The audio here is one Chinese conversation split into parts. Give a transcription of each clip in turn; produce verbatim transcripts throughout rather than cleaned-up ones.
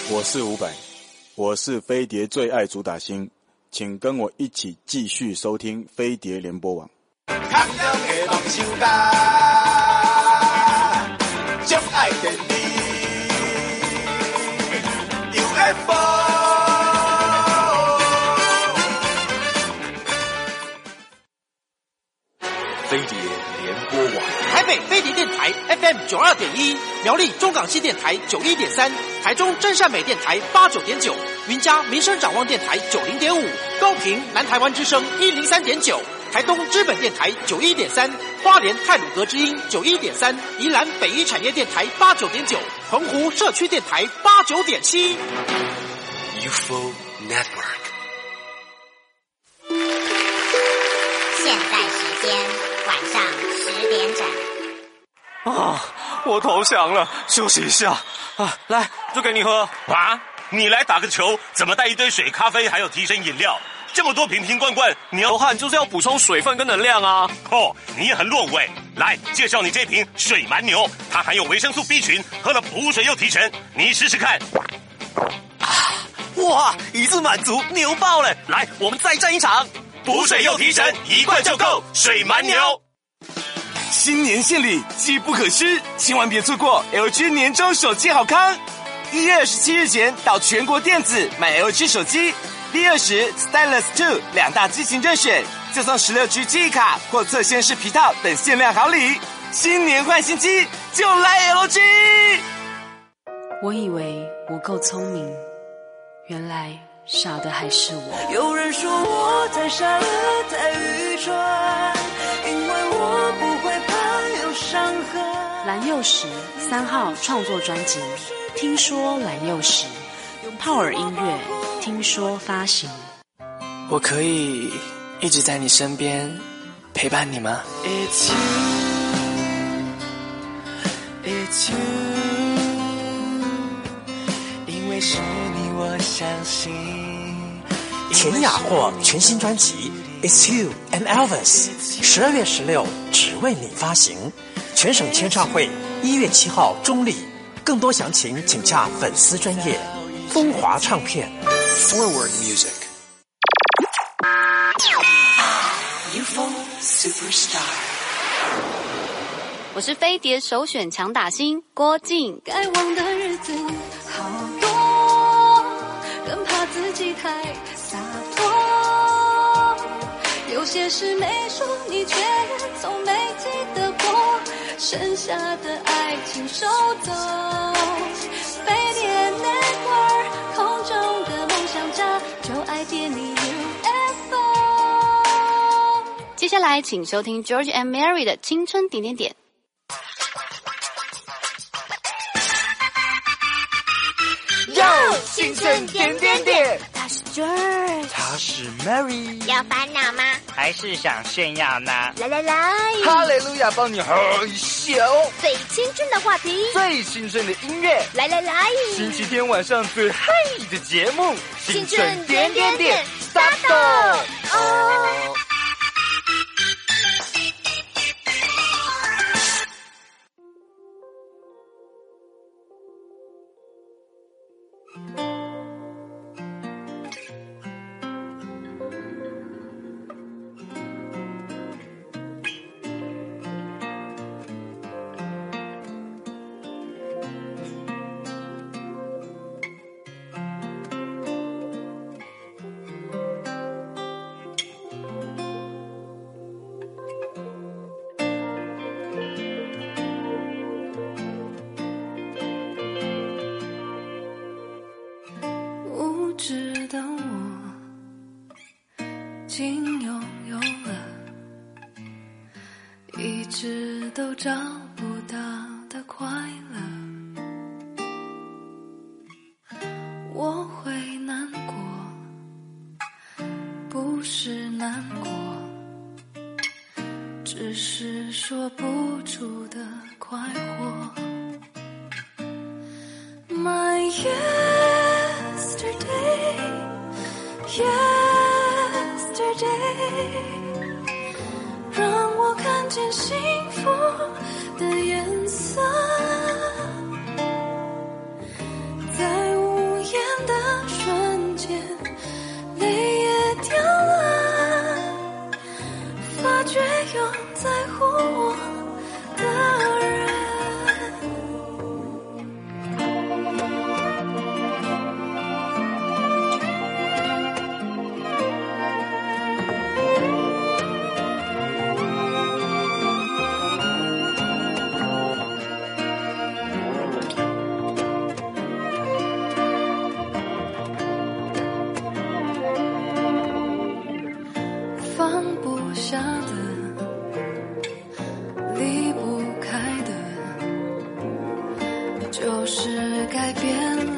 我是伍佰，我是飞碟最爱主打星，请跟我一起继续收听飞碟联播网。 空中的梦想家，将爱电力 U F O。 飞碟联播网， 台北飞碟电台 F M 九二点一，苗栗中港西电台九一点三，台中真善美电台八九点九，云嘉民生展望电台九零点五，高屏南台湾之声一零三点九，台东知本电台九一点三，花莲太鲁阁之音九一点三，宜兰北一产业电台八九点九，澎湖社区电台八九点七。 U F O Network。 现在时间晚上十点整。 啊，我投降了，休息一下。啊，来，就给你喝。 啊，你来打个球，怎么带一堆水、咖啡还有提神饮料？这么多瓶瓶罐罐，你要流汗就是要补充水分跟能量啊。 哦，你也很落伍。来，介绍你这瓶水蛮牛，它含有维生素 B 群，喝了补水又提神，你试试看。 啊，哇，一次满足，牛爆了！来，我们再战一场。 补水又提神，一罐就够，水蛮牛。 新年献礼机不可失，千万别错过 L G 年终手机好康！一月二十七日前到全国电子买 L G 手机 ，B 二十 Stylus 二两大机型任选，就送十六 G 记忆卡或侧显示皮套等限量好礼。新年换新机，就来 L G！ 我以为我够聪明，原来傻的还是我。 有人说我太傻了，太愚蠢，因为我不会怕有伤痕。 蓝又时三号创作专辑，听说蓝又时，泡尔音乐，听说发行。 我可以一直在你身边陪伴你吗？ It's you, it's you， 因为是你我相信。 田雅霍全新专辑 It's You and Elvis 十二月十六只为你发行，全省签唱会一月七号中立，更多详情请洽粉丝专页风华唱片。 Forward Music U F O Superstar。 我是飞碟首选强打星郭靖。 该忘的日子好多，更怕自己太洒脱，有些事没说你却从没记得过，剩下的爱请收走。飞碟 Network 空中的梦想家，就爱点你 U F O。 接下来请收听 George and Mary 的青春点点点。 青春点点点， 他是 George， 他是 Mary。 有烦恼吗？ 还是想炫耀呢？ 来来来， 哈雷路亚帮你害羞。 最青春的话题， 最青春的音乐， 来来来， 星期天晚上最嗨的节目， 青春点点点 ，start 哦。 都找不到的快乐，我会难过，不是难过，只是说不出的快活。My yesterday, yesterday， 让我看见幸福的颜色，在午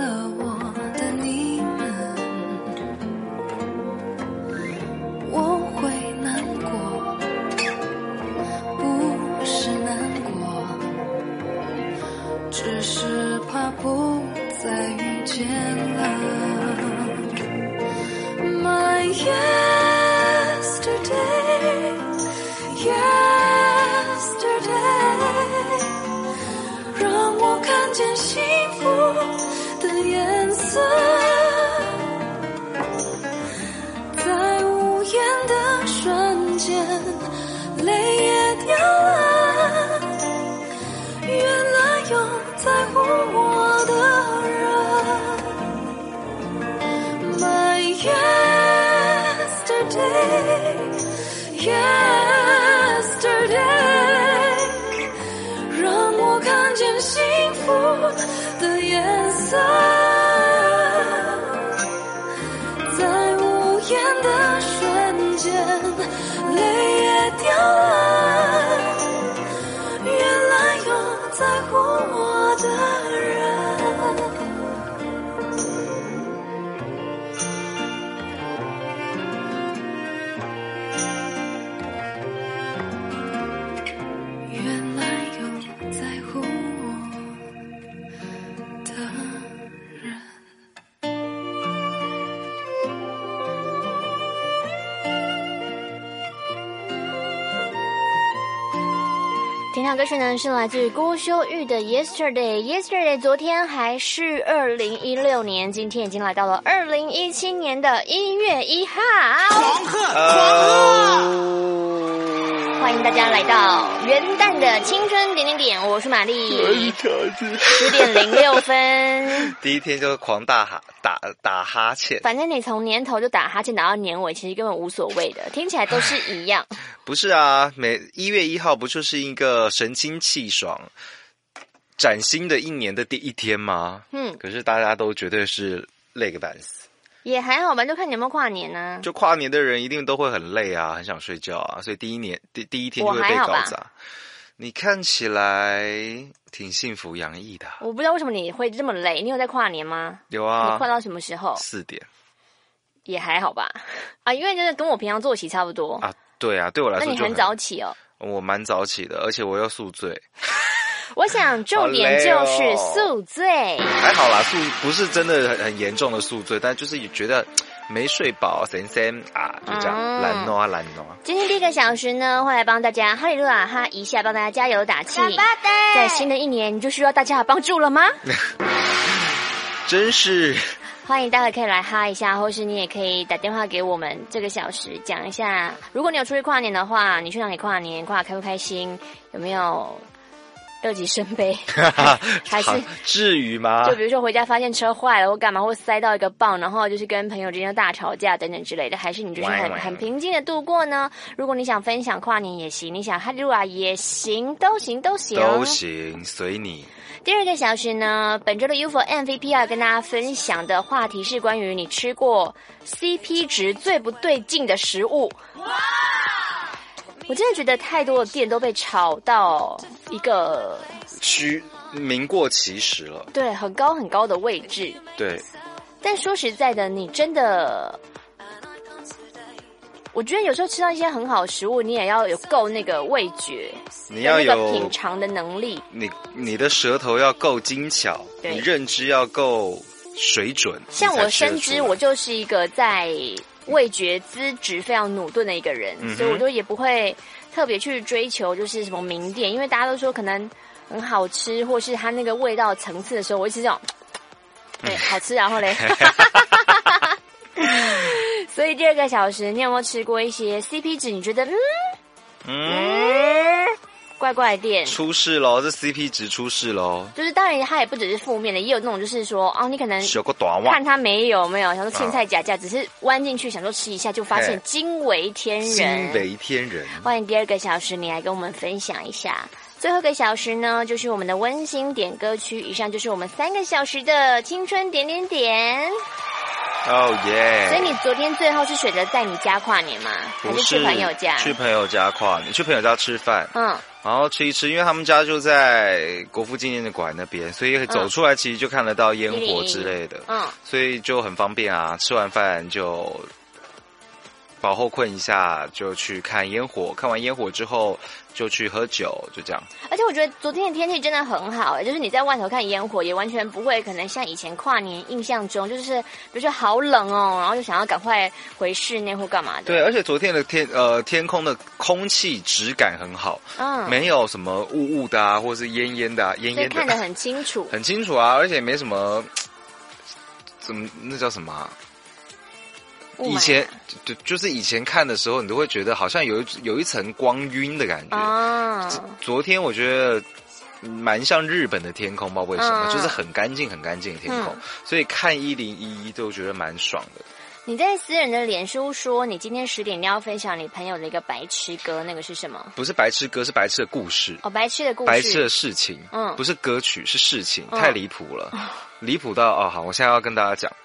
了我的你们，我会难过，不是难过，只是怕不再遇见了。My yesterday, yesterday， 让我看见幸福的颜色，在无言的瞬间，泪也掉了。原来有在乎我的人。My yesterday, yesterday， 让我看见幸福的颜色，在无言的瞬间，泪也掉了。原来有在乎我的人。 这场歌曲呢是来自郭修玉的 Yesterday Yesterday， 昨天还是二零一六年，今天已经来到了二零一七年的一月一号， 狂贺狂贺！ 欢迎大家来到元旦的青春点点点，我是玛丽。十点零六分， 第一天就狂大哈打打哈欠。 反正你从年头就打哈欠打到年尾，其实根本无所谓的，听起来都是一样。 不是啊，每一月一号不就是一个神清气爽、崭新的一年的第一天吗？嗯，可是大家都绝对是累个半死。 也还好吧，就看你有没有跨年呢、啊。 就跨年的人一定都会很累啊，很想睡觉啊，所以第一年第第一天就会被搞砸。你看起来挺幸福洋溢的。 我不知道为什么你会这么累，你有在跨年吗？ 有啊。 你跨到什么时候？ 四点。 也还好吧，啊，因为就是跟我平常作息差不多啊。对啊，对我来说就很。 那你很早起哦。 我蛮早起的，而且我又宿醉。 我想重点就是宿醉、 哦、还好啦，宿不是真的很很严重的宿醉，但就是觉得没睡饱，神神啊，就这样懒惰啊懒惰。 今天第一个小时呢，会来帮大家哈利路亚哈一下，帮大家加油打气。在新的一年，你就需要大家的帮助了吗？ 真是。 欢迎待会可以来哈一下，或是你也可以打电话给我们，这个小时讲一下，如果你有出去跨年的话，你去哪里跨年，跨开不开心，有没有乐极生悲，还是至于吗？ 就比如说回家发现车坏了或干嘛，或塞到一个棒，然后就是跟朋友之间大吵架等等之类的，还是你就是很很平静的度过呢？如果你想分享跨年也行，你想哈利路亚也行，都行都行都行，随你。 第二个小时呢，本周的 U F O M V P 要跟大家分享的话题是关于你吃过 C P 值最不对劲的食物。哇！我真的觉得太多的店都被炒到一个虚名过其实了。 对，很高很高的位置。 对。 但说实在的，你真的，我觉得有时候吃到一些很好的食物，你也要有够那个味觉， 你要有那个品尝的能力。 你你的舌头要够精巧，你认知要够水准。 像我深知，我就是一个在味觉资质非常驽钝的一个人，嗯、所以我就也不会特别去追求就是什么名店，因为大家都说可能很好吃，或是它那个味道层次的时候，我一直这种，对、欸，好吃，然后嘞。所以第二个小时，你有没有吃过一些 C P 值？你觉得嗯嗯怪怪店出事喽？这 C P 值出事喽？ 就是当然它也不只是负面的，也有那种就是说哦，你可能看它没有没有，想说青菜假假，只是弯进去想说吃一下，就发现惊为天人。 惊为天人！ 欢迎第二个小时，你来跟我们分享一下。最后一个小时呢，就是我们的温馨点歌区。以上就是我们三个小时的青春点点点。 哦耶！ 所以你昨天最后是选择在你家跨年吗？还是去朋友家？ 去朋友家跨年，去朋友家吃饭。嗯， 然后吃一吃，因为他们家就在国父纪念馆那边，所以走出来其实就看得到烟火之类的，嗯，所以就很方便啊。吃完饭就饱后困一下，就去看烟火，看完烟火之后就去喝酒，就这样。 而且我觉得昨天的天气真的很好，就是你在外头看烟火，也完全不会可能像以前跨年印象中，就是比如说好冷哦，然后就想要赶快回室内或干嘛的。 对，而且昨天的天呃天空的空气质感很好，嗯，没有什么雾雾的啊，或是烟烟的、啊、烟烟的， 看得很清楚， 很清楚啊，而且没什么，怎么那叫什么、啊？以前就就是以前看的时候，你都会觉得好像有一有一层光晕的感觉。啊，昨天我觉得蛮像日本的天空，不知道为什么，嗯、就是很干净、很干净的天空，嗯、所以看一零一一都觉得蛮爽的。 你在私人的脸书说，你今天十点你要分享你朋友的一个白痴歌，那个是什么？ 不是白痴歌，是白痴的故事。 哦，白痴的故事， 白痴的事情，嗯，不是歌曲，是事情，嗯、太离谱了，离谱到哦，好，我现在要跟大家讲。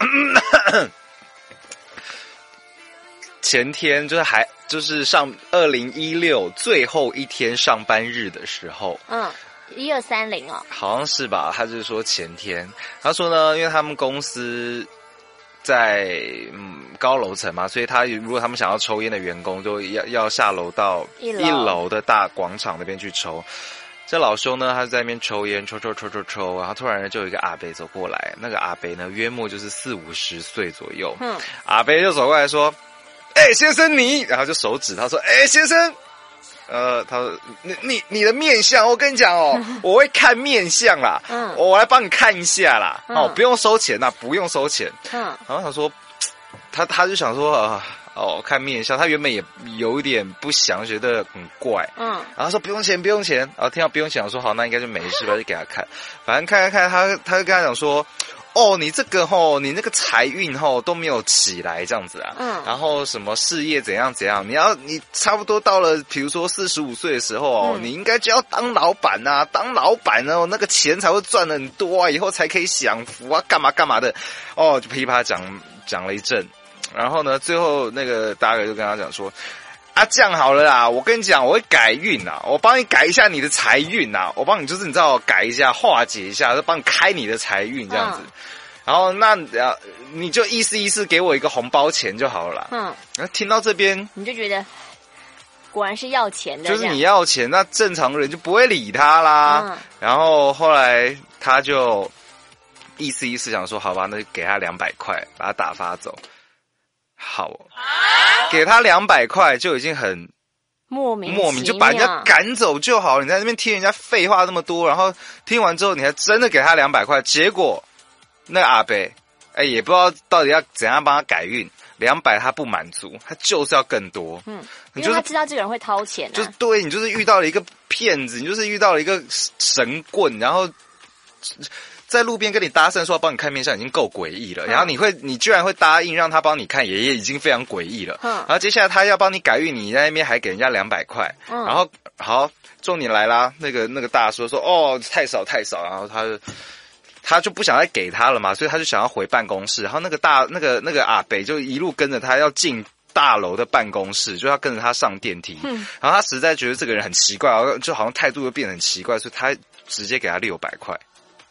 前天就是还就是上二零一六最后一天上班日的时候，嗯， 一二三零哦， 好像是吧？他就是说前天，他说呢，因为他们公司在嗯高楼层嘛，所以他如果他们想要抽烟的员工，就要要下楼到一楼的大广场那边去抽。这老兄呢，他在那边抽烟，抽抽抽抽抽，然后突然就有一个阿伯走过来，那个阿伯呢，约莫就是四五十岁左右，嗯，阿伯就走过来说。哎、欸，先生你，然后就手指他说：“哎、欸，先生，呃，他说你你你的面相，我跟你讲哦，我会看面相啦，嗯，我来帮你看一下啦，嗯、哦，不用收钱啦，不用收钱，嗯，然后他说，他他就想说啊、呃，哦，看面相，他原本也有一点不想，觉得很怪，嗯，然后他说不用钱，不用钱，然后听到不用钱，我说好，那应该就没事吧，就给他看，反正看看看，他他就跟他讲说。”哦，你这个吼，你那个财运吼都没有起来这样子啊，嗯，然后什么事业怎样怎样，你要你差不多到了，比如说四十五岁的时候哦，嗯、你应该就要当老板啊，当老板呢，那个钱才会赚得很多啊，以后才可以享福啊，干嘛干嘛的，哦，就噼啪讲讲了一阵，然后呢，最后那个大哥就跟他讲说。啊，这样好了啦！我跟你讲，我会改运啊，我帮你改一下你的财运啊，我帮你就是你知道改一下、化解一下，就帮你开你的财运这样子。嗯、然后那呃，你就意思意思给我一个红包钱就好了啦。嗯，然后听到这边你就觉得果然是要钱的， 就是你要钱，那正常人就不会理他啦。嗯、然后后来他就意思意思想说，好吧，那就给他两百块，把他打发走。好，给他两百块就已经很莫名莫名，就把人家赶走就好。你在那边听人家废话那么多，然后听完之后你还真的给他两百块，结果那个阿伯，哎，也不知道到底要怎样帮他改运，两百他不满足，他就是要更多。嗯， 因为他知道这个人会掏钱、啊， 就是对你就是遇到了一个骗子，你就是遇到了一个神棍，然后。在路边跟你搭讪说要帮你看面相已经够诡异了，嗯、然后你会你居然会答应让他帮你看，也也已经非常诡异了。嗯、然后接下来他要帮你改运，你在那边还给人家两百块，嗯、然后好，重点来啦，那个那个大叔说哦太少太少，然后他就他就不想再给他了嘛，所以他就想要回办公室，然后那个大那个那个阿北就一路跟着他要进大楼的办公室，就要跟着他上电梯。嗯、然后他实在觉得这个人很奇怪，然后就好像态度又变得很奇怪，所以他直接给他六百块。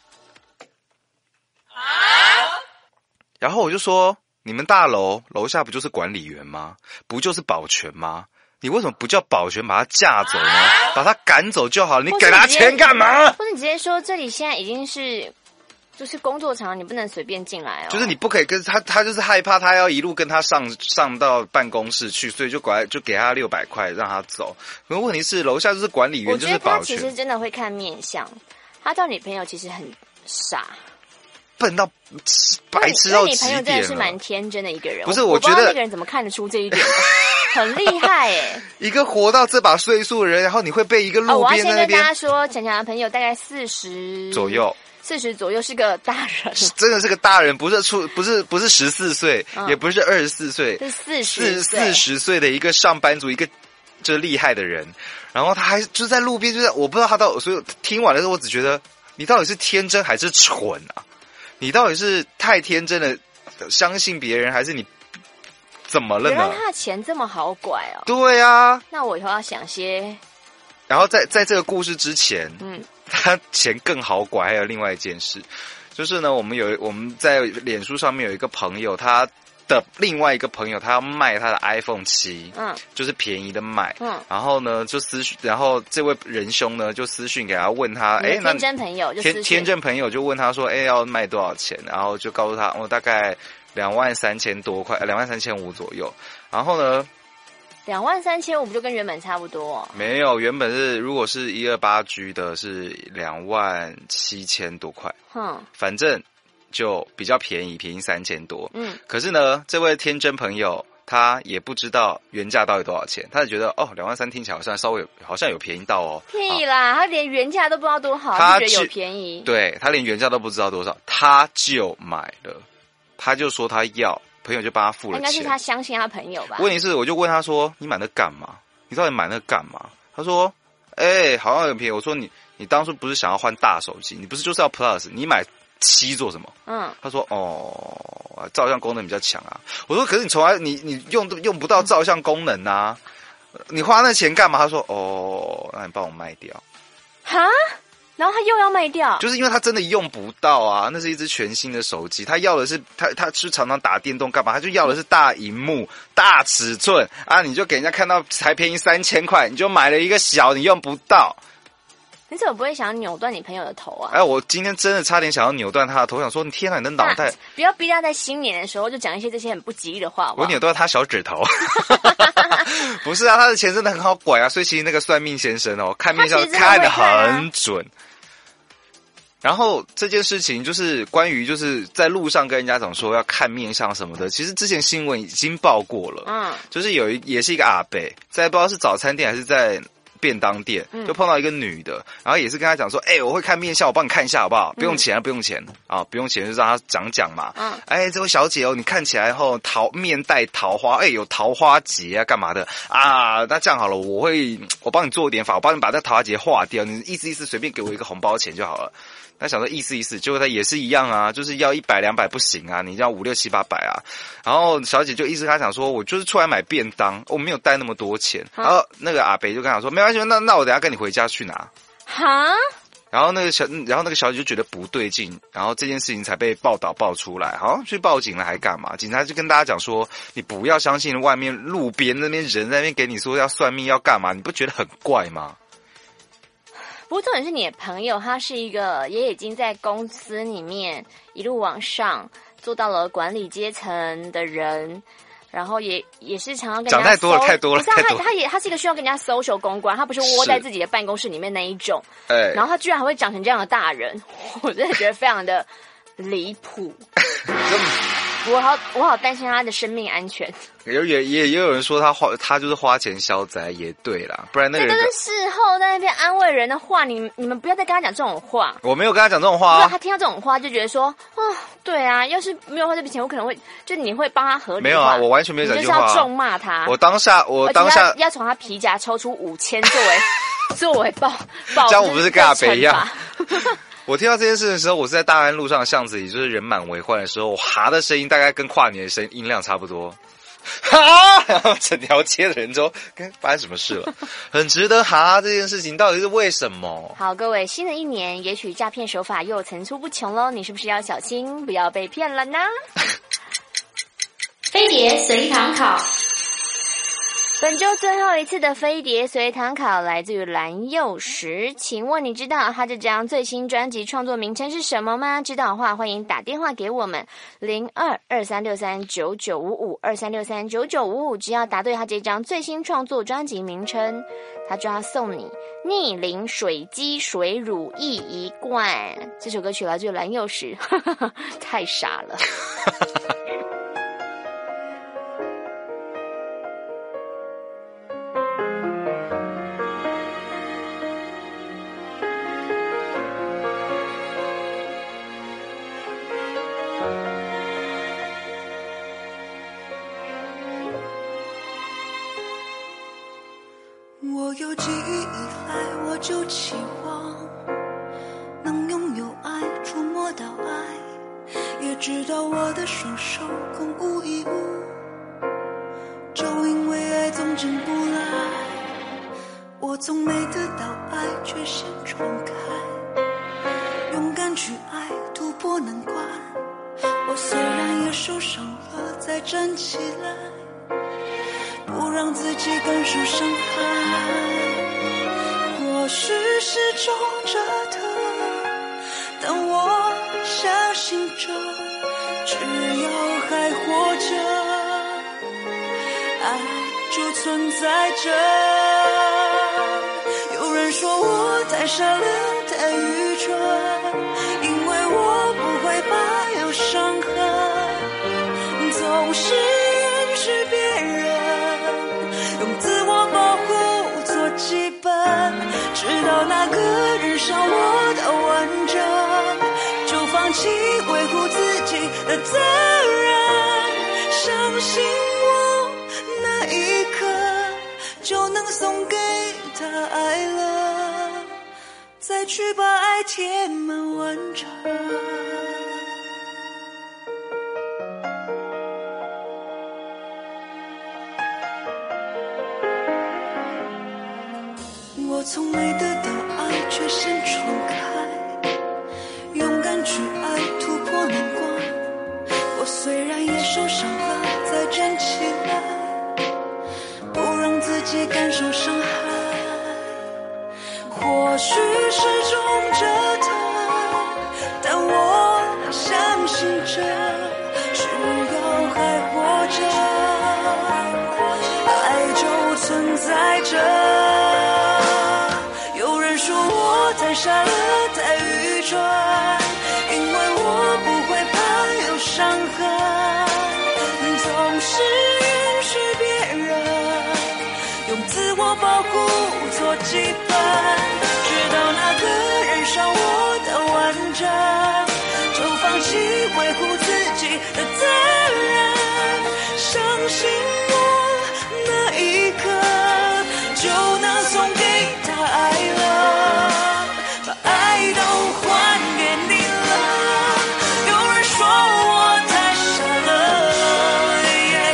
然后我就说，你们大楼楼下不就是管理员吗？不就是保全吗？你为什么不叫保全把他架走呢？把他赶走就好了，你给他钱干嘛？ 或者你直接说，这里现在已经是就是工作场，你不能随便进来哦。 就是你不可以跟他，他就是害怕他要一路跟他上上到办公室去，所以就管就给他六百块让他走。可是问题是楼下就是管理员，就是保全。我觉得他其实真的会看面相，他交女朋友其实很傻。 笨到白痴到极点了。 你朋友真的是蛮天真的一个人。 不是， 我觉得那个人怎么看得出这一点？很厉害哎！ 一个活到这把岁数的人，然后你会被一个路边在那边。哦，我要先跟大家说，强强的朋友大概四十左右， 四十左右是个大人， 真的是个大人，不是出不是不是十四岁，嗯、也不是二十四岁， 是四十四十岁的一个上班族，一个就是厉害的人。然后他还就在路边，就是我不知道他到，所以听完的时候，我只觉得你到底是天真还是蠢啊？你到底是太天真了，相信别人，还是你怎么了呢？ 原来他的钱这么好拐哦！ 对啊， 那我以后要想些然后在在这个故事之前， 嗯， 他钱更好拐，还有另外一件事，就是呢，我们有我们在脸书上面有一个朋友，他的另外一个朋友，他要卖他的 iPhone 七，嗯，就是便宜的卖，嗯，然后呢就私讯，然后这位仁兄呢就私讯给他问他，哎， 天真朋友就天天真朋友就问他说，哎，要卖多少钱？然后就告诉他，我、哦、大概两万三千多块，两万三千五左右。然后呢， 两万三千五不就跟原本差不多、哦？ 没有，原本是如果是一二八 G 的是两万七千多块，嗯，反正。就比较便宜，便宜三千多。嗯，可是呢，这位天真朋友他也不知道原价到底多少钱，他就觉得哦，两万三听起来好像稍微好像有便宜到哦。 屁啦，他连原价都不知道多好，他就觉得有便宜。 对，他连原价都不知道多少，他就买了，他就说他要，朋友就帮他付了钱。 应该是他相信他朋友吧？ 问题是，我就问他说：“你买那干嘛？你到底买那干嘛？”他说：“哎、欸，好像很便宜。”我说：“你你当初不是想要换大手机？你不是就是要 Plus？ 你买？”七做什么？嗯，他说哦，照相功能比较强啊。我说可是你从来你你用用不到照相功能啊，你花那钱干嘛？他说哦，那你帮我卖掉。 哈？然后他又要卖掉， 就是因为他真的用不到啊。那是一只全新的手机，他要的是他他是常常打电动干嘛？他就要的是大荧幕、大尺寸啊！你就给人家看到才便宜三千块，你就买了一个小，你用不到。 你怎么不会想要扭断你朋友的头啊？ 哎，我今天真的差点想要扭断他的头，想说你天哪，你的脑袋！ 不要逼他在新年的时候就讲一些这些很不吉利的话好不好。 我扭断他小指头，不是啊，他的钱真的很好拐啊，所以其实那个算命先生哦，看面相看得很准。然后这件事情就是关于就是在路上跟人家讲说要看面相什么的，其实之前新闻已经报过了，嗯，就是有一也是一个阿伯在不知道是早餐店还是在。便当店就碰到一个女的，然后也是跟她讲说，哎、欸，我会看面相，我帮你看一下好不好？不用钱啊，不用钱啊，不用钱就让她讲讲嘛。嗯，哎、欸，这位小姐哦，你看起来后桃面带桃花，哎、欸，有桃花结啊，干嘛的啊？那这样好了，我会我帮你做一点法，我帮你把这桃花结化掉，你意思意思随便给我一个红包钱就好了。他想说意思意思，结果他也是一样啊，就是要一百两百不行啊，你要五六七八百啊。然后小姐就意思他想说，我就是出来买便当，我没有带那么多钱。然后那个阿伯就跟他说，没关系，那那我等一下跟你回家去拿。 哈。 然后那个小，然后那个小姐就觉得不对劲，然后这件事情才被报道爆出来，好像去报警了还干嘛？警察就跟大家讲说，你不要相信外面路边那边人在那边给你说要算命要干嘛，你不觉得很怪吗？ 不过重点是你的朋友，他是一个也已经在公司里面一路往上做到了管理阶层的人，然后也也是常常跟人家讲太多了，太多了， 不是他他也他是一个需要跟人家 social 公关，他不是窝在自己的办公室里面那一种，哎，然后他居然还会长成这样的大人，我真的觉得非常的离谱。我好，我好担心他的生命安全。 有也也也有人说他花，他就是花钱消灾，也对啦，不然那个人。 这都是事后在那边安慰人的话，你你们不要再跟他讲这种话。 我没有跟他讲这种话、啊。 他听到这种话就觉得说，哦，对啊，要是没有花这笔钱，我可能会就你会帮他合理化。 没有啊，我完全没有讲这句话、啊。 你就是要咒骂他。 我当下，我当下要从他皮夹抽出五千作为作为报报。 这样我不是跟阿北一样。我听到这件事的时候，我是在大安路上巷子里，就是人满为患的时候，我哈的声音大概跟跨年的声音量差不多，哈，然后整条街的人都跟发生什么事了，很值得哈这件事情到底是为什么？ 好，各位，新的一年也许诈骗手法又层出不穷喽，你是不是要小心，不要被骗了呢？ 飞碟随堂考。 本周最后一次的飞碟随堂考来自于蓝又时，请问你知道他这张最新专辑创作名称是什么吗？知道的话欢迎打电话给我们零二二三六三九九五五二三六三九九五五，只要答对他这张最新创作专辑名称，他就要送你逆龄水鸡水乳液一罐。这首歌曲来自于蓝又时，太傻了。 我有记忆以来，我就期望能拥有爱，触摸到爱，也知道我的双手空无一物，就因为爱总进不来。我我从没得到爱，却先闯开，勇敢去爱，突破难关。我虽然也受伤了，再站起来，不让自己感受伤害。或许是种折腾，但我相信着，只要还活着，爱就存在着。有人说我太傻了，太愚蠢，因为我不会怕有伤痕，总是允许别人用自我保护做基本，直到那个人伤我的完整，就放弃维护自己的责任。相信我，那一刻就能送给他爱了，再去把爱填满完整。我从没得到爱，却先闯开，勇敢去爱，突破难关。我虽然也受伤了，再站起来，不让自己感受伤害。或许是种折腾，但我相信着，只要还活着，爱就存在着。太傻了，太愚蠢，因为我不会怕有伤痕，总是允许别人用自我保护做基本，直到那个人伤我的完整，就放弃维护自己的责任。相信我，那一刻就能送给他爱了，爱都还给你了。有人说我太傻了， yeah,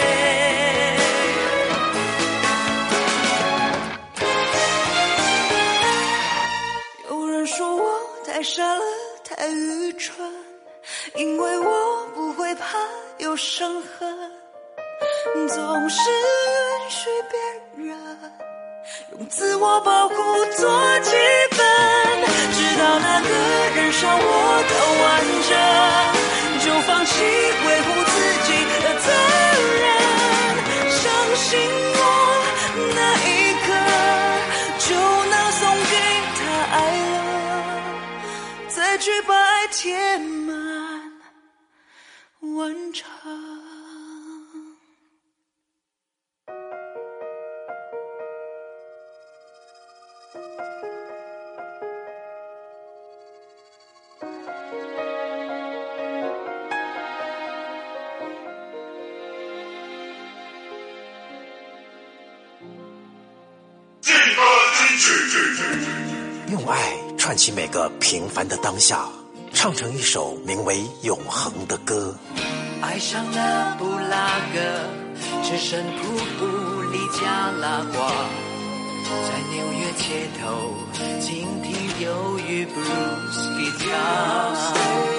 yeah 有人说我太傻了，太愚蠢，因为我不会怕有伤痕，总是允许别人用自我保护做基本，直到那个人伤我的完整，就放弃维护自己的责任。相信我，那一刻就能送给他爱了，再去把爱填满完成。 用爱串起每个平凡的当下，唱成一首名为《永恒》的歌。 爱上了布拉格，置身瀑布里加拉瓜，在纽约街头静听忧郁 Bruce Guitar。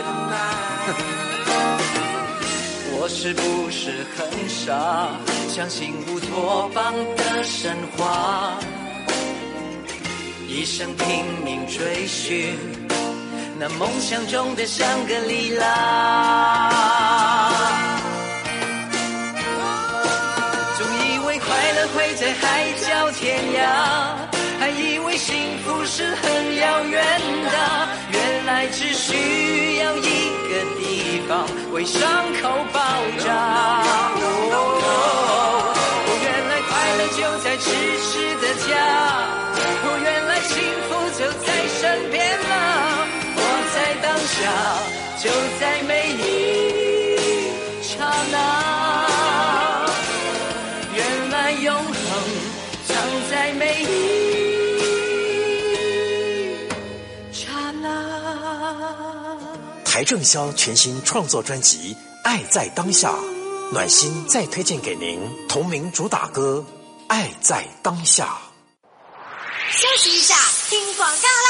我是不是很傻，相信乌托邦的神话，一生拼命追寻那梦想中的香格里拉。总以为快乐会在海角天涯，还以为幸福是很遥远的，原来只需要一个地方为伤口包扎。哦，原来快乐就在痴痴的家，哦，原来幸福就在身边了，活在当下，就在每一刹那，原来永恒藏在每一刹那。 邰正宵全新创作专辑《爱在当下》，暖心再推荐给您同名主打歌《爱在当下》。 休息一下，听广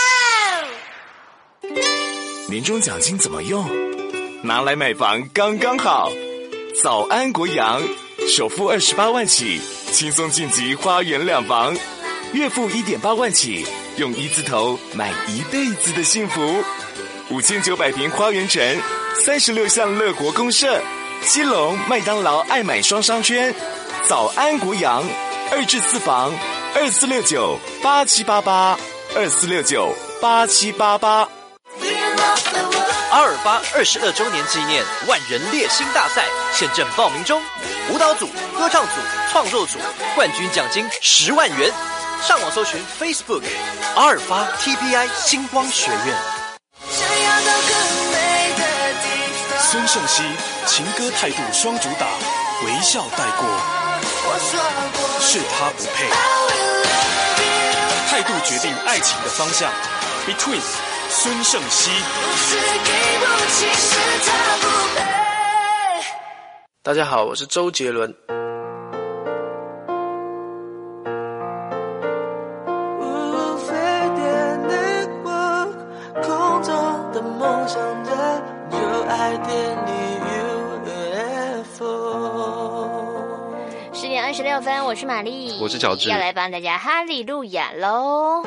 告喽。 年终奖金怎么用？拿来买房刚刚好。早安国阳，首付二十八万起，轻松晋级花园两房，月付一点八万起，用一字头买一辈子的幸福。五千九百平花园城，三十六项乐活公社，基隆麦当劳爱买双商圈。早安国阳，二至四房，二四六九八七八八，二四六九八七八八。 阿尔巴二十二周年纪念万人猎星大赛现正报名中，舞蹈组、歌唱组、创作组冠军奖金十万元。上网搜寻 Facebook 阿尔巴 T B I 星光学院。 孙盛熙情歌态度双主打，微笑带过，是他不配。态度决定爱情的方向 ，Between 孙盛熙。 大家好，我是周杰伦。 空中的梦想着，就爱点你 U F O。 十点二十六分，我是玛丽， 我是乔治， 要来帮大家哈利路亚喽。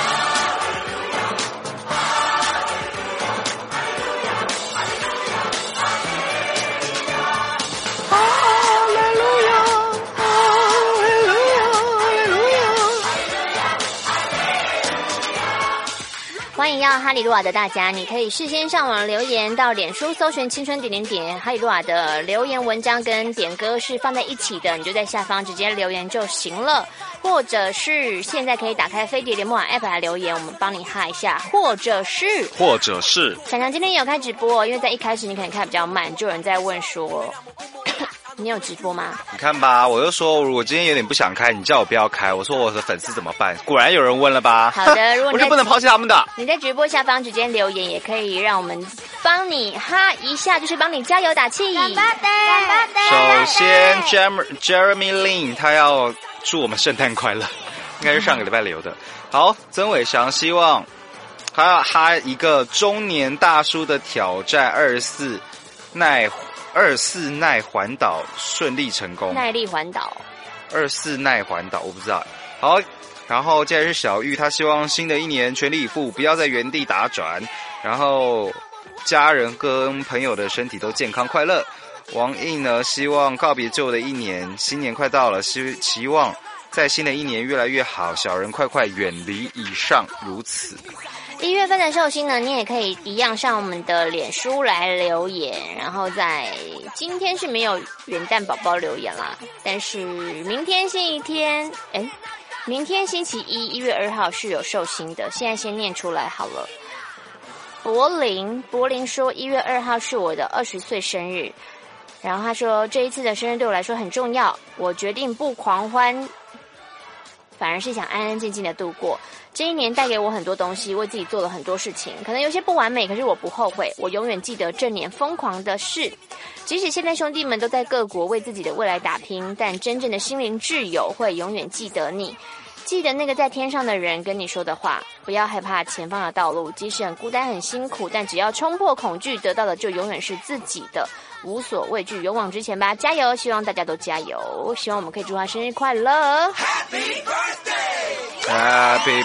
欢迎要哈利路亚的大家，你可以事先上网留言，到脸书搜寻青春点点点，哈利路亚的留言文章跟点歌是放在一起的，你就在下方直接留言就行了。或者是现在可以打开飞碟联播网 App 来留言，我们帮你哈一下。或者是或者是想想今天也有开直播，因为在一开始你可能看比较慢，就有人在问说你有直播吗？ 你看吧，我就说如果今天有点不想开，你叫我不要开，我说我的粉丝怎么办？果然有人问了吧？ 好的，如果你我就不能抛弃他们的。 你在直播下方直接留言，也可以让我们帮你哈一下，就是帮你加油打气。 首先 Jeremy Lin 他要祝我们圣诞快乐，应该是上个礼拜留的。好，曾伟翔希望还要哈一个中年大叔的挑战二十四耐二四耐环岛顺利成功。 耐力环岛， 二四耐环岛我不知道。好，然后接下来是小玉，他希望新的一年全力以赴，不要在原地打转，然后家人跟朋友的身体都健康快乐。王印呢，希望告别旧的一年，新年快到了，希期望在新的一年越来越好，小人快快远离以上如此。 一月份的寿星呢，你也可以一样上我们的脸书来留言，然后在今天是没有元旦宝宝留言啦，但是明天星期天，哎，明天星期一一月二号是有寿星的，现在先念出来好了。柏林，柏林说一月二号是我的二十岁生日，然后他说这一次的生日对我来说很重要，我决定不狂欢，反而是想安安静静的度过。这一年带给我很多东西，为自己做了很多事情，可能有些不完美，可是我不后悔，我永远记得这年疯狂的事。即使现在兄弟们都在各国为自己的未来打拼，但真正的心灵挚友会永远记得你，记得那个在天上的人跟你说的话，不要害怕前方的道路，即使很孤单很辛苦，但只要冲破恐惧，得到的就永远是自己的，无所畏惧，勇往直前吧，加油！希望大家都加油，希望我们可以祝他生日快乐。 Happy birthday Happy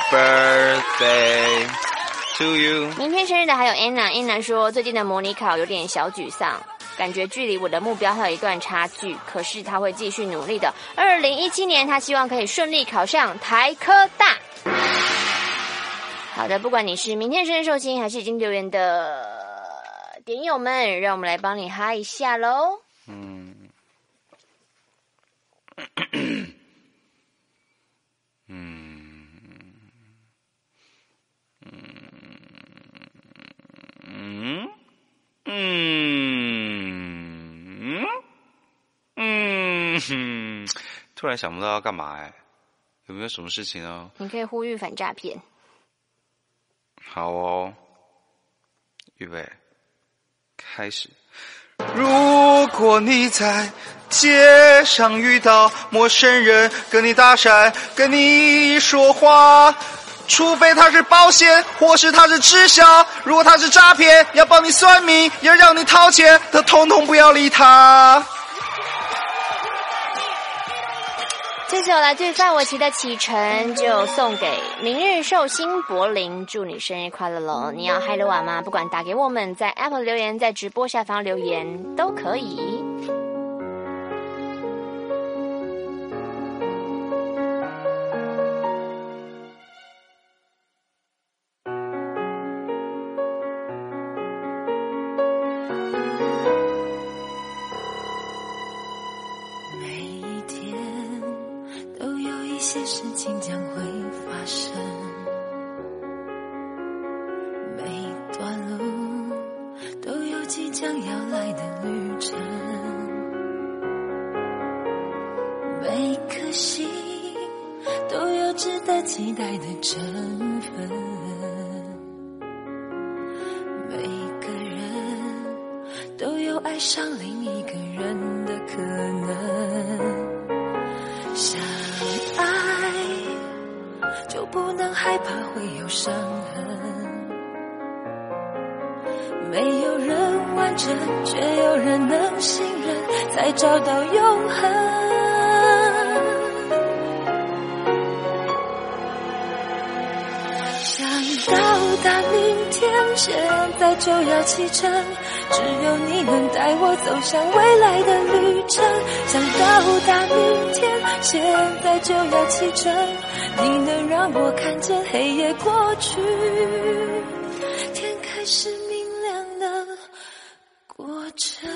birthday to you。 明天生日的还有 Anna， Anna 说最近的模拟考有点小沮丧，感觉距离我的目标还有一段差距，可是他会继续努力的。二零一七年他希望可以顺利考上台科大。好的，不管你是明天生日寿星还是已经留言的点友们，让我们来帮你哈一下咯。 嗯嗯嗯嗯嗯嗯，突然想不到要干嘛哎，有没有什么事情呢？ 你可以呼吁反诈骗。 好哦，预备，开始。如果你在街上遇到陌生人跟你搭讪，跟你说话， 除非他是保险，或是他是直销。如果他是诈骗，要帮你算命，要让你掏钱，他统统不要理他。 这首来自范玮琪的《启程》就送给明日寿星柏林，祝你生日快乐喽！你要嗨了晚吗？不管打给我们，在 Apple 留言，在直播下方留言都可以。 一些事情将会发生，每段路都有即将要来的旅程，每颗心都有值得期待的成分，每个人都有爱上另一个人的可能。相爱就不能害怕会有伤痕，没有人完整，却有人能信任，才找到永恒。想到达明天，现在就要启程，只有你能带我走向未来的旅程。想到达明天，现在就要启程，你能让我看见黑夜过去，天开始明亮的过程。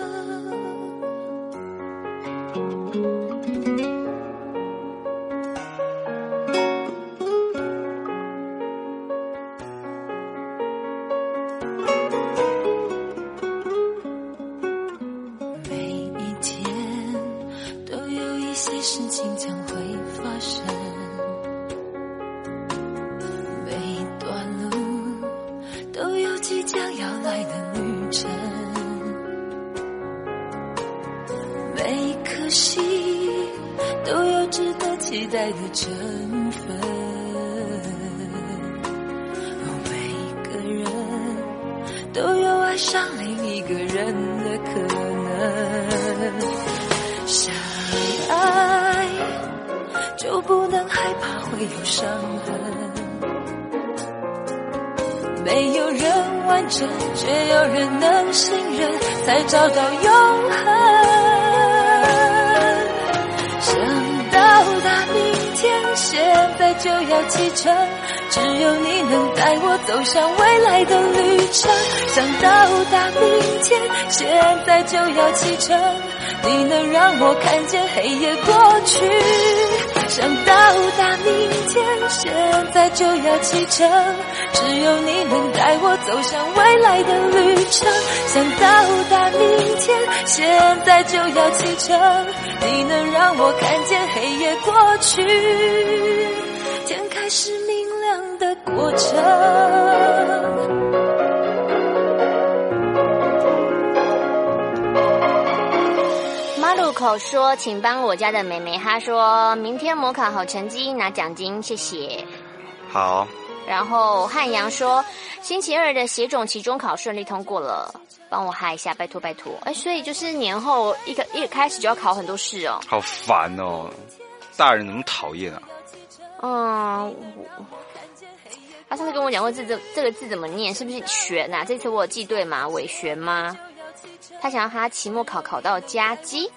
事情将会发生，每段路都有即将要来的旅程，每颗心都有值得期待的成分，每个人都有爱上另一个人的可能。相爱就不能害怕会有伤痕，没有人完整，却有人能信任，才找到永恒。想到达明天，现在就要启程，只有你能带我走向未来的旅程。想到达明天，现在就要启程，你能让我看见黑夜过去。想到达明天，现在就要启程，只有你能带我走向未来的旅程。想到达明天，现在就要启程，你能让我看见黑夜过去，天开始明亮的过程。 路口说请帮我家的妹妹，她说明天模考好成绩拿奖金，谢谢。 好。 然后汉阳说星期二的血种期中考顺利通过了，帮我嗨一下，拜托拜托。哎，所以就是年后一个一开始就要考很多试哦， 好烦哦，大人怎么讨厌啊？ 嗯，他上次跟我讲过这这这个字怎么念，是不是玄啊？这次我有记对吗？伟玄吗？他想要他期末考考到甲基。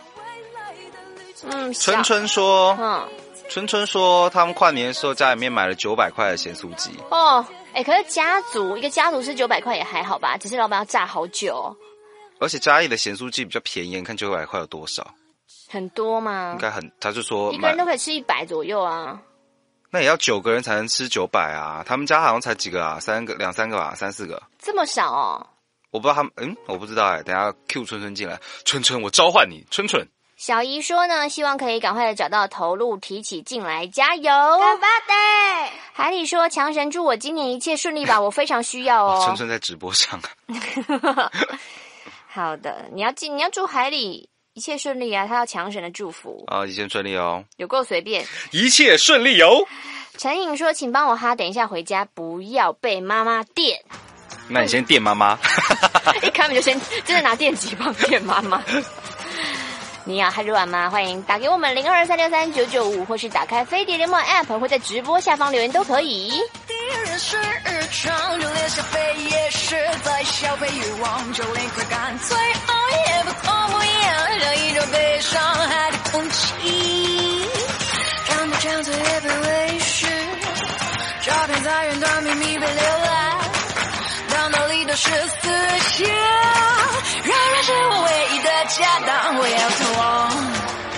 嗯， 春春说， 嗯， 春春说他们跨年的时候家里面买了九百块的咸酥鸡。 哦，哎，可是家族一个家族是九百块也还好吧，只是老板要炸好久。 而且嘉义的咸酥鸡比较便宜，你看九百块有多少？ 很多吗？ 应该很，他就说一个人都可以吃一百左右啊。 那也要九个人才能吃九百啊，他们家好像才几个啊，三个两三个吧，三四个。 这么少哦？ 我不知道他们，嗯，我不知道哎、欸，等一下 Q 春春进来，春春，我召唤你，春春。 小姨说呢，希望可以赶快的找到头路，提起劲来，加油！ 干巴的。 海里说，强神祝我今年一切顺利吧，我非常需要哦。 哦春春在直播上啊。好的，你要记，你要祝海里一切顺利啊，他要强神的祝福啊，一切顺利哦。 有够随便， 一切顺利哦。 陈颖说：“请帮我哈，等一下回家不要被妈妈电。” 那你先电妈妈。 一开门就先真的拿电击棒电妈妈。你好，还是晚吗？欢迎打给我们零二三六三九九五，或是打开飞碟联盟 App， 或在直播下方留言都可以。 敌人是日常，就连消费也是在消费欲望，就连快感最后也不同不一样，像一种被伤害的空气，看不见嘴也被微视，照片在远端秘密被浏览，到哪里都是思想，仍然是我唯一的家当，我要逃亡。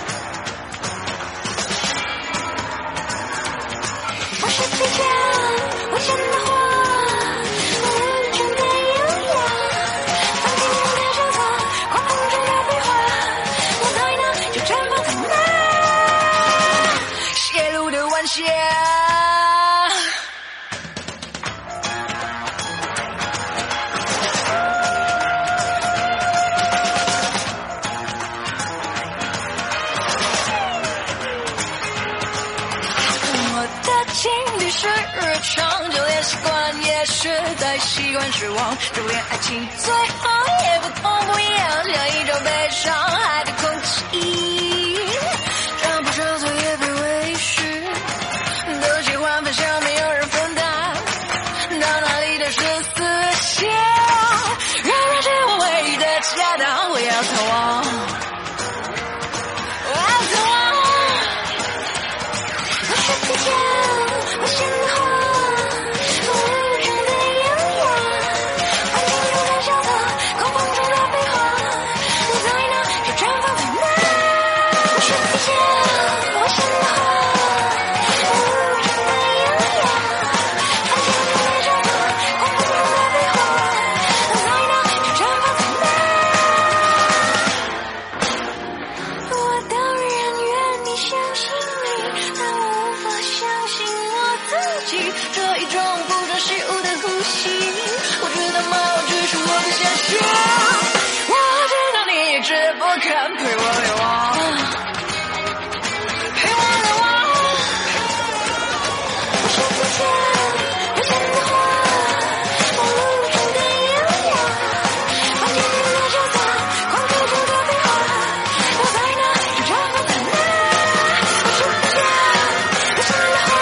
我是最强，我真的话，我真的优雅，放进你的手册，狂风中的壁画，我在哪就绽放在哪，泄露的晚霞。是日常，就连习惯也是在习惯失望，就连爱情最后也不痛不一样，像一种被伤害的空气，让不上嘴也被微视，都喜欢分享，没有人分担，到哪里都是思想，仍然是我唯一的家当，我要逃亡，我要逃亡，我是最强。我现在话，我无中的优雅，安静中的小草，狂风中的壁画，我在哪就绽放在哪。我是最强，我现在话，我无中的优雅，安静中的小草，狂风中的壁画，我在哪就绽放在哪。我当然愿你相信你，但我无法相信自己这一种不着虚无的呼吸，我知道吗？只是我不相信，我知道你一直不肯陪我流亡，陪我流亡。我是最强，我现在话，我无中的优雅，安静中的潇洒，狂风中的壁画，我在哪就绽放在哪。我是最强，我现在话。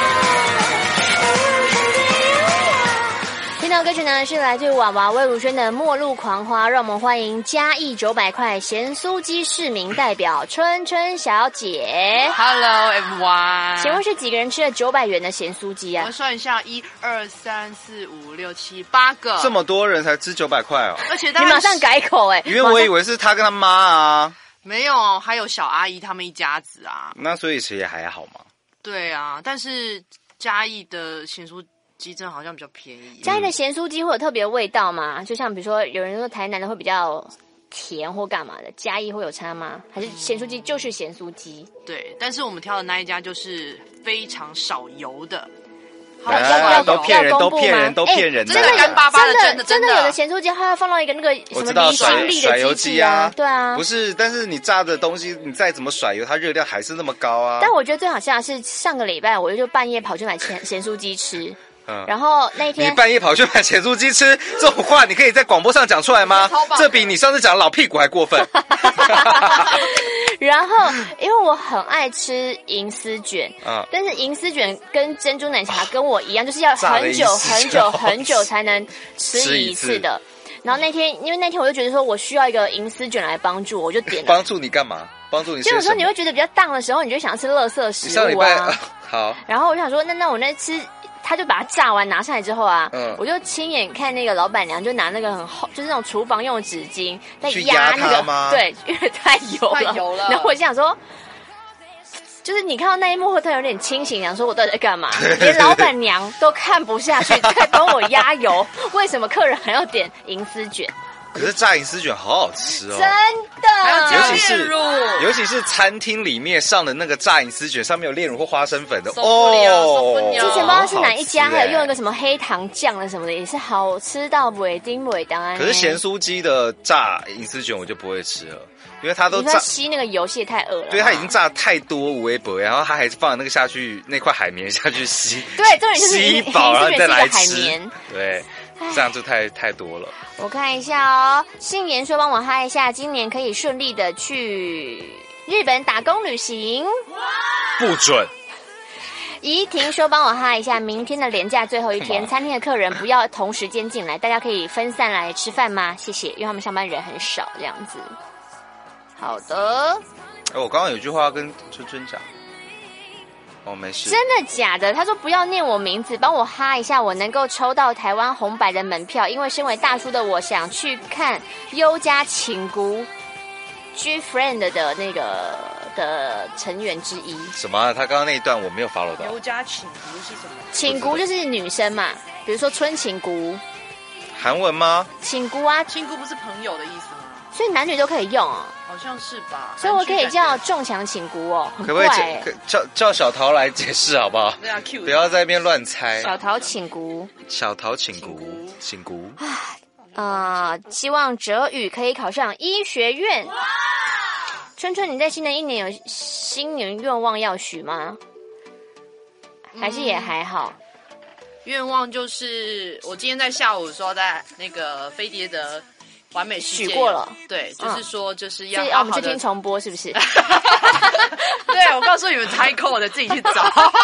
听到歌曲呢是来自娃娃魏如萱的《末路狂花》，让我们欢迎嘉义九百块咸酥鸡市民代表春春小姐。 Hello everyone， 请问是几个人吃了九百元的咸酥鸡啊？ 我算一下，一二三四五六七八个， 这么多人才吃九百块哦！ 而且你马上改口哎、 欸，因为我以为是他跟他妈啊， 没有，还有小阿姨他们一家子啊。 那所以其实也还好嘛。 对啊，但是嘉义的咸酥鸡真的好像比较便宜。 嘉义的咸酥鸡会有特别的味道吗？就像比如说有人说台南的会比较甜或干嘛的，嘉义会有差吗？还是咸酥鸡就是咸酥鸡？ 对，但是我们挑的那一家就是非常少油的。 啊、都骗人，都骗人，都骗人！ 真的干巴巴的，真的真的有的咸酥鸡，它要放到一个那个什么离心力的机器啊，对啊， 不是，但是你炸的东西，你再怎么甩油，它热量还是那么高啊。 但我觉得最好笑的是上个礼拜，我就半夜跑去买咸咸酥鸡吃。 嗯， 然后那天你半夜跑去买咸酥鸡吃，这种话你可以在广播上讲出来吗？这比你上次讲的老屁股还过分。 然后因为我很爱吃银丝卷，嗯，但是银丝卷跟珍珠奶茶跟我一样，就是要很久很久很久才能吃一次的。然后那天，因为那天我就觉得说我需要一个银丝卷来帮助我，我就点了。 帮助你干嘛？帮助你吃什么？ 就有时候你会觉得比较荡的时候，你就想要吃垃圾食物啊。 上礼拜好。然后我就想说，那那我那吃。他就把它炸完拿上来之后啊，嗯、我就亲眼看那个老板娘就拿那个很厚，就是那种厨房用的纸巾在压那个，对，因为太油了。太油了。然后我就想说，就是你看到那一幕会突然有点清醒，想说我到底在干嘛？连老板娘都看不下去，在帮我压油，为什么客人还要点银丝卷？ 可是炸银丝卷好好吃哦， 真的， 还有加尤其是炼乳， 尤其是餐厅里面上的那个炸银丝卷，上面有炼乳或花生粉的受不了受不哦。 了之前不知道是哪一家， 好好吃还有用一个什么黑糖酱的什么的，也是好吃到尾丁尾当然。 可是咸酥鸡的炸银丝卷我就不会吃了，因为它都你说炸， 吸那个油吸也太恶了。 对，它已经炸太多无微博，然后它还放了那个下去那块海绵下去吸， 对，重点就是吸饱然后再来海吃绵， 对，这样就太太多了。 我看一下哦，信言说帮我嗨一下，今年可以顺利的去日本打工旅行。 不准。 怡婷说帮我嗨一下，明天的连假最后一天，餐厅的客人不要同时间进来，大家可以分散来吃饭吗？谢谢，因为他们上班人很少，这样子。好的。 哎，我刚刚有句话要跟春春讲。哦，没事。 真的假的？他说不要念我名字，帮我哈一下，我能够抽到台湾红白的门票，因为身为大叔的我想去看优家情姑 G Friend 的那个的成员之一。 什么、啊？他刚刚那一段我没有 follow 到。 尤家情姑是什么？ 情姑就是女生嘛，比如说春情姑。 韩文吗？ 情姑啊， 情姑不是朋友的意思吗？ 所以男女都可以用哦。 好像是吧？ 所以我可以叫仲强情姑哦， 可不可以叫叫小桃来解释好不好？ 对啊 ，Q 不要在那边乱猜。 小桃情姑， 小桃请姑，请姑。 啊、呃，希望哲宇可以考上医学院。春春，你在新的一年有新年愿望要许吗？还是也还好？ 愿、嗯、望就是我今天在下午的时候，在那个飞碟的完美世界许过了， 对，就是说就是要好好的、 嗯、我们去听重播是不是？ 对，我告诉你们猜扣的自己去找，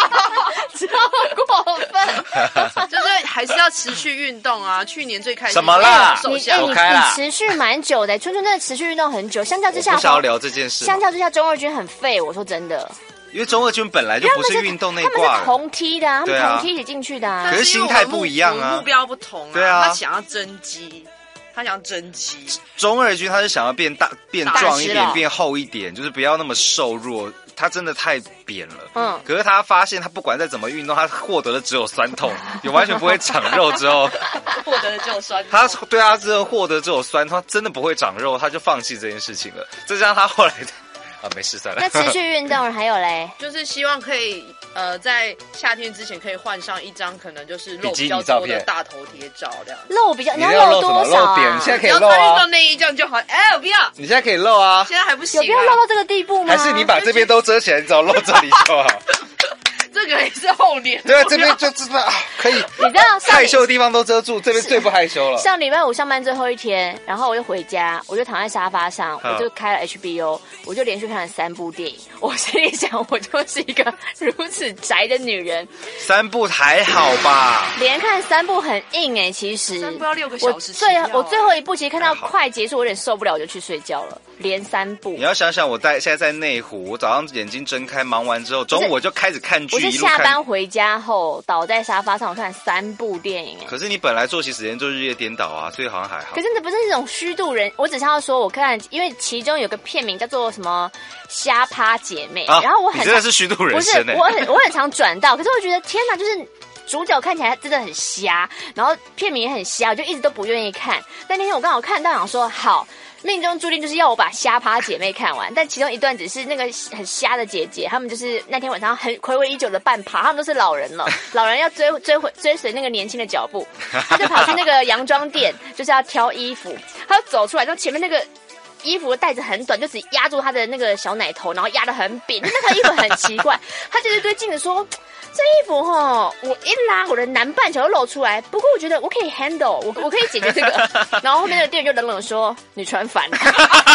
超过分， 就是还是要持续运动啊。去年最开心什么啦？ 你哎、欸，你你持续蛮久的，春春真的持续运动很久。相较之下， 我不想要聊这件事。 相较之下，中二军很废，我说真的。 因为中二军本来就不是运动那一挂， 他们是同梯的、啊，他们同梯一起进去的、啊。 可是心态不一样啊， 目标不同啊。 对啊， 他想要增肌。他想增肌， 中二军他是想要变大、变壮一点、变厚一点，就是不要那么瘦弱。他真的太扁了，嗯。可是他发现，他不管再怎么运动，他获得的只有酸痛，也完全不会长肉。之后获得的只有酸痛。 他对他之后获得只有酸痛，他真的不会长肉，他就放弃这件事情了。再加上他后来啊，没事算了。 那持续运动还有嘞， 就是希望可以呃，在夏天之前可以换上一张可能就是露比较多的大头贴照，这样露比较， 你要露多少、啊？ 露点，你现在可以露啊。 运动内衣这样就好，哎、欸，我不要。 你现在可以露啊。 现在还不行、啊， 有必要露到这个地步吗？ 还是你把这边都遮起来，你只要露这里就好。 这个也是厚脸。 对啊，这边就知道啊，可以。 你知道害羞的地方都遮住，这边最不害羞了。 上礼拜五上班最后一天，然后我就回家，我就躺在沙发上，我就开了 H B O， 我就连续看了三部电影。我心里想，我就是一个如此宅的女人。 三部还好吧？ 连看三部很硬哎、欸，其实三部要六个小时。 我最我最后一部其实看到快结束，我有点受不了，我就去睡觉了。连三部。 你要想想，我在现在在内湖，我早上眼睛睁开，忙完之后，中午我就开始看剧。 我是下班回家后倒在沙发上，我看三部电影。 可是你本来作息时间就日夜颠倒啊，所以好像还好。 可是那不是那种虚度人，我只是要说，我看，因为其中有个片名叫做什么“瞎趴姐妹”，啊、然后我很你真的是虚度人生、欸、 不是，我很我很常转到，可是我觉得天哪，就是主角看起来真的很瞎，然后片名也很瞎，我就一直都不愿意看。但那天我刚好看到，想说好。命中注定就是要我把《瞎趴姐妹》看完，但其中一段只是那个很瞎的姐姐，他们就是那天晚上很睽违已久的半趴，他们都是老人了，老人要追追回追随那个年轻的脚步，他就跑去那个洋装店，就是要挑衣服，他就走出来，之后前面那个衣服的带子很短，就只压住他的那个小奶头，然后压得很扁，那套衣服很奇怪，他就是对镜子说。这衣服齁，我一拉我的南半球就露出来。不过我觉得我可以 handle， 我我可以解决这个。然后后面那个店员就冷冷说：“你穿反了。”我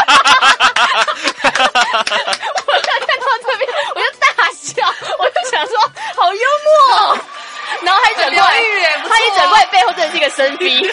就看到这边，我就大笑，我就想说好幽默、哦。然后他一转过来，他一转过来背后真的是一个深 B。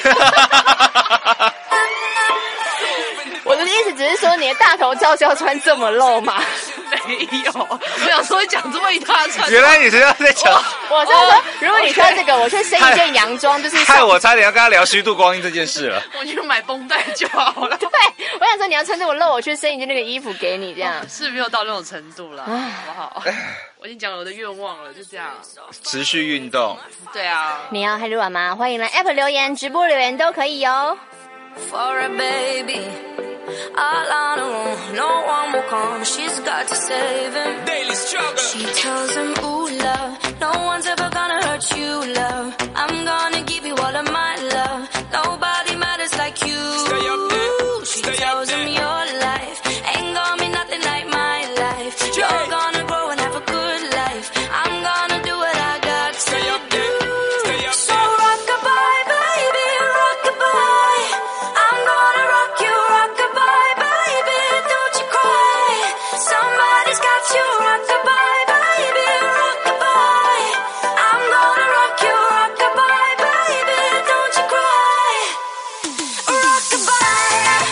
我的意思只是说，你的大头照是要穿这么露吗？ 没有，我想说讲这么一大串。 原来你是要在讲， 我是说，如果你穿这个，我去生一件洋装，就是害我差点要跟他聊虚度光阴这件事了。 我去买绷带就好了。 对，我想说你要穿这么露，我去生一件那个衣服给你，这样、 哦、是没有到那种程度了，好不好？我已经讲了我的愿望了，就这样。 持续运动。 对啊。 你要还是晚吗？欢迎来 App 留言、直播留言都可以哦。 for a baby. Alana won't, no one will come. She's got to save him. Daily struggle. She tells him, ooh, love, no one's ever gonna hurt you, love. I'm gonna give you all of my love. Nobody matters like you. Stay up there. She Stay tells him your life ain't gonna be nothing like my life. You're yeah. gonna grow and have a good life. I'm gonna do what I got to Stay up there. Stay up so there. Rock-a-bye, baby, rock-a-bye. I'm gonna rock you, rock-a-bye, baby, don't you cry. Somebody's got you, rock-a-bye, baby, rock-a-bye. I'm gonna rock you, rock-a-bye, baby, don't you cry. Rock-a-bye.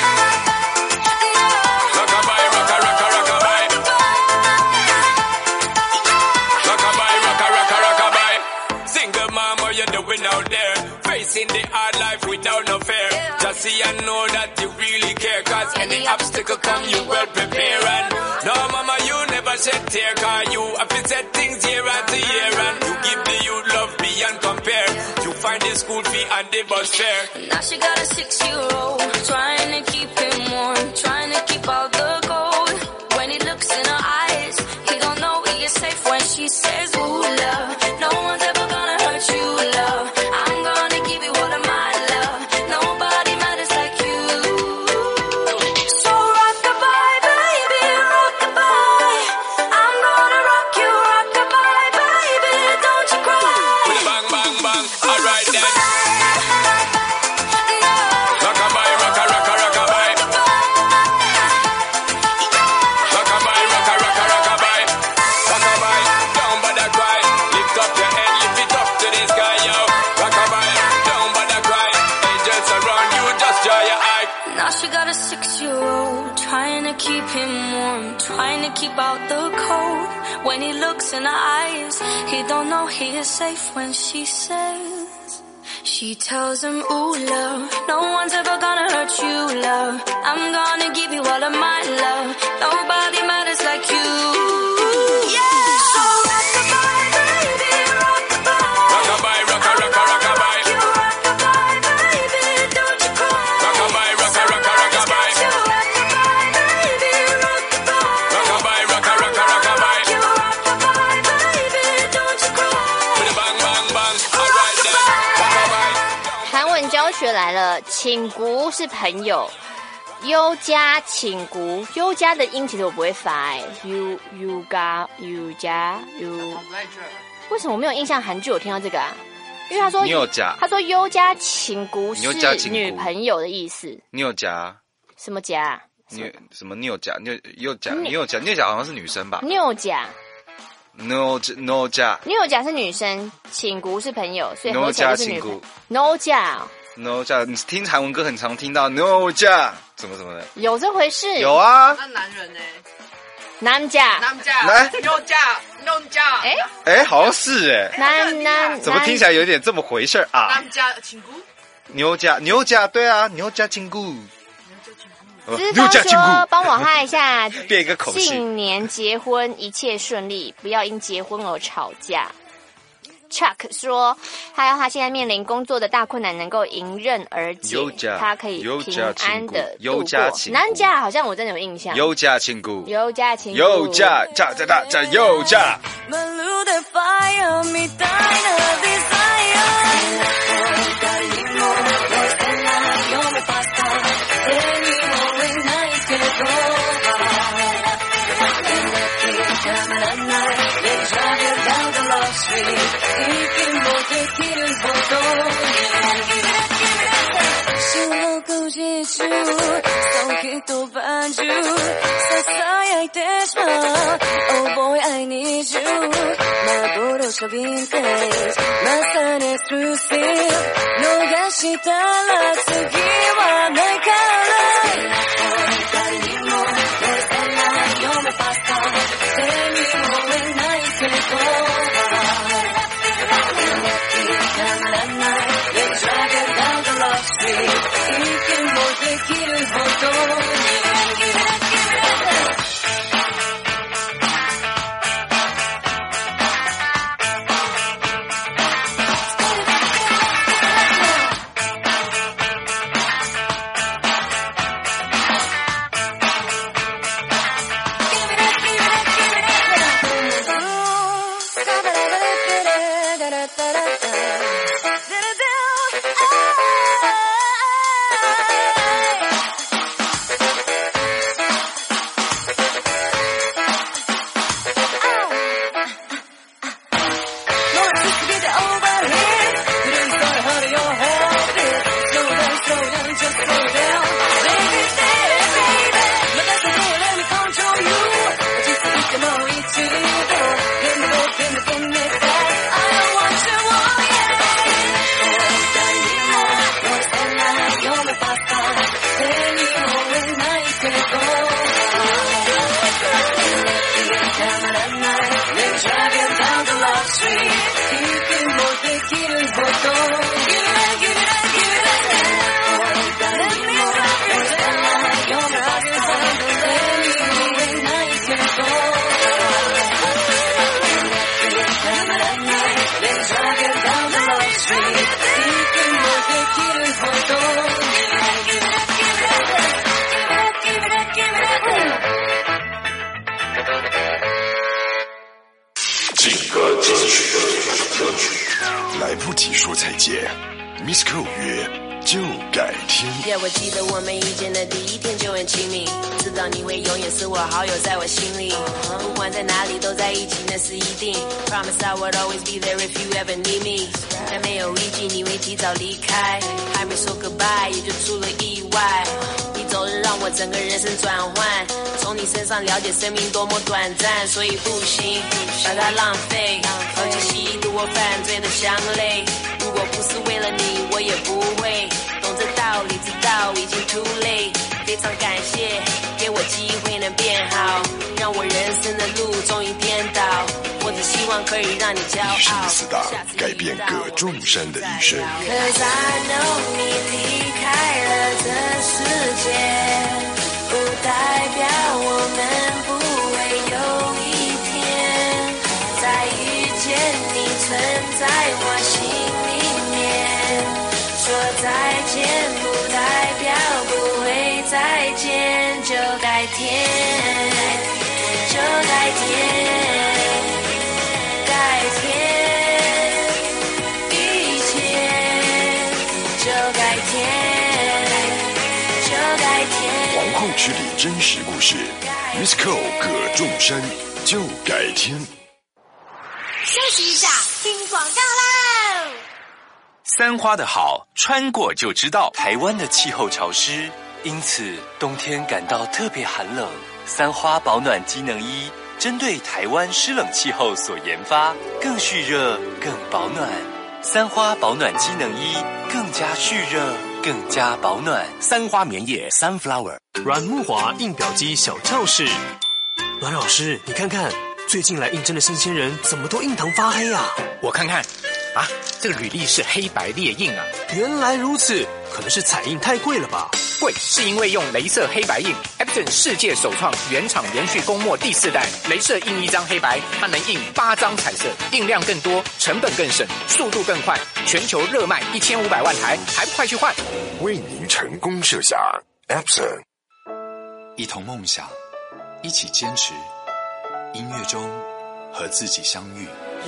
Rock-a-bye, rocka, rocka, rock-a-bye. Rock-a-bye, rocka, rocka, rock-a-bye. Single mom, what you doing out there? Facing the hard life without no fear. Just see and know that you really care. Cause any obstacle come, you well prepare. And no, mama, you never shed tear. Cause you have to set things year after year. And you give the youth love beyond compare. You find the school fee and the bus fare. Now she got a six-year-old, trying to keep him warm, trying to keep out the cold. When he looks in her eyes, he don't know he is safe when she says, ooh, love, no one's ever gonna hurt you, love. I'm gonna give you all of my love. Nobody matters like you. So rock-a-bye, baby, rock-a-bye. I'm gonna rock you, rock-a-bye, baby, don't you cry. Bang, bang, bang, alright then. Rock-a-bye, rocka, rocka, rock-a-bye. Rock-a-bye, rocka, rocka, rock-a-bye. Rock-a-bye, don't bother cry. Lift up your head, lift it up to the sky, yo. Rock-a-bye, don't bother cry. Angels around you, just dry your eye. Now she got a six-year-old, trying to keep him warm, trying to keep out the cold. When he looks in her eyes, he don't know he is safe when she says, she tells him, ooh, love, no one's ever gonna hurt you, love. I'm gonna give you all of my love. Nobody matters like you. Yeah. So rock-a-bye, baby, rock-a-bye. Rock-a-bye, rocka, rocka, rock-a-bye. You rock-a-bye, baby, don't you cry. Rock-a-bye, rocka, rocka, rock-a-bye. You rock-a-bye, baby, rock-a-bye. Rock-a-bye, rocka, rocka, rock-a-bye. You rock-a-bye, baby, don't you cry. Bang, bang, bang, alright then. Rock-a-bye. 韩文教学来了，请姑是朋友，优加请姑，优加的音其实我不会发哎，u u 加 u 加 u， 为什么我没有印象韩剧有听到这个啊？因为他说妞加， 他说优加请姑是妞加请姑女朋友的意思， 妞加， 什么加？ 妞什么妞加妞妞加妞加妞加好像是女生吧？ 妞加。 妞妞加妞加是女生，请姑是朋友，所以合妞起来加就是女朋友请姑。 妞加妞加，你听韩文歌很常听到妞加怎么怎么的？ 有这回事？ 有啊。 那男人呢？ 男家， 男家， 来妞家，妞家。 哎哎，好像是哎。 男男怎么听起来有点这么回事啊？ 男家亲姑。 妞加妞加，对啊，妞加亲姑。 资方说：“帮我嗨一下， 变一个口气。 近年结婚一切顺利，不要因结婚而吵架。” Chuck 说：“还有他现在面临工作的大困难，能够迎刃而解，他可以平安的度过。”男家好像我真的有印象。 优家亲姑， 优家亲姑， 优家加加加加优家。 Oh boy, I need you. 마보로서 vintage, 마산의 exclusive. 너가 시달라 쓰기와 내 color. You're my pasta. Tell me more when I take over. Let's drive it down the love street. 이렇게 모두 길을 보고. 来不及说再见。Miss Cole 约就改天。 Yeah， 我记得我们遇见的第一天就很亲密，知道你会永远是我好友，在我心里。不管在哪里都在一起，那是一定。Promise I would always be there if you ever need me。但没有预计你会提早离开，还没说 goodbye 也就出了意外。你走了让我整个人生转换，从你身上了解生命多么短暂，所以不行把它浪费，抛弃吸毒我犯罪的香泪。如果不是为了你，我也不会懂这道理，知道已经 too late。非常感谢给我机会能变好，让我人生的路终于颠倒。我只希望可以让你骄傲。 一生四大改变各众山的一生。 Cause I know 你离开了这世界，不代表我们不会有一天再遇见你存在我心里面。说再见不代表不会再见，就改天，就改天，改天，一切就改天，就改天。 皇后之礼真实故事 ，Miss Cole 葛仲山就改天。 休息一下，听广告喽。 三花的好，穿过就知道。台湾的气候潮湿，因此冬天感到特别寒冷。三花保暖机能衣针对台湾湿冷气候所研发，更蓄热、更保暖。三花保暖机能衣更加蓄热、更加保暖。 三花棉业 Sunflower 软木华印表机小教室。阮老师，你看看最近来应征的新鲜人怎么都印堂发黑啊？ 我看看啊，这个履历是黑白列印啊。 原来如此，可能是彩印太贵了吧？ 贵是因为用雷射黑白印 ，Epson 世界首创原厂连续供墨第四代，雷射印一张黑白，它能印八张彩色，印量更多，成本更省，速度更快，全球热卖一千五百万台，还不快去换？ 为您成功设下 Epson， 一同梦想，一起坚持，音乐中和自己相遇。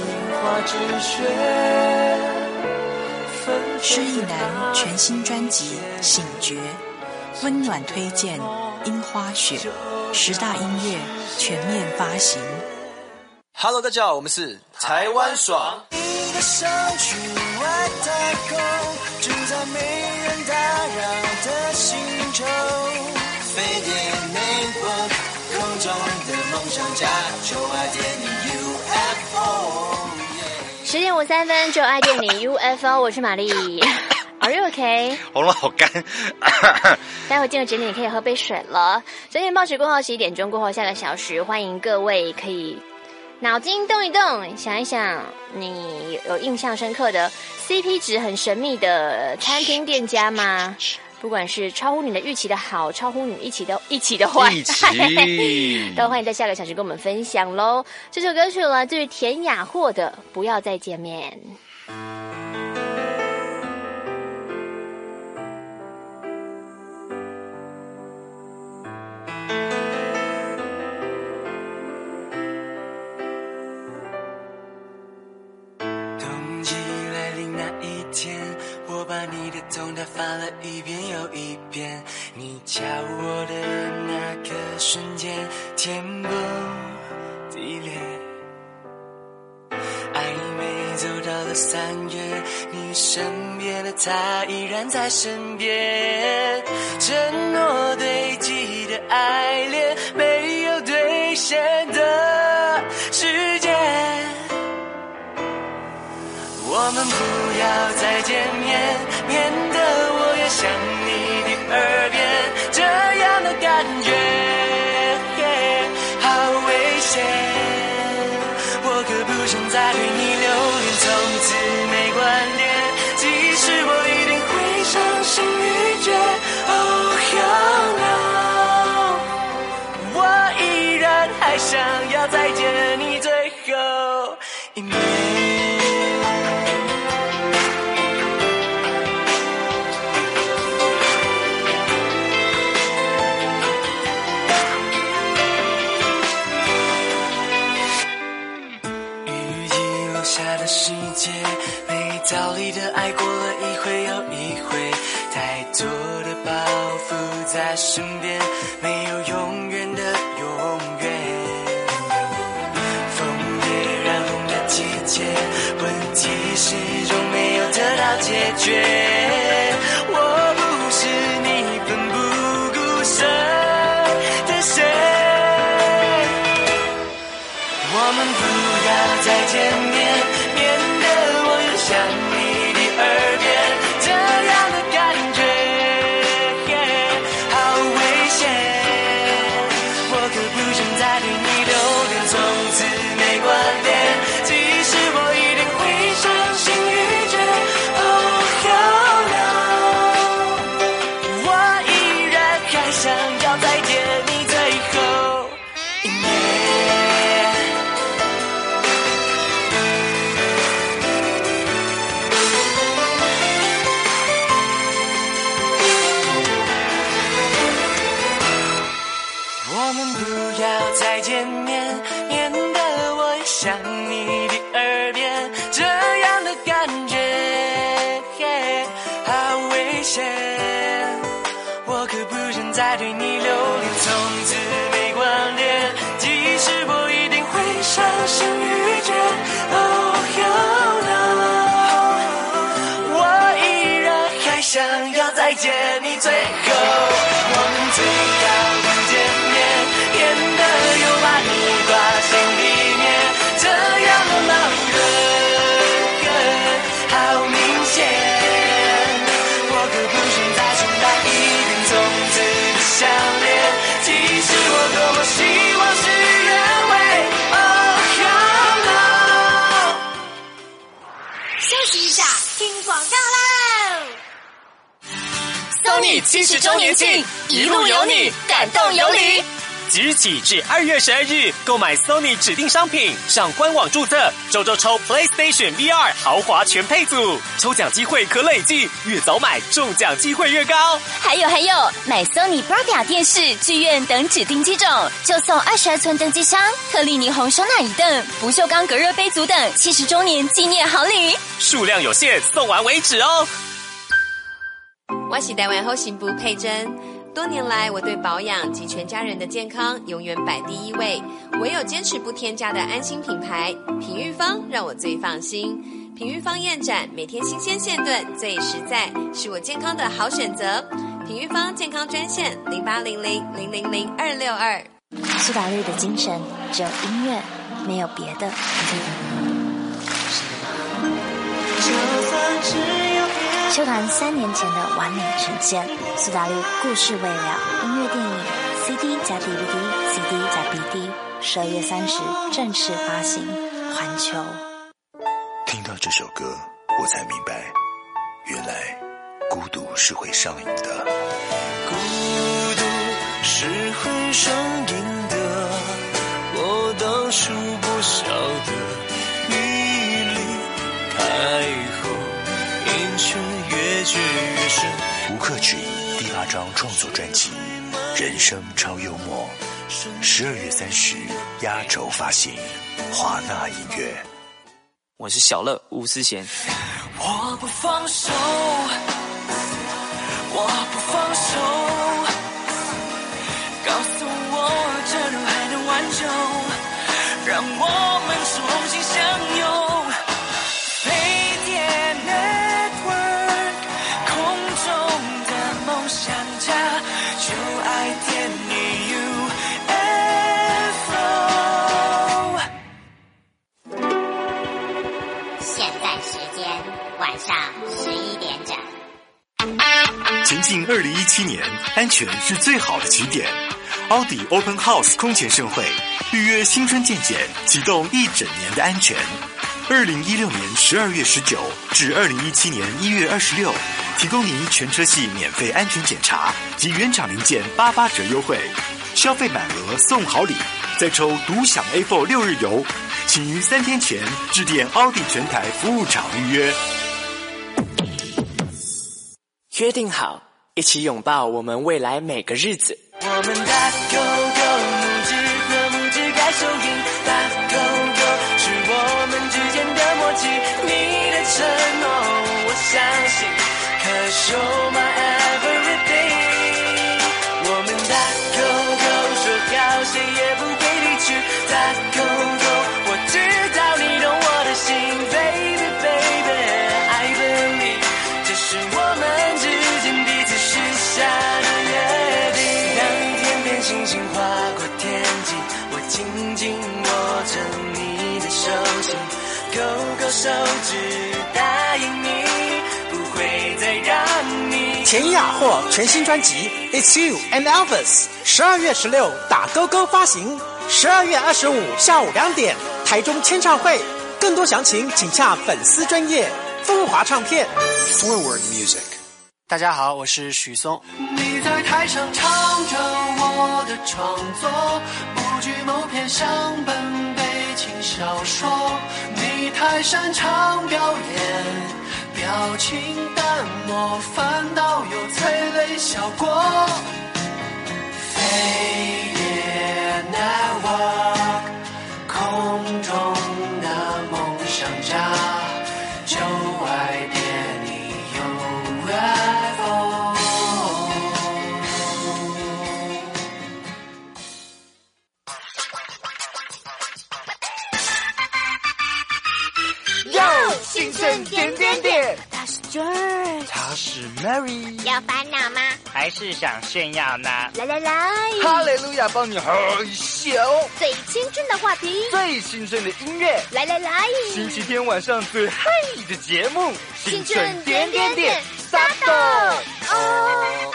施一男全新专辑《醒觉》，温暖推荐樱花雪，十大音乐全面发行。 Hello， 大家好，我们是台湾爽。 你的身躯外太空，住在没人打扰的星球，飞碟 Network， 空中的梦想家，就爱点你 U F O。 十点五三分，就爱电你 U F O， 我是玛丽。Are you okay？ 喉咙好干。 待会进入节目，你可以喝杯水了。九点报时过后，十一点钟过后，下个小时，欢迎各位可以脑筋动一动，想一想你有印象深刻的 C P 值很神秘的餐厅店家吗？不管是超乎你的预期的好，超乎你一起的一起的坏， 一起都欢迎在下个小时跟我们分享喽。这首歌曲来自于田雅霍的《不要再见面》。 冬季来临那一天，我把你的动态翻了一遍又一遍，你敲我的那个瞬间，天崩地裂。暧昧走到了三月，你身边的他依然在身边，承诺堆积的爱恋，没有兑现的时间。我们不要再见面，免得我也想你第二遍，这样的感觉好危险，我可不想再对你留恋，从此没关联，即使我一定会伤心欲绝。Oh no， 我依然还想要再见你最后一面。下的世界，每道理的爱过了一回又一回，太多的包袱在身边，没有永远的永远。枫叶染红的季节，问题始终没有得到解决。我不是你奋不顾身的谁，我们不要再见面，免得我又想你的耳边，这样的感觉好危险。我可不想再对你留恋，从此没关联，即使我一定会伤心欲绝。Oh hell no， 我依然还想要再见你最后一面。我们不要再见面，免得我又想你的耳边，这样的感觉好危险。我可不想再对你留恋，从此没关联，即使我一定会伤心欲绝。Oh hell no， 我依然还想要再见你最后，我们最要不见面，免得又把你挂心里面，这样的矛盾好明显。我可不想再重来一遍从此的相恋，即使我多么希望是原味。Oh hell no。 休息一下，听广告喽。 Sony 七十周年庆，一路有你，感动有你。即日起至二月十二日，购买 Sony 指定商品，上官网注册，周周抽 PlayStation V R 豪华全配组，抽奖机会可累计，越早买中奖机会越高。 还有还有，买 Sony Bravia 电视、剧院等指定机种，就送二十二寸登机箱、特立霓虹收纳椅凳、不锈钢隔热杯组等七十周年纪念好礼， 数量有限，送完为止哦。 我是台湾后行部佩珍。多年来，我对保养及全家人的健康永远摆第一位。唯有坚持不添加的安心品牌品育方，让我最放心。品育方燕盏每天新鲜现炖，最实在，是我健康的好选择。品育方健康专线零八零零零零零二六二。 苏打绿的精神只有音乐，没有别的。秋团三年前的完美呈现，苏打绿故事未了，音乐电影 C D 加 D V D，C D 加 B D， 十二月三十正式发行，环球。 听到这首歌，我才明白，原来孤独是会上瘾的。 孤独是会上瘾的，我当初不晓得，你离开后，阴沉越陷越深。 无可置疑第八张创作专辑《人生超幽默》，十二月三十压轴发行，华纳音乐。 我是小乐吴思贤。 我不放手，我不放手，告诉我这路还能挽救，让我们重新相拥。飞碟 Network， 空中的梦想家，就爱点你 U F O。 现在时间晚上十一点整。 前进二零一七年，安全是最好的起点。奥迪 Open House 空前盛会，预约新春健检，启动一整年的安全。二零一六年十二月十九至二零一七年一月二十六，提供您全车系免费安全检查及原厂零件八八折优惠，消费满额送好礼，再抽独享 A 四 六日游。请于三天前致电奥迪全台服务厂预约。 约定好，一起拥抱我们未来每个日子。 我们打勾勾，拇指和拇指该手印，打勾勾是我们之间的默契，你的承诺手心，勾勾手指，答应你不会再让你。 田雅霍全新专辑《It's You and Elvis》十二月十六打勾勾发行，十二月二十五下午两点台中签唱会。更多详情请洽粉丝专页风华唱片。 Forward Music。 大家好，我是许嵩。 你在台上唱着我的创作，不惧谋篇相本悲情小说，你太擅长表演，表情淡漠，反倒有催泪效果。飞碟 Network， 空中的梦想家，就爱别你 U F O。 哟，新春点点点， 他是 George， 他是 Mary， 有烦恼吗？ 还是想炫耀呢？ 来来来， 哈利路亚帮你嗨笑， 最青春的话题， 最青春的音乐， 来来来， 星期天晚上最嗨的节目， 新春点点点，撒豆哦。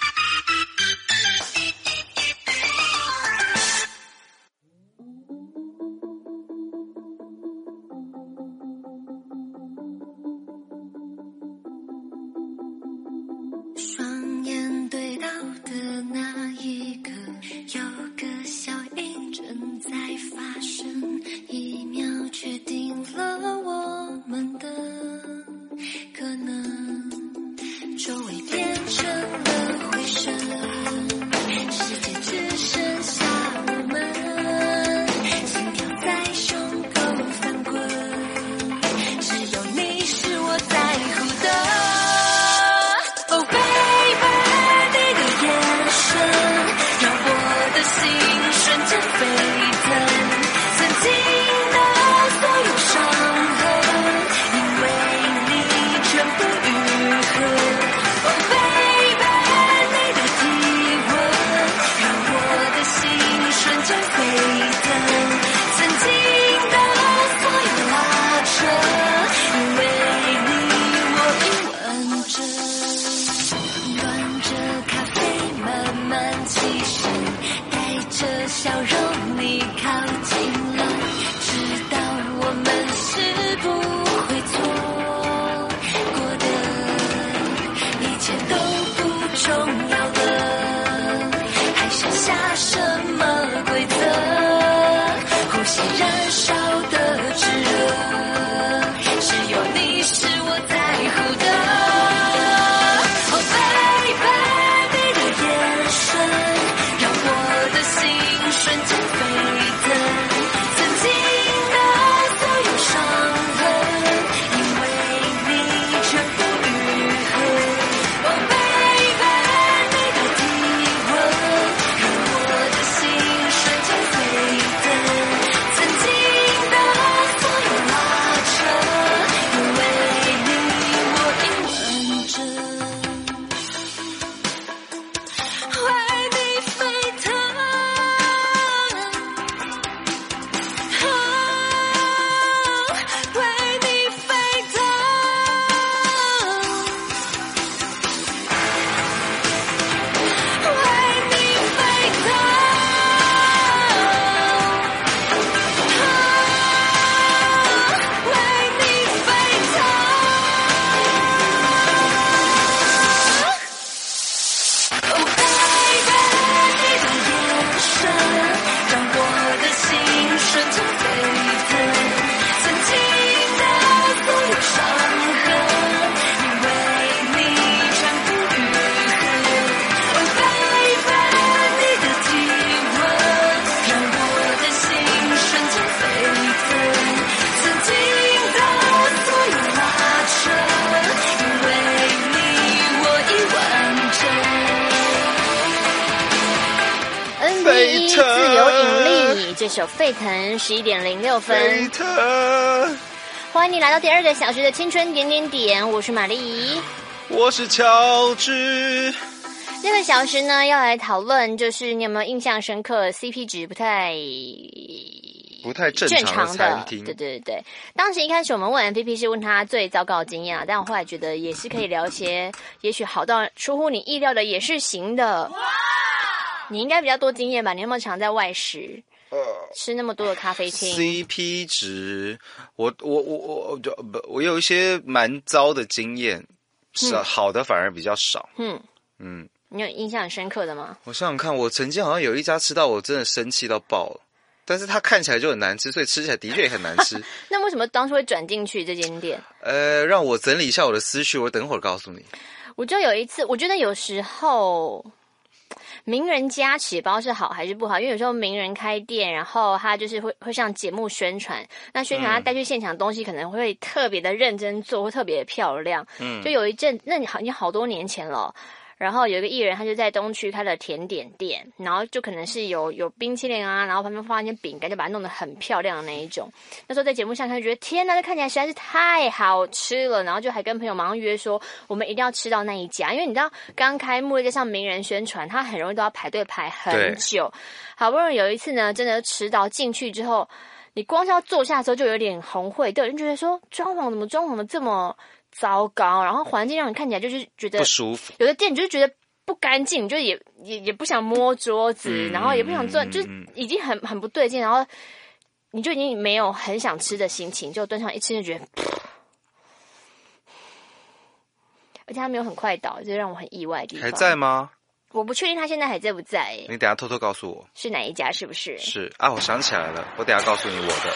双眼对到的那一刻，有个效应正在发生，一秒决定了我们的可能，周围变成了回声，世界只剩下我们，心跳在胸口翻滚，只有你是我在乎的。Oh baby， 你的眼神让我的心瞬间沸腾，曾经的所有伤痕，因为你全部愈合。Oh baby， 你的体温让我的心瞬间沸腾，曾经的所有拉扯，因为你我已吻着。端着咖啡慢慢起身，带着笑容你靠近了，知道我们是不会错过的，一切都不重要了，还剩下什么规则？呼吸燃烧的炙热，只有你是我在乎的。瞬间沸腾，曾经的所有伤痕，因为你全部愈合。Oh baby， 你的体温让我的心瞬间沸腾，曾经的所有拉扯，因为你我已吻着，为你沸腾。 自由引力这首沸腾十一点零六分， 沸腾。 欢迎你来到第二个小时的青春点点点，我是玛丽， 我是乔治。 这个小时呢，要来讨论，就是你有没有印象深刻 C P 值不太不太正正常的常的， 餐厅。 对对对。当时一开始我们问 M V P 是问他最糟糕的经验啊，但我后来觉得也是可以聊一些，也许好到出乎你意料的也是行的。你应该比较多经验吧？你有没有常在外食？吃那么多的咖啡厅 ，C P 值，我我我我就不，我有一些蛮糟的经验，是、嗯、好的反而比较少。嗯嗯， 你有印象很深刻的吗？ 我想想看，我曾经好像有一家吃到我真的生气到爆了，但是它看起来就很难吃，所以吃起来的确也很难吃。 那为什么当初会转进去这间店？ 呃，让我整理一下我的思绪，我等会儿告诉你。 我就有一次，我觉得有时候。名人加持，不知道是好还是不好，因为有时候名人开店，然后他就是会会上节目宣传，那宣传他带去现场的东西可能会特别的认真做，会特别的漂亮。嗯，就有一阵，那你好，你好多年前了。然后有一个艺人，他就在东区开了甜点店，然后就可能是有有冰淇淋啊，然后旁边放一些饼干，就把它弄得很漂亮的那一种。那时候在节目上看，就觉得天哪，这看起来实在是太好吃了，然后就还跟朋友马上约说，我们一定要吃到那一家，因为你知道刚开幕加上名人宣传，他很容易都要排队排很久。好不容易有一次呢，真的吃到进去之后，你光是要坐下的时候就有点红会，都有人觉得说装潢怎么装潢的这么糟糕，然后环境让你看起来就是觉得不舒服， 有的店你就是觉得不干净，就也也也不想摸桌子，嗯、然后也不想坐，嗯、就已经很很不对劲，然后你就已经没有很想吃的心情，就端上一吃就觉得，而且他没有很快倒，这让我很意外的地方。 还在吗？ 我不确定他现在还在不在、欸。 你等一下偷偷告诉我是哪一家，是不是？ 是啊，我想起来了，我等一下告诉你我的。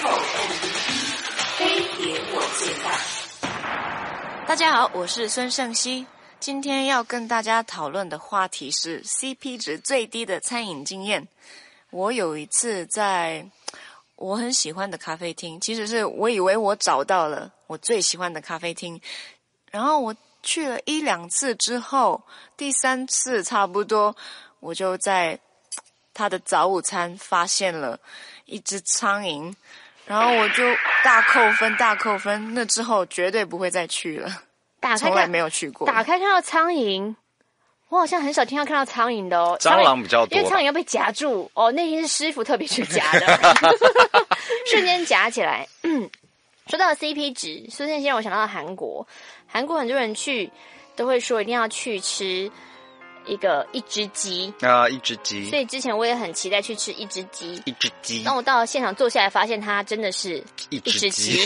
飞碟我最大。大家好，我是孙胜熙。今天要跟大家讨论的话题是 C P 值最低的餐饮经验。我有一次在我很喜欢的咖啡厅，其实是我以为我找到了我最喜欢的咖啡厅，然后我去了一两次之后，第三次差不多，我就在他的早午餐发现了一只苍蝇，然后我就大扣分大扣分，那之后绝对不会再去了， 打开从来没有去过。 打开看到苍蝇，我好像很少听到看到苍蝇的哦。 蟑螂比较多， 因为苍蝇要被夹住哦，那天是师傅特别去夹的，瞬间夹起来。说到 C P 值，苏先生，我想到了韩国，韩国很多人去都会说一定要去吃一个一只鸡啊，一只鸡。 所以之前我也很期待去吃一只鸡， 一只鸡。 当我到了现场坐下来，发现它真的是一只鸡。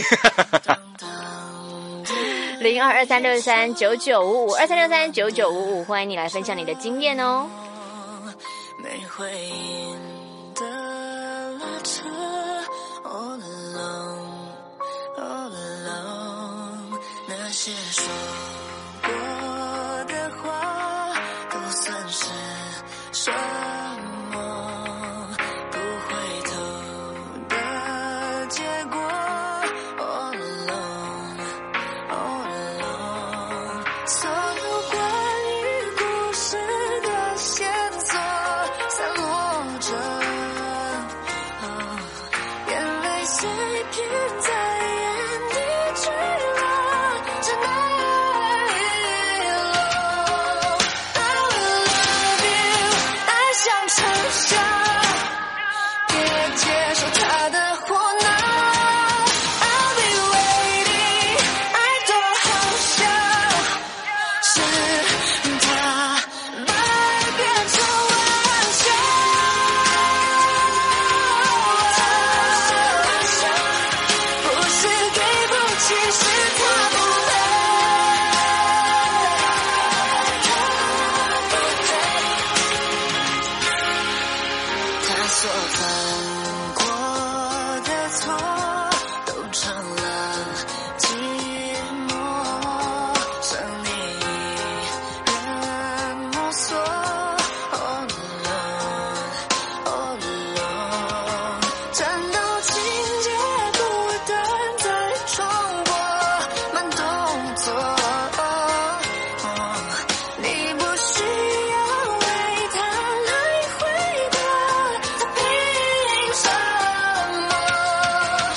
零二二三六三九九五五二三六三九九五五，欢迎你来分享你的经验哦。 没回应的拉扯 all alone all alone， 那些说过的话都算是什么？不回头的结果 all alone all alone， 所有关于故事的线索散落着，哦，眼泪碎片在眼底坠落，真爱落。I love you， 爱像成效，别接受他的胡闹。I'll be waiting， 爱多好笑，是他把爱变成玩笑。不是给不起，是他不配，他所犯过的错都成了寂寞，剩你一人摸索 all alone all alone， 战斗情节不断在重播，慢动作，你不需要为他来回答，他凭什么？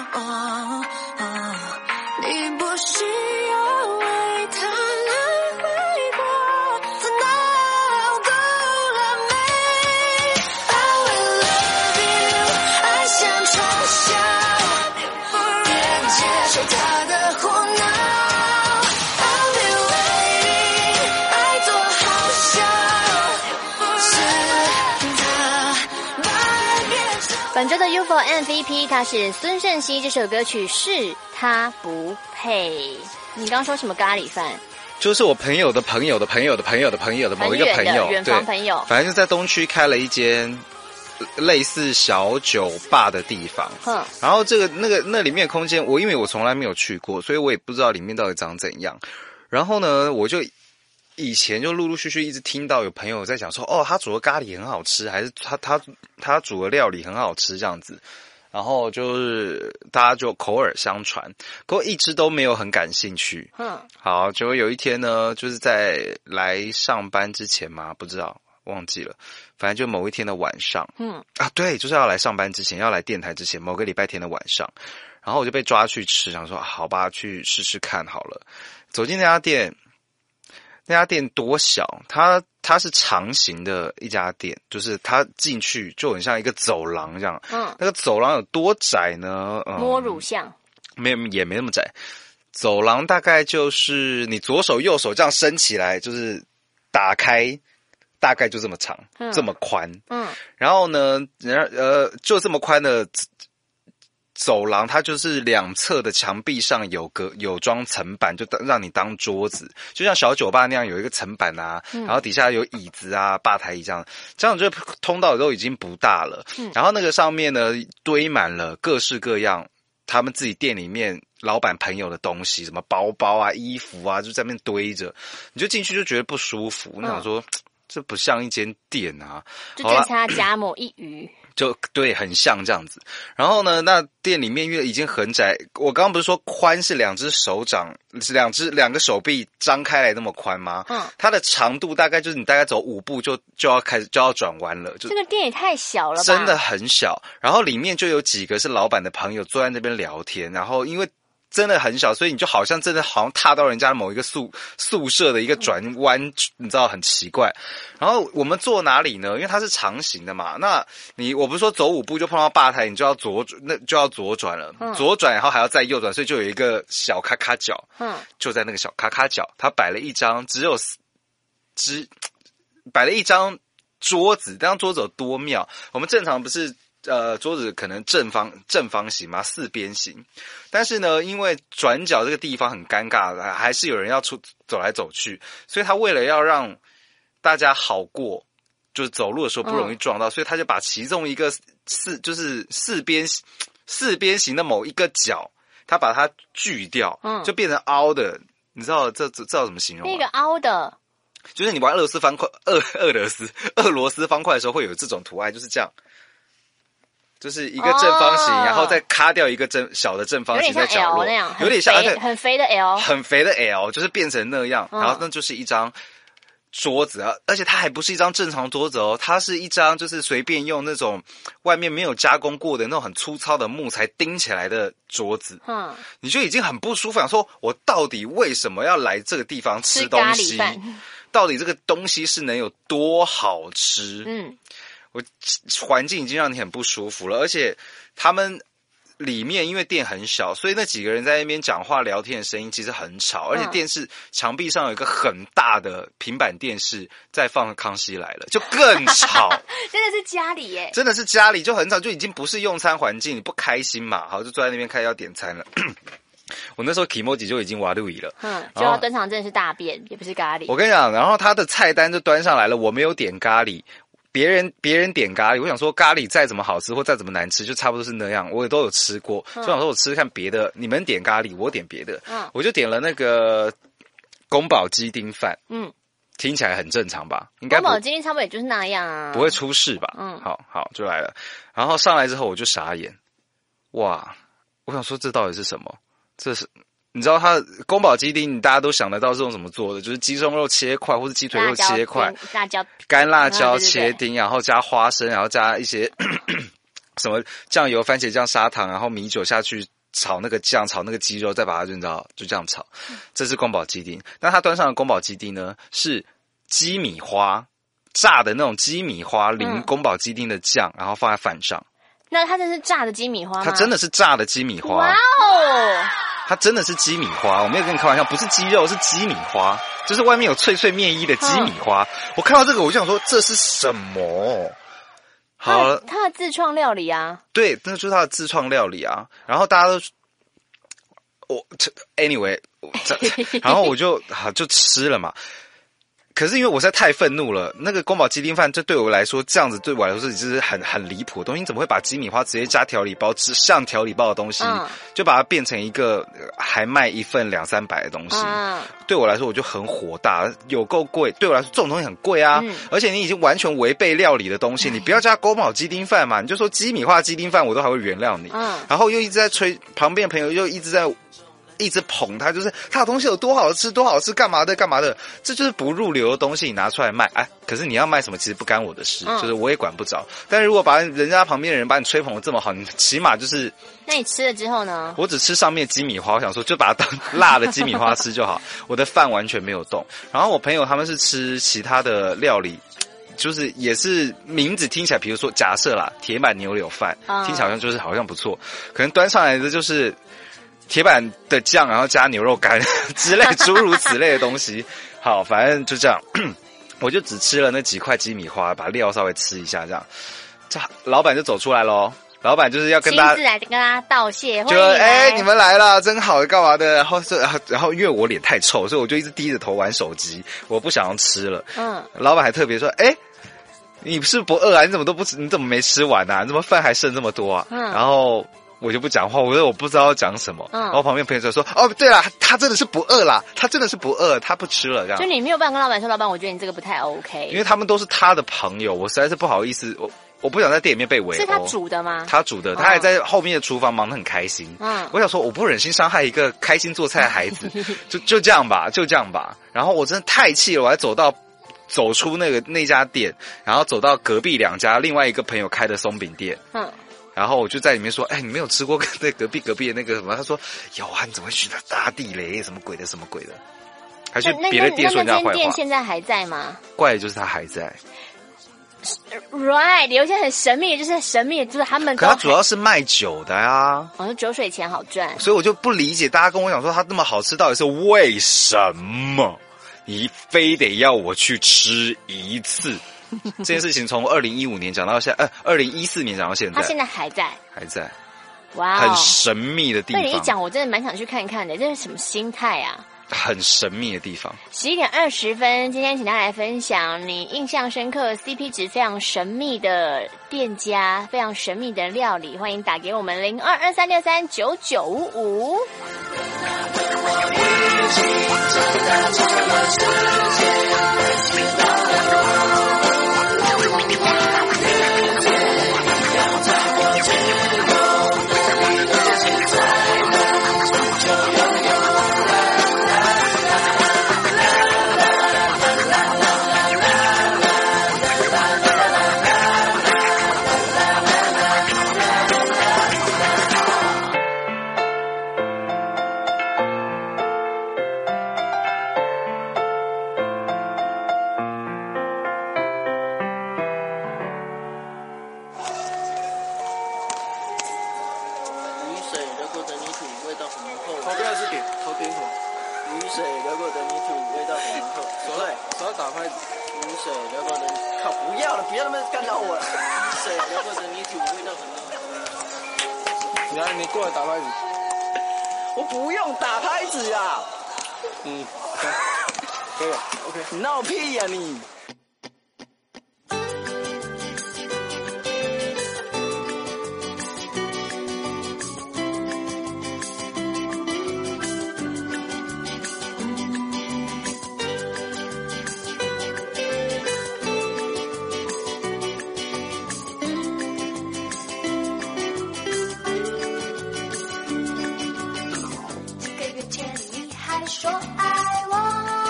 哦哦，你不需要为他来回过，烦恼够了没 ？I will love you， 爱像从小不忍接受他的胡闹。 本周的 U F O M V P 他是孙盛熙，这首歌曲是他不配。你刚刚说什么咖喱饭？ 就是我朋友的朋友的朋友的朋友的朋友的某一个朋友， 远方朋友， 反正就在东区开了一间类似小酒吧的地方。 嗯， 然后这个那个那里面的空间，我因为我从来没有去过，所以我也不知道里面到底长怎样。然后呢，我就以前就陆陆续续一直听到有朋友在讲说，哦，他煮的咖喱很好吃，还是他他他煮的料理很好吃这样子。然后就是大家就口耳相传，可我一直都没有很感兴趣。 嗯， 好，结果有一天呢，就是在来上班之前嘛，不知道忘记了，反正就某一天的晚上， 嗯啊，对，就是要来上班之前，要来电台之前，某个礼拜天的晚上，然后我就被抓去吃，想说好吧，去试试看好了。走进那家店。那家店多小？它它是长形的一家店，就是它进去就很像一个走廊这样。 嗯， 那个走廊有多窄呢？嗯、 摸乳巷， 没也没那么窄。走廊大概就是你左手右手这样伸起来，就是打开，大概就这么长， 嗯、 这么宽。 嗯， 然后呢，呃，就这么宽的走廊，它就是两侧的墙壁上有个有装层板，就让你当桌子，就像小酒吧那样有一个层板啊， 嗯、 然后底下有椅子啊、吧台椅这样，这样就通道都已经不大了。 嗯、 然后那个上面呢堆满了各式各样他们自己店里面老板朋友的东西，什么包包啊、衣服啊，就在那边堆着，你就进去就觉得不舒服。我、嗯、想说，这不像一间店啊， 就跟他夹某一隅。 就对，很像这样子。然后呢，那店里面因为已经很窄，我刚刚不是说宽是两只手掌，两只两个手臂张开来那么宽吗？ 嗯， 它的长度大概就是你大概走五步就就要开始就要转弯了。就这个店也太小了吧？ 真的很小。然后里面就有几个是老板的朋友坐在那边聊天，然后因为真的很小，所以你就好像真的好像踏到人家某一个宿宿舍的一个转弯，嗯、你知道很奇怪。然后我们坐哪里呢？因为它是长形的嘛，那你我不是说走五步就碰到吧台，你就要左那就要左转了， 嗯、 左转然后还要再右转，所以就有一个小咔咔角， 嗯， 就在那个小咔咔角，它摆了一张只有只摆了一张桌子，这张桌子有多妙？我们正常不是。呃，桌子可能正方正方形嘛，四边形，但是呢，因为转角这个地方很尴尬，还是有人要出走来走去，所以他为了要让大家好过，就是走路的时候不容易撞到，嗯、所以他就把其中一个四就是四边四边形的某一个角，他把它锯掉，嗯，就变成凹的，你知道这这知道怎么形容吗？ 那个凹的， 就是你玩俄罗斯方块、俄俄罗斯俄罗斯方块的时候会有这种图案，就是这样。就是一个正方形，哦、然后再卡掉一个正小的正方形在角落， 有点像 L 那样， 有点像很, 很肥的 L， 很肥的 L， 就是变成那样， 嗯、 然后那就是一张桌子啊，而且它还不是一张正常桌子哦，它是一张就是随便用那种外面没有加工过的那种很粗糙的木材钉起来的桌子， 嗯， 你就已经很不舒服，想说我到底为什么要来这个地方吃东西？到底这个东西是能有多好吃？ 嗯。 我环境已经让你很不舒服了，而且他们里面因为店很小，所以那几个人在那边讲话聊天的声音其实很吵，而且电视墙壁上有一个很大的平板电视在放《康熙来了》，就更吵。 真的是家里耶， 真的是家里就很吵，就已经不是用餐环境，你不开心嘛？好，就坐在那边开始要点餐了。我那时候 Kimoji 就已经瓦路伊了， 嗯，就要登场真的是大便，也不是咖喱。 我跟你讲，然后他的菜单就端上来了，我没有点咖喱。别人别人点咖喱，我想说咖喱再怎么好吃或再怎么难吃，就差不多是那样，我也都有吃过。嗯、所以想说我吃看别的，你们点咖喱，我点别的。嗯，我就点了那个宫保鸡丁饭。嗯，听起来很正常吧？应该宫保鸡丁差不多也就是那样啊， 不会出事吧？嗯，好好就来了。然后上来之后我就傻眼，哇！我想说这到底是什么？这是。你知道它宫保鸡丁，你大家都想得到是用怎么做的？就是鸡胸肉切块，或是鸡腿肉切块， 辣椒、 干辣椒切丁，然后加花生，然后加一些什么酱油、番茄酱、砂糖，然后米酒下去炒那个酱，炒那个鸡肉，再把它就你知道就这样炒。这是宫保鸡丁。那他端上的宫保鸡丁呢，是鸡米花炸的那种鸡米花淋宫保鸡丁的酱，然后放在饭上。 那它这是炸的鸡米花吗？ 它真的是炸的鸡米花。 哇哦！ 它真的是鸡米花，我没有跟你开玩笑，不是鸡肉，是鸡米花，就是外面有脆脆面衣的鸡米花。嗯、我看到这个，我就想说这是什么？好了， 他的自创料理啊， 对，那就是他的自创料理啊。然后大家都，我 anyway， 然后我就好就吃了嘛。可是因为我实在太愤怒了，那个宫保鸡丁饭，这对我来说，这样子对我来说就是很很离谱的东西。你怎么会把鸡米花直接加调理包，吃像调理包的东西，嗯、就把它变成一个还卖一份两三百的东西？嗯、对我来说，我就很火大，有够贵。对我来说，这种东西很贵啊！嗯、而且你已经完全违背料理的东西，你不要加宫保鸡丁饭嘛，你就说鸡米花鸡丁饭，我都还会原谅你。嗯、然后又一直在吹，旁边的朋友又一直在。一直捧他，就是他的东西有多好吃，多好吃，干嘛的干嘛的，这就是不入流的东西，你拿出来卖，哎，可是你要卖什么，其实不干我的事，嗯、就是我也管不着。但是如果把人家旁边的人把你吹捧的这么好，你起码就是， 那你吃了之后呢？ 我只吃上面鸡米花，我想说就把它当辣的鸡米花吃就好，我的饭完全没有动。然后我朋友他们是吃其他的料理。就是也是名字听起来，比如说假设啦，铁板牛柳饭，嗯、听起来好像就是好像不错，可能端上来的就是铁板的酱，然后加牛肉干之类诸如此类的东西。好，反正就这样，我就只吃了那几块鸡米花，把料稍微吃一下，这样，这老板就走出来咯。老板就是要跟大家亲自来跟他道谢， 就哎、欸、你们来了，真好，干嘛的？然后是然后因为我脸太臭，所以我就一直低着头玩手机，我不想要吃了。嗯，老板还特别说，哎、欸。你是不饿啊？你怎么都不吃？你怎么没吃完啊？你怎么饭还剩这么多啊？嗯，然后我就不讲话，我说我不知道要讲什么。嗯，然后旁边朋友就说：“哦，对了，他真的是不饿啦，他真的是不饿，他不吃了。”这样， 就你没有办法跟老板说，老板，我觉得你这个不太 OK。 因为他们都是他的朋友，我实在是不好意思，我我不想在店里面被围殴。 是他煮的吗？ 他煮的，他还在后面的厨房忙得很开心。嗯，我想说，我不忍心伤害一个开心做菜的孩子，就就这样吧，就这样吧。然后我真的太气了，我还走到。走出那个那家店，然后走到隔壁两家另外一个朋友开的松饼店，嗯，然后我就在里面说，哎，你没有吃过那隔壁隔壁的那个什么？他说有啊，你怎么会去那大地雷？什么鬼的什么鬼的？还去别的店说人家坏话。 那那间店现在还在吗？ 怪的就是他还在。 Right， 有一些很神秘的，就是神秘的，就是他们都。 可他主要是卖酒的啊。 我说酒水钱好赚， 所以我就不理解大家跟我讲说他那么好吃，到底是为什么？你非得要我去吃一次，这件事情从二零一五年讲到现在，呃，二零一四年讲到现在， 他现在还在， 还在， 哇、 wow ，很神秘的地方。 被你一讲，我真的蛮想去看看的，这是什么心态啊？ 很神秘的地方。 十一点二十分，今天请大家来分享你印象深刻、C P 值非常神秘的店家，非常神秘的料理，欢迎打给我们零二二三六三九九五五。 你过来打拍子，我不用打拍子呀。嗯，可以了 ，OK。你闹屁呀、啊、你！ 说爱我，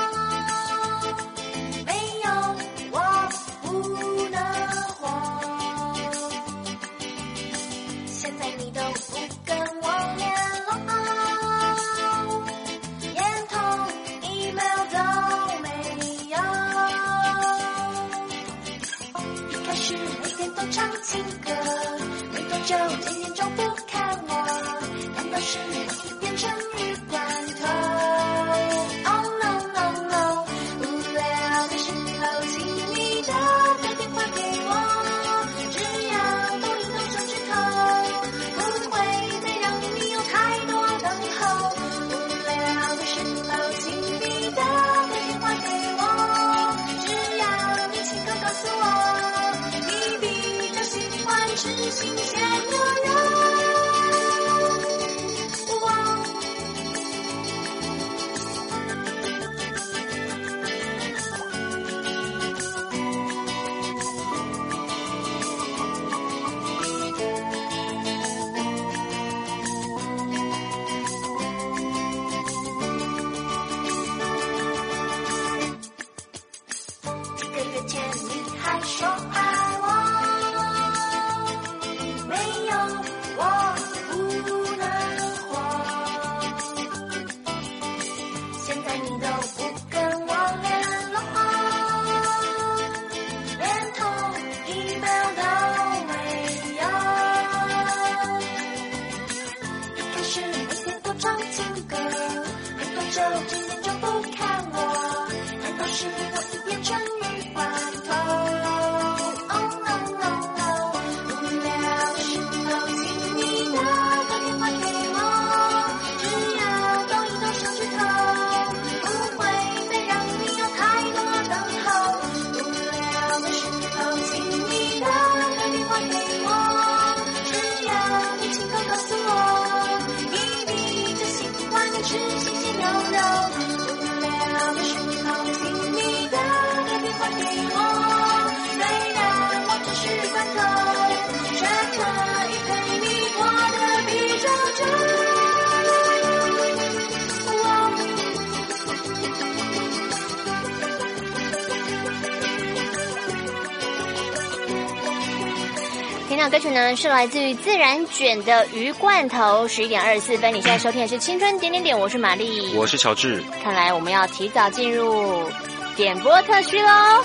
没有我不能活。现在你都不跟我联变成鱼罐头。Oh no no no， 无聊的时候，请你打个电话给我，只要抖一抖手指头，不会再让你有太多等候。无聊的时候，请你打个电话给我，只要你亲口告诉我，你比较喜欢吃新鲜牛肉。几个月前你还说爱我，没有我不能活。现在你都不跟我联络，连通 email 都没有。一开始每天都唱情歌，很多久今天就不看我，难道是我已变成鱼罐头？ Oh no no no， 无聊的时候，请你打个电话给我，只要抖一抖手指头，不会再让你有太多等候。无聊的时候，请你打个电话给我，只要你亲口告诉我，你比较喜欢吃新鲜牛肉。无聊的时候，请你打个电话给我，虽然我只是罐头，却可以陪你过得比较久。 听到歌曲呢是来自于自然卷的鱼罐头。十一点二十四分，你现在收听的是青春点点点，我是玛丽， 我是乔治。 看来我们要提早进入点播特区喽。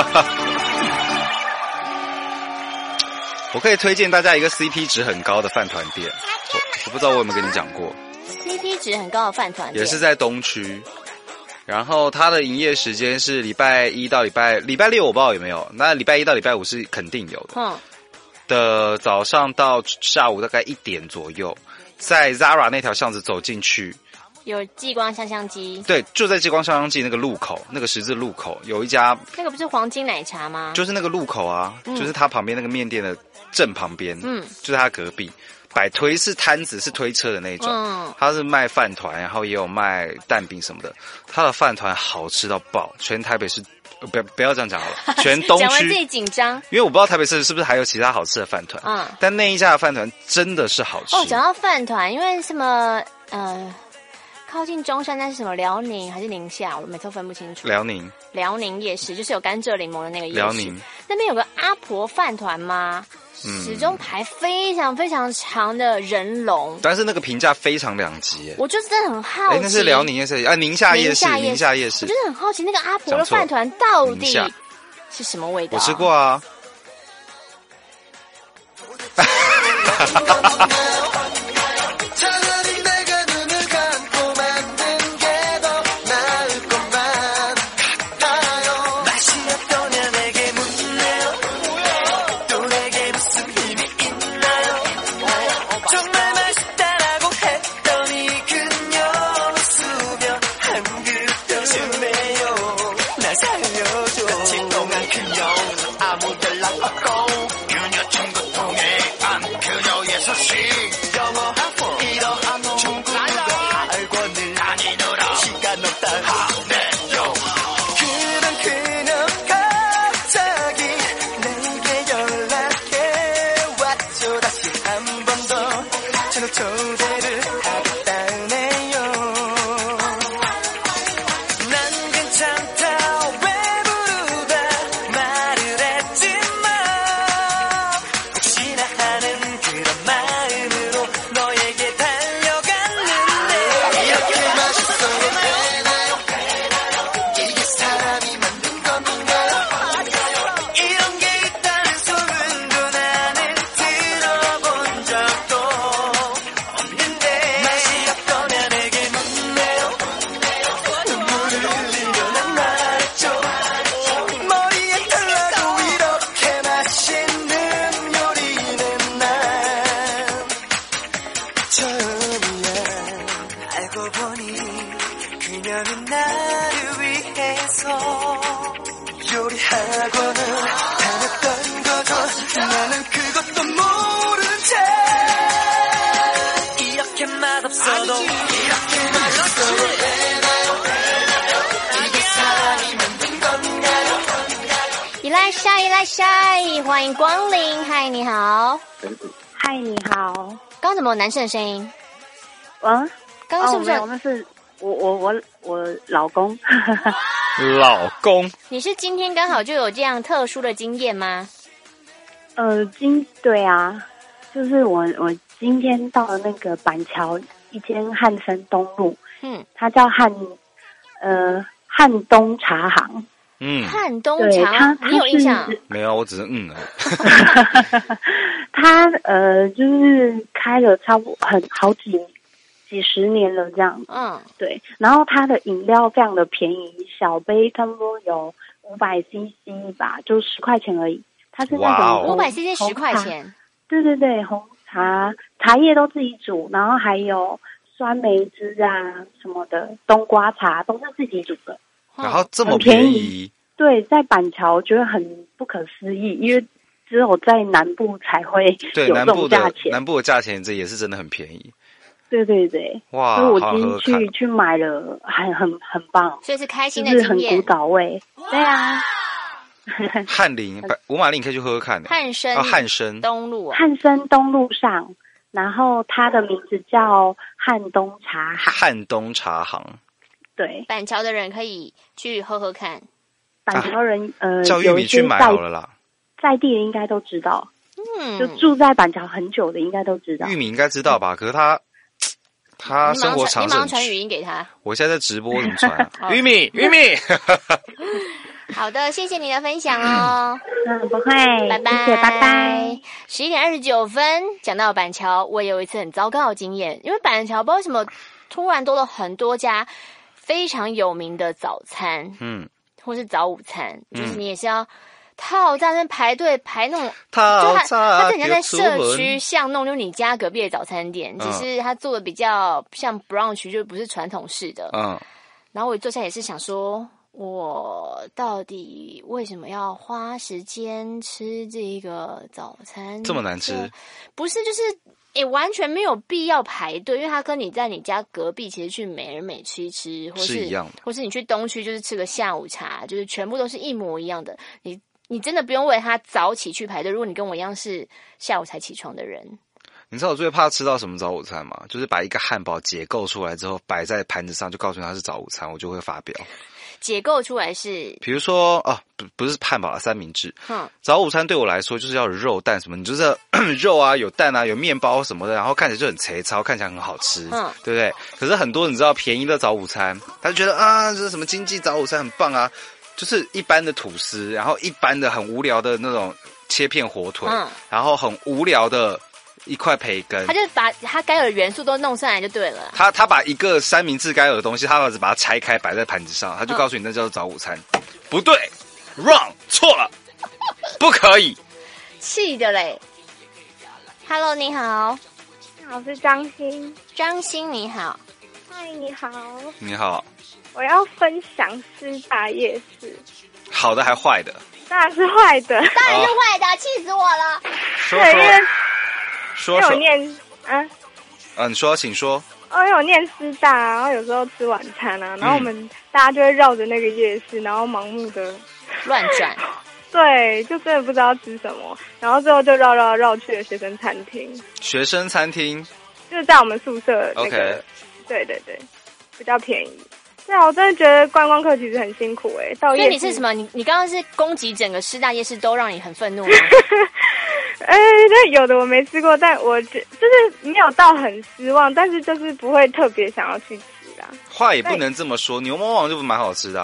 我可以推荐大家一个 C P 值很高的饭团店，我我不知道我有没有跟你讲过。 C P 值很高的饭团店也是在东区，然后它的营业时间是礼拜一到礼拜礼拜六我不知道有没有，那礼拜一到礼拜五是肯定有的。 嗯， 的早上到下午大概一点左右，在 Zara 那条巷子走进去， 有激光香香鸡。 对，就在激光香香鸡那个路口，那个十字路口有一家， 那个不是黄金奶茶吗？ 就是那个路口啊，嗯、就是它旁边那个面店的正旁边，嗯，就是它隔壁。摆推是摊子，是推车的那种，嗯，它是卖饭团，然后也有卖蛋饼什么的。它的饭团好吃到爆，全台北市不要不要这样讲好了，全东区。 讲完自己紧张， 因为我不知道台北市是不是还有其他好吃的饭团，嗯，但那一家的饭团真的是好吃。 哦，讲到饭团，因为什么呃，靠近中山那是什么辽宁还是宁夏，我每次都分不清楚。 辽宁， 辽宁夜市就是有甘蔗柠檬的那个夜市。 辽宁那边有个阿婆饭团吗？嗯、始终排非常非常长的人龙， 但是那个评价非常两极。 我就真的很好奇， 哎，那是辽宁夜市啊，宁夏夜市，宁夏夜市。 我真的很好奇，那个阿婆的饭团到底是什么味道？ 我吃过啊。 알고 보니 그녀는 나를 위해서 요리학원을 다녔던 거죠. 나는 그것도 모른 채 이렇게 맛없어도 이렇게 맛없어도 이게 사랑이 만든 건가요? 伊拉莎，伊拉莎，欢迎光临。嗨，你好。 嗨，你好。 刚怎么有男生的声音？ 啊？ 刚刚是不是？ 哦、那是我我我我老公。 老公， 你是今天刚好就有这样特殊的经验吗？ 呃，今对啊，就是我我今天到了那个板桥一间汉森东路， 嗯， 它叫汉呃汉东茶行。 嗯， 汉东茶，你有印象？ 没有，我只是嗯。 他呃，就是开了差不多很好几几十年了这样。 嗯， 对。然后他的饮料非常的便宜，小杯差不多有五百 C C 吧，就十块钱而已。它是那种五百 C C 十块钱。 对对对，红茶茶叶都自己煮，然后还有酸梅汁啊什么的，冬瓜茶都是自己煮的。 然后这么便宜， 对，在板桥我觉得很不可思议，因为只有在南部才会有这种价钱。 南部的价钱这也是真的很便宜。 对对对， 哇！ 所以我今天去去买了，很很很棒， 所以是开心的经验， 就是很古早味。对啊， 翰林五马林，你可以去喝喝看。 汉生哦，汉生东路， 汉生东路上，然后它的名字叫汉东茶行。 汉东茶行。 对， 板桥的人可以去喝喝看。 板桥人、啊、呃， 叫玉米去买好了啦。 在地的应该都知道， 嗯， 就住在板桥很久的应该都知道。 玉米应该知道吧？可是他他生活常识， 你马上传语音给他。 我现在在直播，怎么传、啊？玉米，玉米。 好的，谢谢你的分享哦。 嗯，不会， 拜拜， 谢谢，拜拜。 十一点二十九分，讲到板桥，我有一次很糟糕的经验，因为板桥不知道为什么突然多了很多家非常有名的早餐， 嗯， 或是早午餐，嗯、就是你也是要套在那排队排那种， 套就它它等下在社区巷弄，就是你家隔壁的早餐店，只是它做的比较像 brunch， 就不是传统式的， 嗯， 然后我坐下也是想说，我到底为什么要花时间吃这个早餐？ 这么难吃？ 不是，就是。也完全没有必要排队，因为它跟你在你家隔壁，其实去美而美吃一吃，或是是一样的， 或是你去东区就是吃个下午茶，就是全部都是一模一样的。你你真的不用为它早起去排队。如果你跟我一样是下午才起床的人， 你知道我最怕吃到什么早午餐吗？就是把一个汉堡解构出来之后摆在盘子上，就告诉你它是早午餐，我就会发飙。 解构出来是， 比如说哦，不不是汉堡啦，三明治。 嗯， 早午餐对我来说就是要有肉蛋什么，你就是肉啊，有蛋啊，有面包什么的，然后看起来就很粗糙，看起来很好吃， 嗯， 对不对？可是很多你知道便宜的早午餐，他就觉得啊，这是什么经济早午餐很棒啊，就是一般的吐司，然后一般的很无聊的那种切片火腿， 嗯， 然后很无聊的一块培根， 他就把他该有的元素都弄上来就对了。 他他把一个三明治该有的东西，他把它拆开摆在盘子上，他就告诉你那叫做早午餐，嗯、不对 ，wrong 错了，不可以， 气的嘞。Hello， 你好， 你好，是张欣， 张欣你好， 嗨，你好， 你好， 我要分享师大夜市， 好的还坏的？ 当然是坏的， 当然是坏的，气死我了。 说说。说说， 因为我念啊， 啊，你说，请说。 哦，因为我念师大，然后有时候吃晚餐啊，然后我们、嗯、大家就会绕着那个夜市，然后盲目的乱转。 对，就真的不知道吃什么，然后最后就绕绕绕去了学生餐厅。 学生餐厅就是在我们宿舍那个。Okay. 对对对，比较便宜。对啊，我真的觉得观光客其实很辛苦哎、欸。到夜市， 所以你是什么？你你刚刚是攻击整个师大夜市，都让你很愤怒吗？ 哎，那有的我没吃过，但我觉就是没有到很失望，但是就是不会特别想要去吃啊。 话也不能这么说，牛魔王就蛮好吃的啊。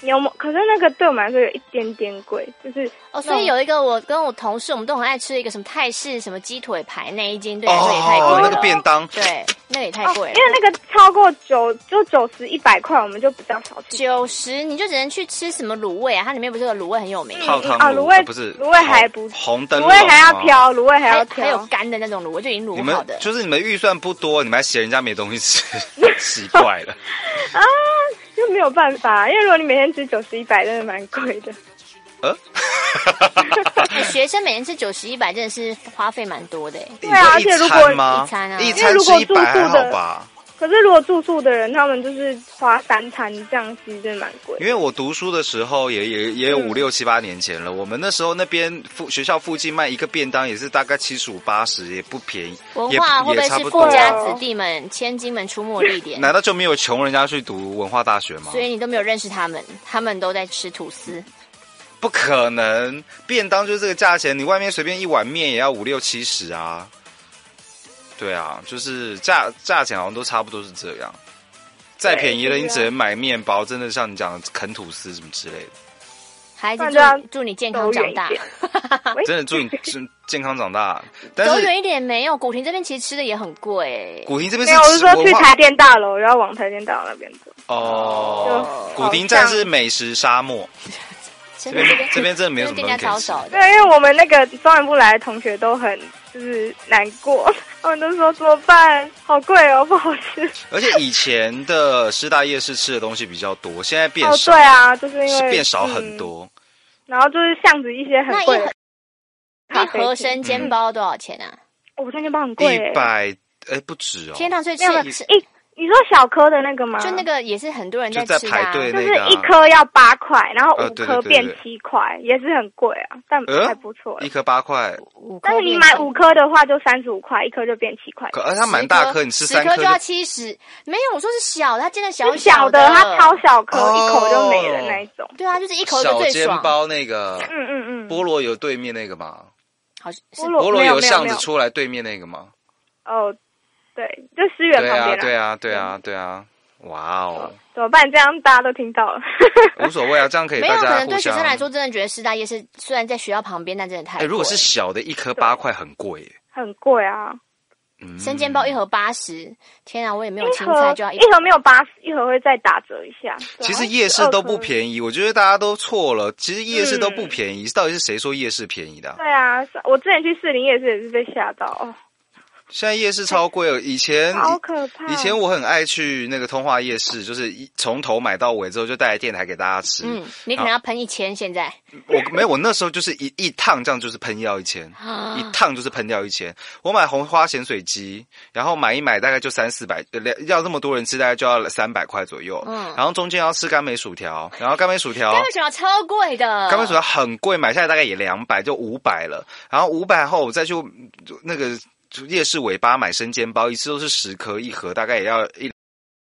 牛膜，可是那个对我们来说有一点点贵，就是哦，所以有一个我跟我同事，我们都很爱吃一个什么泰式什么鸡腿排那一斤，对来说也太贵了。 哦，那个便当， 对，那个也太贵了。 哦，因为那个超过九就九十一百块，我们就比较少吃。 九十你就只能去吃什么卤味啊？它里面不是有卤味很有名？ 泡汤啊，卤味不是卤味还不红灯卤味还要挑，卤味还要挑， 还有干的那种卤味就已经卤好的。 就是你们预算不多，你们还嫌人家没东西吃，奇怪了啊。就没有办法，因为如果你每天吃九十一百，真的蛮贵的。 呃， 学生每天吃九十一百，真的是花费蛮多的。 对啊，而且如果一餐啊， 一餐吃一百还好吧？ 可是如果住宿的人，他们就是花三餐这样，其实真的蛮贵。 因为我读书的时候也也也有五六七八年前了，我们那时候那边附学校附近卖一个便当也是大概七十五八十，也不便宜。 文化会不会是富家子弟们、千金们出没的地点？ 难道就没有穷人家去读文化大学吗？ 所以你都没有认识他们，他们都在吃吐司。 不可能，便当就是这个价钱，你外面随便一碗面也要五六七十啊。对啊，就是价价钱好像都差不多是这样。再便宜了，你只能买面包，真的像你讲的啃吐司什么之类的。 孩子祝祝你健康长大， 真的祝你健康长大。但是走远一点没有，古亭这边其实吃的也很贵。 古亭这边是没有，我是说去台电大楼，然后往台电大楼那边走。 哦，古亭站是美食沙漠。这边这边真的没有什么东西可以吃。 对，因为我们那个中南部来的同学都很就是难过，他们都说怎么办，好贵哦，不好吃。 而且以前的师大夜市吃的东西比较多，现在变少。 哦，对啊，就是因为变少很多。 嗯、然后就是巷子一些很贵的。 一盒生煎包多少钱啊？ 哦，生煎包很贵， 一百哎不止哦。 天堂最吃一。你说小颗的那个吗？ 就那个也是很多人在吃的、啊， 排队那个、啊，就是一颗要八块，然后五颗变七块、 呃， 也是很贵啊，但还不错、 呃。一颗八块， 但是你买五颗的话就三十五块，一颗就变七块。 可而它蛮大颗，你吃三颗就要七十。没有，我说是小，它真的小小的，它超小颗、哦，一口就没了那一种。 对啊，就是一口就最爽。 小煎包那个， 嗯嗯嗯， 菠萝油对面那个嘛， 好是菠萝油巷子出来对面那个吗？ 哦。对，就思源旁边、啊。 对啊，对啊，对啊，哇哦！ 怎么办？这样大家都听到了。 无所谓啊，这样可以大家互相。 没有，可能对学生来说，真的觉得师大夜市虽然在学校旁边，但真的太贵。 哎，如果是小的，一颗八块，很贵。 很贵啊！ 嗯， 生煎包一盒八十，天啊，我也没有青菜就要一盒没有八十，一盒会再打折一下。 其实夜市都不便宜，我觉得大家都错了。其实夜市都不便宜，嗯、到底是谁说夜市便宜的、啊？ 对啊，我之前去士林夜市也是被吓到哦。 现在夜市超贵了，以前好可怕。 以前我很爱去那个通化夜市，就是一从头买到尾之后就带来电台给大家吃。 嗯，你可能要喷一千，现在我没有，我那时候就是一一趟这样就是喷掉一千，一趟就是喷掉一千。我买红花咸水鸡，然后买一买大概就三四百，要那么多人吃大概就要三百块左右。嗯，然后中间要吃甘梅薯条，然后甘梅薯条， 甘梅薯条超贵的， 甘梅薯条很贵，买下来大概也两百，就五百了。然后五百后我再去那个。夜市尾巴买生煎包，一次都是十颗一盒，大概也要一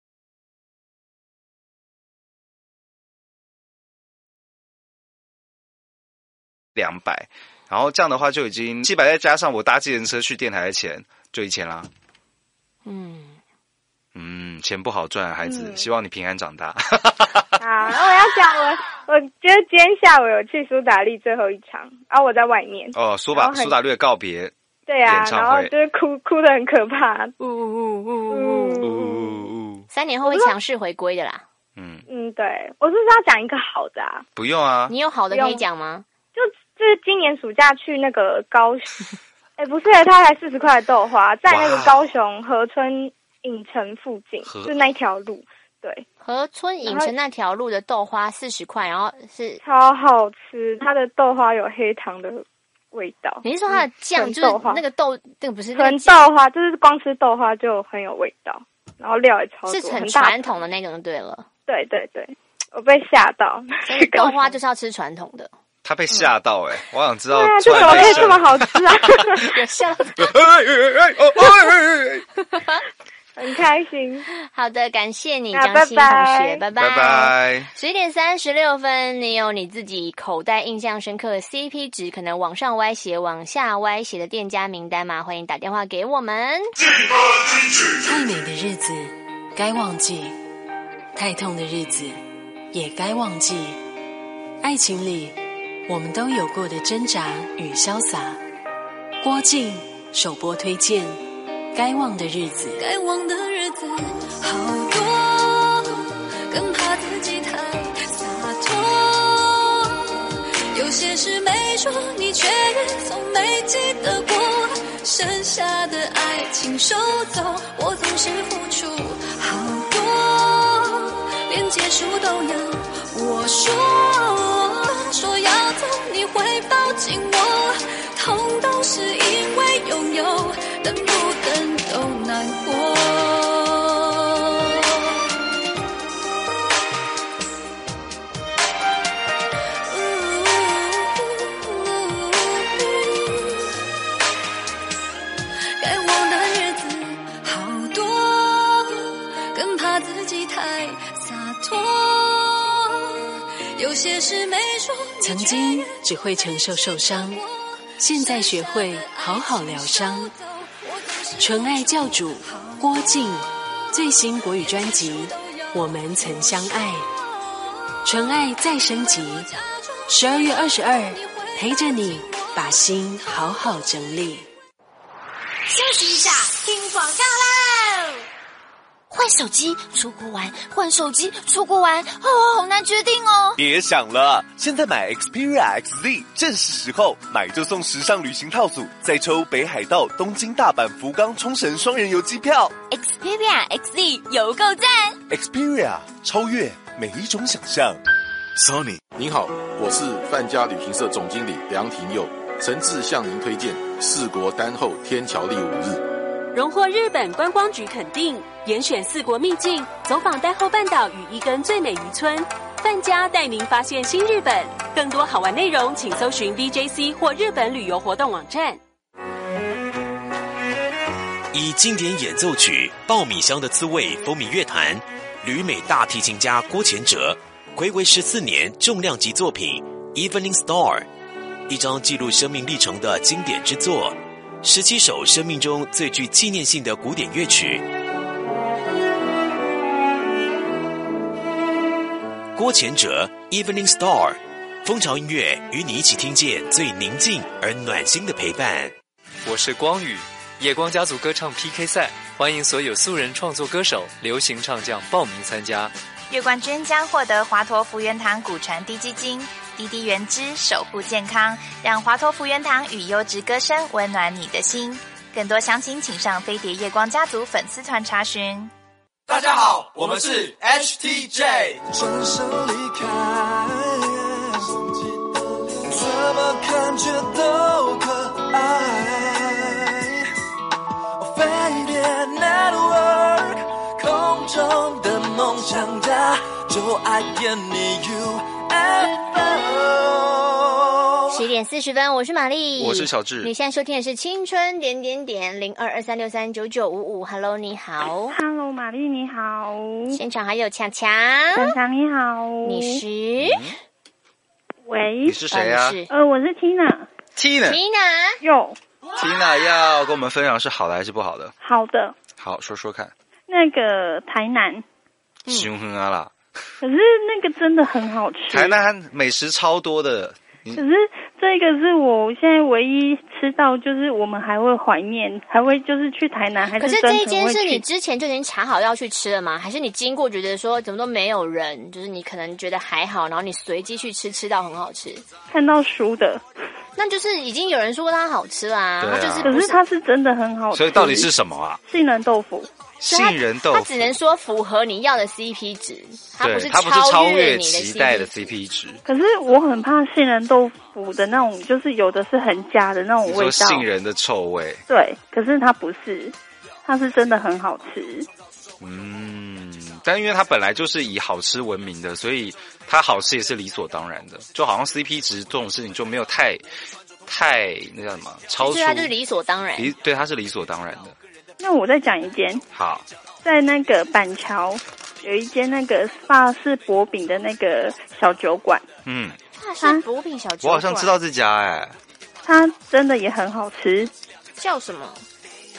两百，然后这样的话就已经七百，再加上我搭计程车去电台的钱，就一千啦。嗯嗯，钱不好赚，孩子，嗯、希望你平安长大。 好，那我要讲我，我觉得今天下午有去苏打绿最后一场，然后我在外面。 哦，苏打苏打绿的告别。 对啊，然后就是哭哭得很可怕，呜呜呜呜呜。三年后会强势回归的啦。 嗯嗯，对，我是不是要讲一个好的啊？ 不用啊， 你有好的可以讲吗？ 就就是今年暑假去那个高雄，哎，不是，它才四十块的豆花，在那个高雄河村影城附近，就那一条路。对， 河村影城那条路的豆花四十块，然后是超好吃，它的豆花有黑糖的味道。 你是说它的酱就是那个豆，那个不是纯豆花，就是光吃豆花就很有味道，然后料也超多， 是很传统的那种就对了。 对对对，我被吓到。 所以豆花就是要吃传统的。 他被吓到哎、欸，我想知道， 对啊，这怎么可以这么好吃啊？ 有吓到。 很开心。 好的，感谢你张欣同学，拜拜。 拜拜。 十一点三十六分，你有你自己口袋印象深刻的 C P 值可能往上歪斜、往下歪斜的店家名单吗？欢迎打电话给我们。 太美的日子该忘记，太痛的日子也该忘记。爱情里，我们都有过的挣扎与潇洒。郭靖首播推荐《该忘的日子》。 该忘的日子好多，更怕自己太洒脱。有些事没说，你却也从没记得过。剩下的爱情收走，我总是付出好多，连结束都要我说。说要走，你会抱紧我，痛都是因为拥有，等不等都难过。该忘的日子好多，更怕自己太洒脱。有些事没说， 曾经只会承受受伤，现在学会好好疗伤。纯爱教主郭靖最新国语专辑《我们曾相爱》，纯爱再升级。十二月二十二，陪着你把心好好整理。 休息一下，听广告喽。 换手机出国玩，换手机出国玩，哦，好难决定哦。 别想了，现在买 Xperia X Z 正是时候，买就送时尚旅行套组，再抽北海道、东京、大阪、福冈、冲绳双人游机票。 Xperia X Z 有够赞 ！Xperia 超越每一种想象。 Sony， 您好，我是范家旅行社总经理梁廷佑，诚挚向您推荐四国丹后天桥立五日。 荣获日本观光局肯定，严选四国秘境，走访丹后半岛与一根最美渔村。范家带您发现新日本，更多好玩内容请搜寻 V J C 或日本旅游活动网站。 以经典演奏曲《爆米香的滋味》风靡乐坛，旅美大提琴家郭前哲睽违十四年重量级作品《Evening Star》，一张记录生命历程的经典之作。十七首生命中最具纪念性的古典乐曲，郭前哲 Evening Star， 蜂巢音乐与你一起听见最宁静而暖心的陪伴。 我是光宇，夜光家族歌唱 P K 赛，欢迎所有素人创作歌手、流行唱将报名参加。 月冠军将获得华佗福源堂骨传滴基金，滴滴原汁守护健康，让华佗福源堂与优质歌声温暖你的心。更多详情请上飞碟夜光家族粉丝团查询。 大家好，我们是 H T J。 转身离开，怎么感觉都可爱。飞碟 Network， 空中的梦想家，就爱点你 U F O。 十点四十分，我是玛丽， 我是小智。 你现在收听的是青春点点点零二二三六三九九五五。Hello， 你好。 Hello， 玛丽你好。 现场还有强强， 强强你好。 你是？嗯、 喂， 你是谁啊？ 呃，我是 Tina。 Tina。 Tina。 有。 Tina 要跟我们分享是好的还是不好的？ 好的。 好，说说看。 那个台南。 凶狠啊啦！ 可是那个真的很好吃。 台南美食超多的。 可是这个是我现在唯一吃到，就是我们还会怀念，还会就是去台南，还是可是这一间是你之前就已经查好要去吃了吗？还是你经过觉得说怎么都没有人，就是你可能觉得还好，然后你随机去吃，吃到很好吃？ 看到书的， 那就是已经有人说过它好吃啦，它、啊、就是可是它是真的很好吃。 所以到底是什么啊？ 杏仁豆腐。 杏仁豆腐， 它只能说符合你要的 C P 值，它不是它不是超越你的期待的 C P 值。 可是我很怕杏仁豆腐的那种，就是有的是很假的那种味道， 杏仁的臭味。 对，可是它不是，它是真的很好吃。 嗯，但因为它本来就是以好吃闻名的，所以它好吃也是理所当然的。就好像 C P 值这种事情就没有太太那叫什么超出， 它就是理所当然。 理对，它是理所当然的。 那我再讲一间， 好， 在那个板桥有一间那个法式薄饼的那个小酒馆， 嗯， 法式薄饼小酒馆， 我好像知道这家哎、欸， 它真的也很好吃， 叫什么？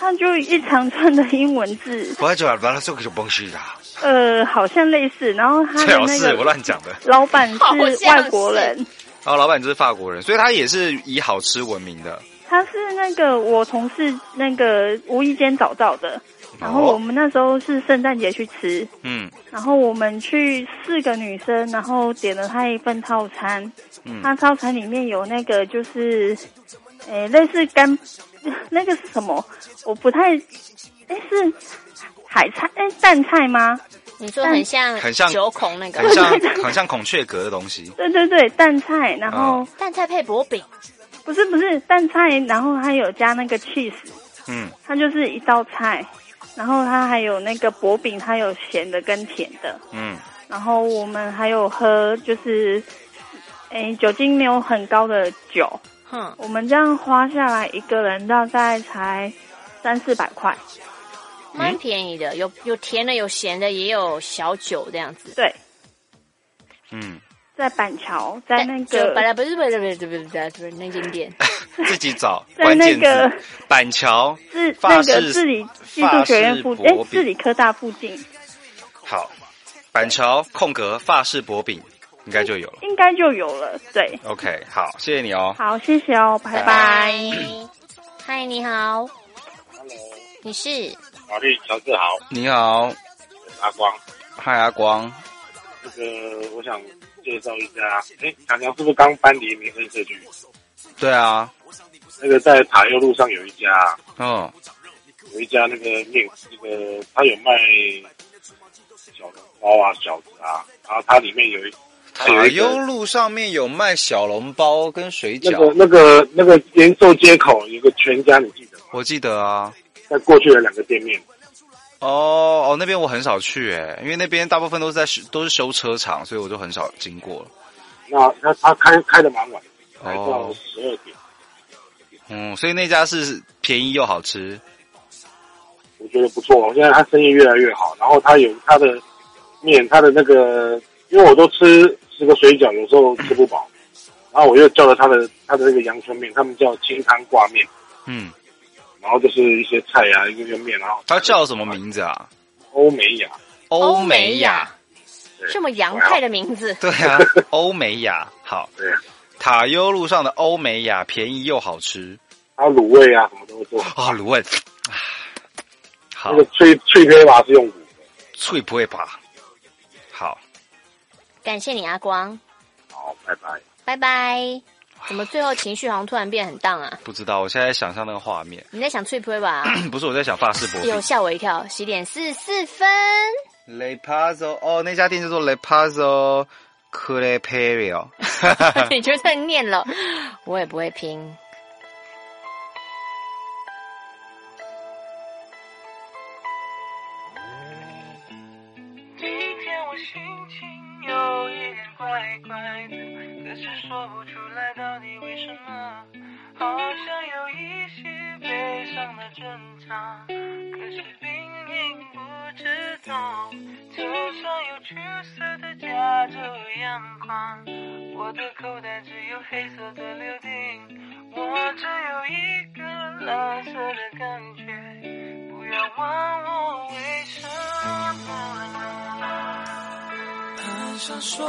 它就一长串的英文字。 我就把它做个东西啦。 呃，好像类似，然后他的那个我乱讲的， 老板是外国人， 然后老板就是法国人，所以他也是以好吃闻名的。 他是那个我同事那个无意间找到的，然后我们那时候是圣诞节去吃，嗯，然后我们去四个女生，然后点了他一份套餐，嗯，他套餐里面有那个就是，诶，类似干，那个是什么？我不太，诶，是海菜，诶，蛋菜吗？ 你说很像很像九孔那个， 很像很像孔雀蛤的东西。 对对对，蛋菜，然后、 哦、蛋菜配薄饼， 不是不是蛋菜，然后还有加那个 cheese， 嗯，它就是一道菜，然后它还有那个薄饼，它有咸的跟甜的，嗯，然后我们还有喝就是诶酒精没有很高的酒，嗯，我们这样花下来一个人大概才三四百块。 蛮便宜的，有有甜的，有咸的，也有小酒这样子。 对，嗯，在板桥，在那个本来不是不是不是不是不是不是那间店， 自己找在那个板桥是那个治理技术学院附近，哎，治理科大附近。 好，板桥空格法式薄饼应该就有了， 应该就有了。对 ，OK， 好，谢谢你哦。 好，谢谢哦，拜拜。 嗨，你好。你是？ 法律乔治好， 你好， 阿光， 嗨阿光， 这个我想介绍一下，哎，强强是不是刚搬离民生社区？ 对啊， 那个在塔悠路上有一家， 哦， 有一家那个面，那个他有卖小笼包啊、饺子啊，然后它里面有一塔悠路上面有卖小笼包跟水饺， 那个那个那个延寿街口有个全家，你记得吗？ 我记得啊。 在过去的两个店面， 哦哦，那边我很少去诶，因为那边大部分都是在都是修车厂，所以我就很少经过了。 那他他开开的蛮晚，开到十二点。 嗯，所以那家是便宜又好吃， 我觉得不错。现在他生意越来越好，然后他有他的面，他的那个，因为我都吃吃个水饺，有时候吃不饱，然后我又叫了他的他的那个阳春面，他们叫清汤挂面，嗯。然后就是一些菜啊，一个面，然后它叫什么名字啊？ 欧美雅， 欧美雅， 这么洋派的名字。 对啊，欧美雅，好。 对啊， 塔悠路上的欧美雅，便宜又好吃。 还有卤味啊，什么都会做。 啊，卤味，好。 那个脆脆胚吧是用卤的， 脆胚吧。好， 感谢你阿光。 好，拜拜。 拜拜。怎么最后情绪好像突然变很荡啊？ 不知道，我现在想象那个画面。 你在想脆胚吧？ 不是，我在想法式薄饼。 有吓我一跳，十点四十四分。 Le Pazzo 哦，那家店叫做 Le Pazzo Creperio。 你就在念了，我也不会拼。 今天我心情有一点怪怪的。可是说不出来到底为什么，好像有一些悲伤的挣扎，可是并不知道，头上有橘色的加州阳光，我的口袋只有黑色的柳丁，我只有一个蓝色的感觉，不要问我为什么，很想说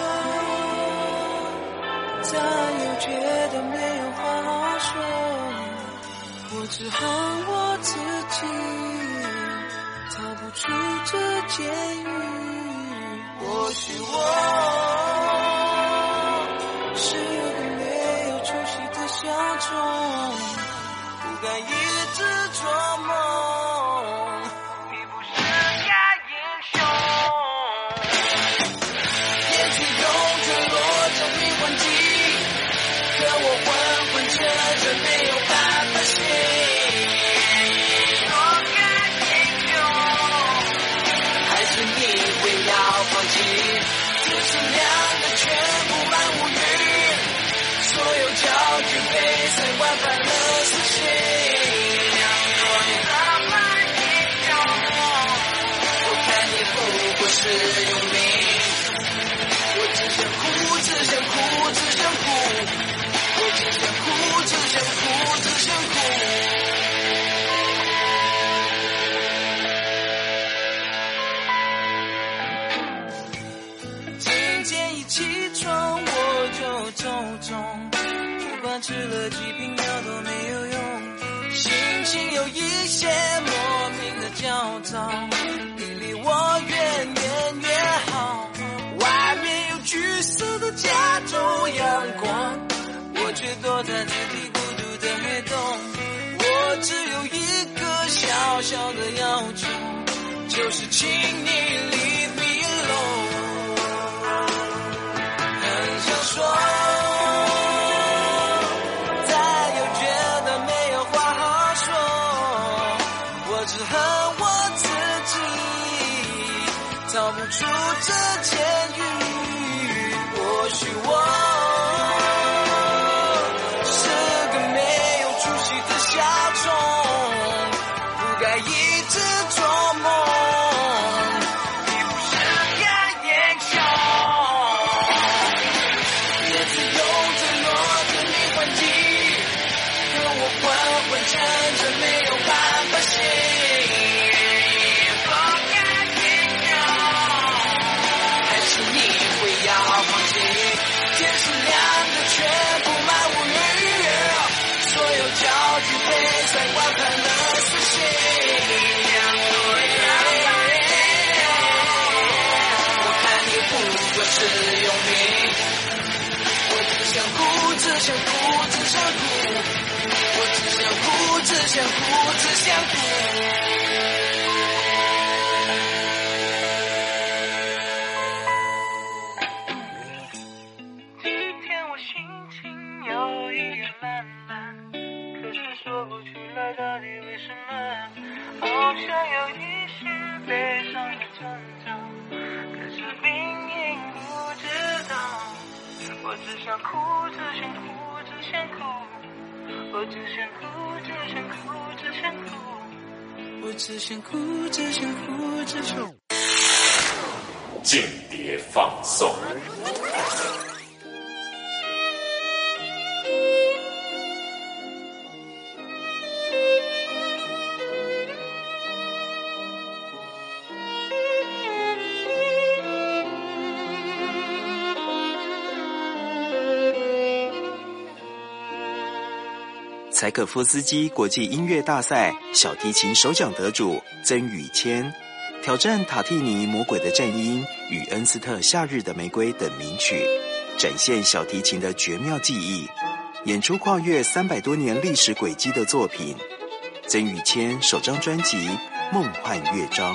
但又觉得没有话好说，我只恨我自己逃不出这监狱。或许我是个没有出息的小虫，不该一直做梦，你不是个英雄。也许用坠落证明顽疾，可我昏昏沉沉没有办法醒，做个英雄，还是你会要放弃？只是两个全部满无语，所有焦距被三万般的死心。说你浪漫英雄，我看你不过是用命，我只想哭，只想哭，只想哭。我只想哭，只想哭，只想哭。 中，不管吃了几瓶药都没有用，心情有一些莫名的焦躁，你离我远远越好，外面有橘色的加州阳光，我却躲在自己孤独的黑洞，我只有一个小小的要求，就是请你 leave me alone。 很想说，再又觉得没有话好说，我只恨我自己逃不出这监狱，或许我是个没有出息的小虫，不该一直做梦，你不是该英雄，叶子有着落着你还击，可我昏昏沉沉没有办法醒，不该英雄，还是你会要放弃，天是亮的却布满乌云，所有焦距被塞观看了死心，我看你不过是用命，我只想哭只想哭只想哭，我只想哭只想哭只想哭。今天我心情有一点懒懒，可是说不出来到底为什么，好像有一些悲伤的征兆，可是明明不知道，我只想哭只想哭只想哭，我只想哭只想哭只想哭，我只想哭只想哭只想哭。 间谍放送。 柴可夫斯基国际音乐大赛小提琴首奖得主曾宇谦，挑战塔蒂尼《魔鬼的战音》与恩斯特《夏日的玫瑰》等名曲，展现小提琴的绝妙技艺，演出跨越三百多年历史轨迹的作品。曾宇谦首张专辑《梦幻乐章》。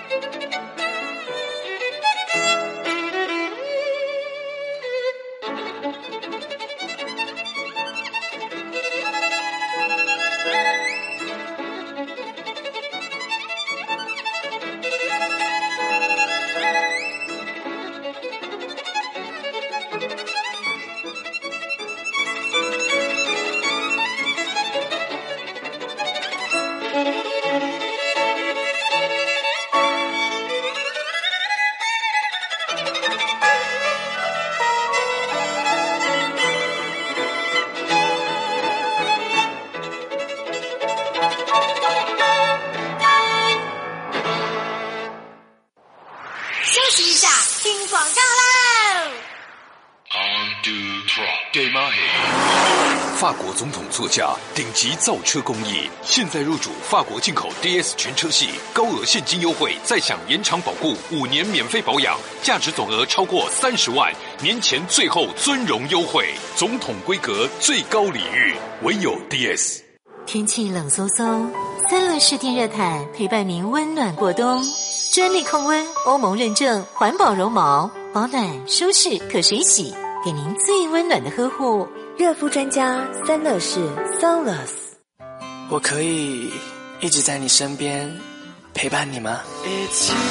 法国总统座驾，顶级造车工艺，现在入主法国进口 D S 全车系，高额现金优惠，再享延长保固，五年免费保养，价值总额超过三十万，年前最后尊荣优惠，总统规格最高礼遇，唯有 D S。 天气冷飕飕，三乐士电热毯陪伴您温暖过冬，专利控温，欧盟认证，环保绒毛，保暖舒适可水洗，给您最温暖的呵护。 热敷专家三乐士 Sunless。 我可以一直在你身边陪伴你吗？ It's you,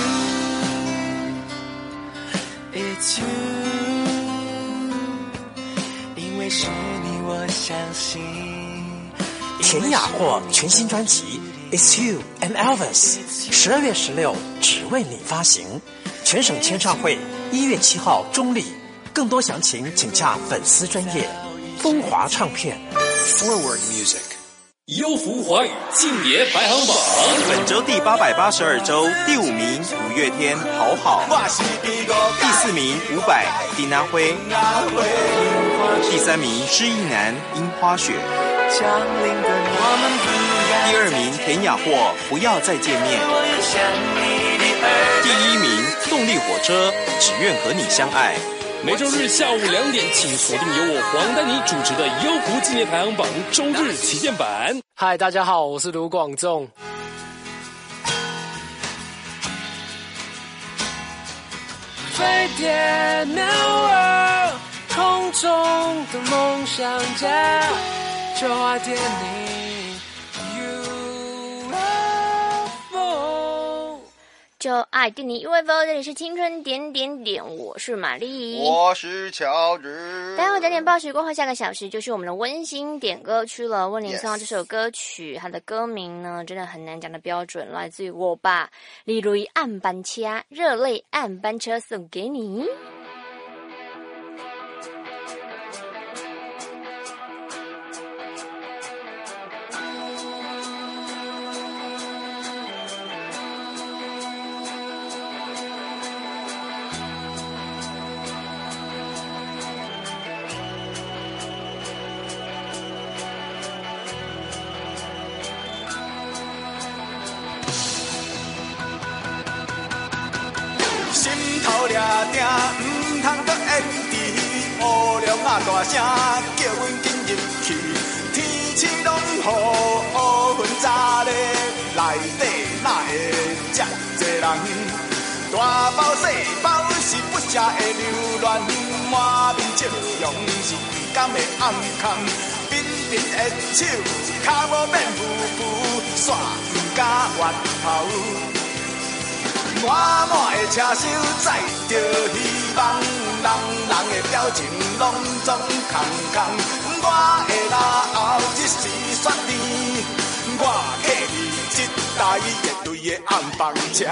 it's you， 因为是你我相信。 田雅霍全新专辑 It's You and Elvis 十二月十六只为你发行，全省签唱会一月七号中立，更多详情请洽粉丝专页风华唱片。 Forward Music。 优福华语庆典排行榜， 本周第八百八十二周第五名五月天好好，第四名伍佰丁阿辉，第三名施易男樱花雪，第二名田雅霍不要再见面，第一名动力火车只愿和你相爱。 每周日下午两点，请锁定由我黄丹妮主持的优福纪念排行榜周日旗舰版。 嗨，大家好，我是卢广仲。飞碟鸟儿，空中的梦想家，就爱点你 U F O。 就爱电你 U F O， 这里是青春点点点，我是玛丽， 我是乔治。 待会点点报时过后，下个小时就是我们的温馨点歌区了。为您送到这首歌曲，它的歌名呢真的很难讲的标准，来自于我爸李如意暗班车，热泪暗班车送给你。 大声叫阮紧入去，天气拢雨，乌云早咧，内底哪会这多人？大包小包是不舍的流乱，满面笑容是不甘的暗空，彬彬的手，脚无免浮浮，煞不敢越头。满满的车厢载着希望，人人的表情拢总空空。我的老后一时雪天，我客去一台绝对的暗房车。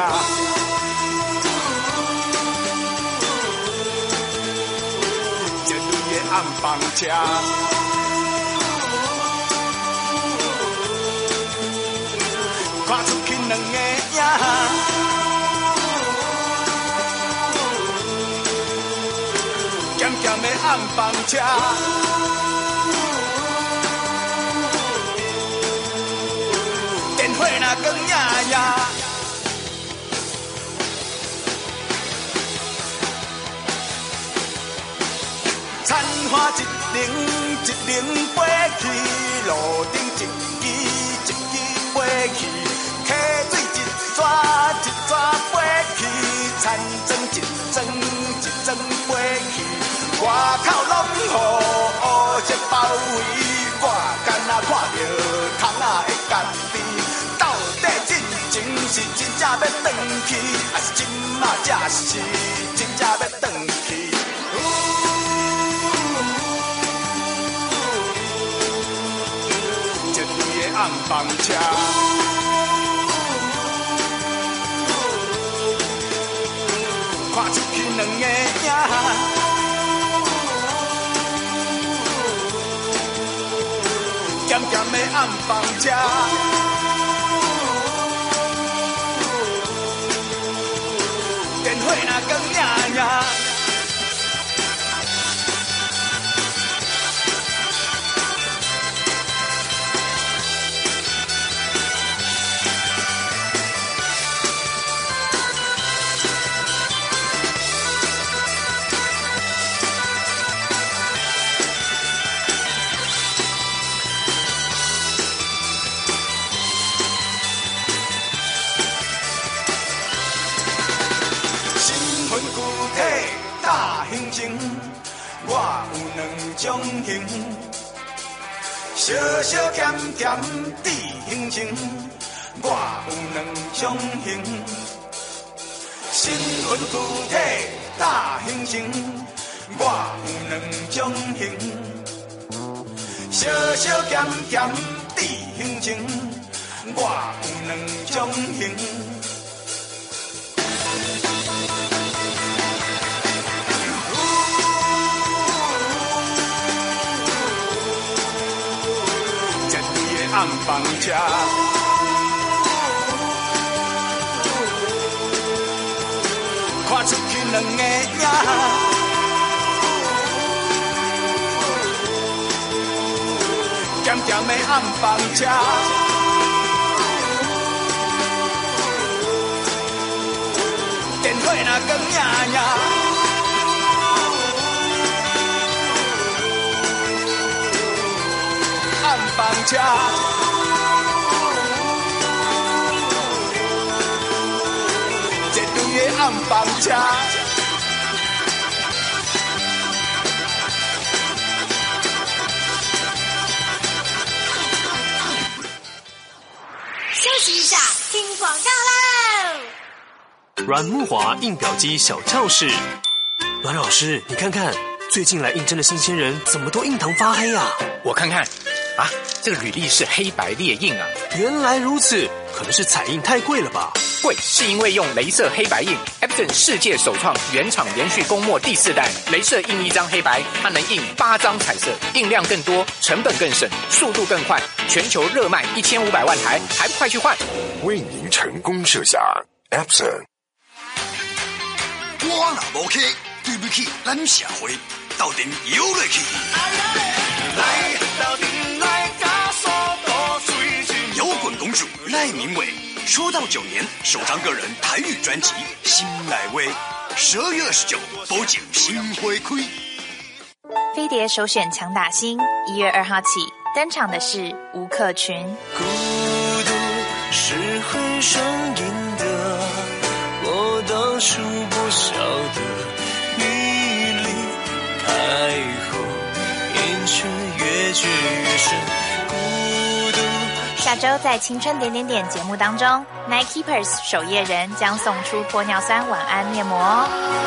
绝对的暗房车。看出去两个影。咸咸的暗房车，电火若光夜夜，残花一零一零飞去，路顶一支一支飞去，溪水一逝一逝飞去，残针一针一针飞去。外口拢雨乌色包围，我干那看着窗仔的家己，到底真情是真正要转去，还是今仔才是真正要转去？绝对的暗房车。看出去两个影。咸咸的暗房车，电火若光夜夜，我有两种型，小小咸咸的形情。我有两种型，身份具体大形情。我有两种型，小小咸咸的形情。我有两种型。暗房放车。看出去两个影，咸咸的暗房车，电火若光影影，暗房车。暗房车， 休息一下，听广告喽。 软木华印表机小教室，阮老师，你看看最近来应征的新鲜人怎么都印堂发黑啊？ 我看看，啊，这个履历是黑白列印啊。 原来如此，可能是彩印太贵了吧？ 贵是因为用雷射黑白印 ，Epson 世界首创原厂连续供墨第四代，雷射印一张黑白，它能印八张彩色，印量更多，成本更省，速度更快，全球热卖一千五百万台，还不快去换？ 为您成功设下 Epson。 我若无去，对不起咱社会，斗阵摇落去。来，斗阵来，加速度水准。摇滚公主赖明伟。出道九年，首张个人台语专辑《心来威》，十二月二十九，保证新花开。 飞碟首选强打星，一月二号起登场的是吴克群。 孤独是会上瘾的，我当初不晓得，你离开后，瘾却越陷越深。 下周在青春点点点节目当中 ，Nikekeepers 守夜人将送出玻尿酸晚安面膜哦。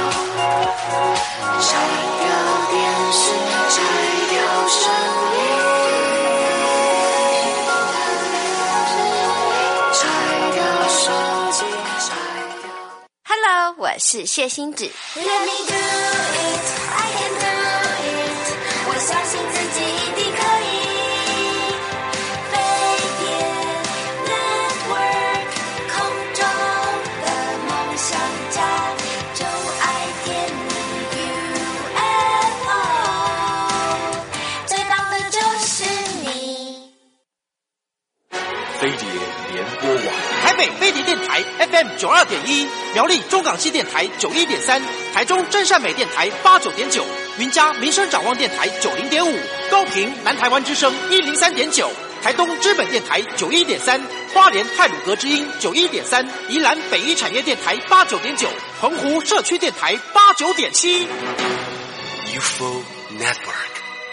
拆掉电视，拆掉声音，拆掉手机，拆掉。 Hello， 我是谢欣芷。Let me do it, I can do it， 我相信自己一定可以。 飞碟联播网，台北飞碟电台 F M 九二点一，苗栗中港西电台九一点三，台中真善美电台八九点九，云嘉民生展望电台九零点五，高屏南台湾之声一零三点九，台东知本电台九一点三，花莲太鲁阁之音九一点三，宜兰北一产业电台八九点九，澎湖社区电台八九点七。 U F O Network。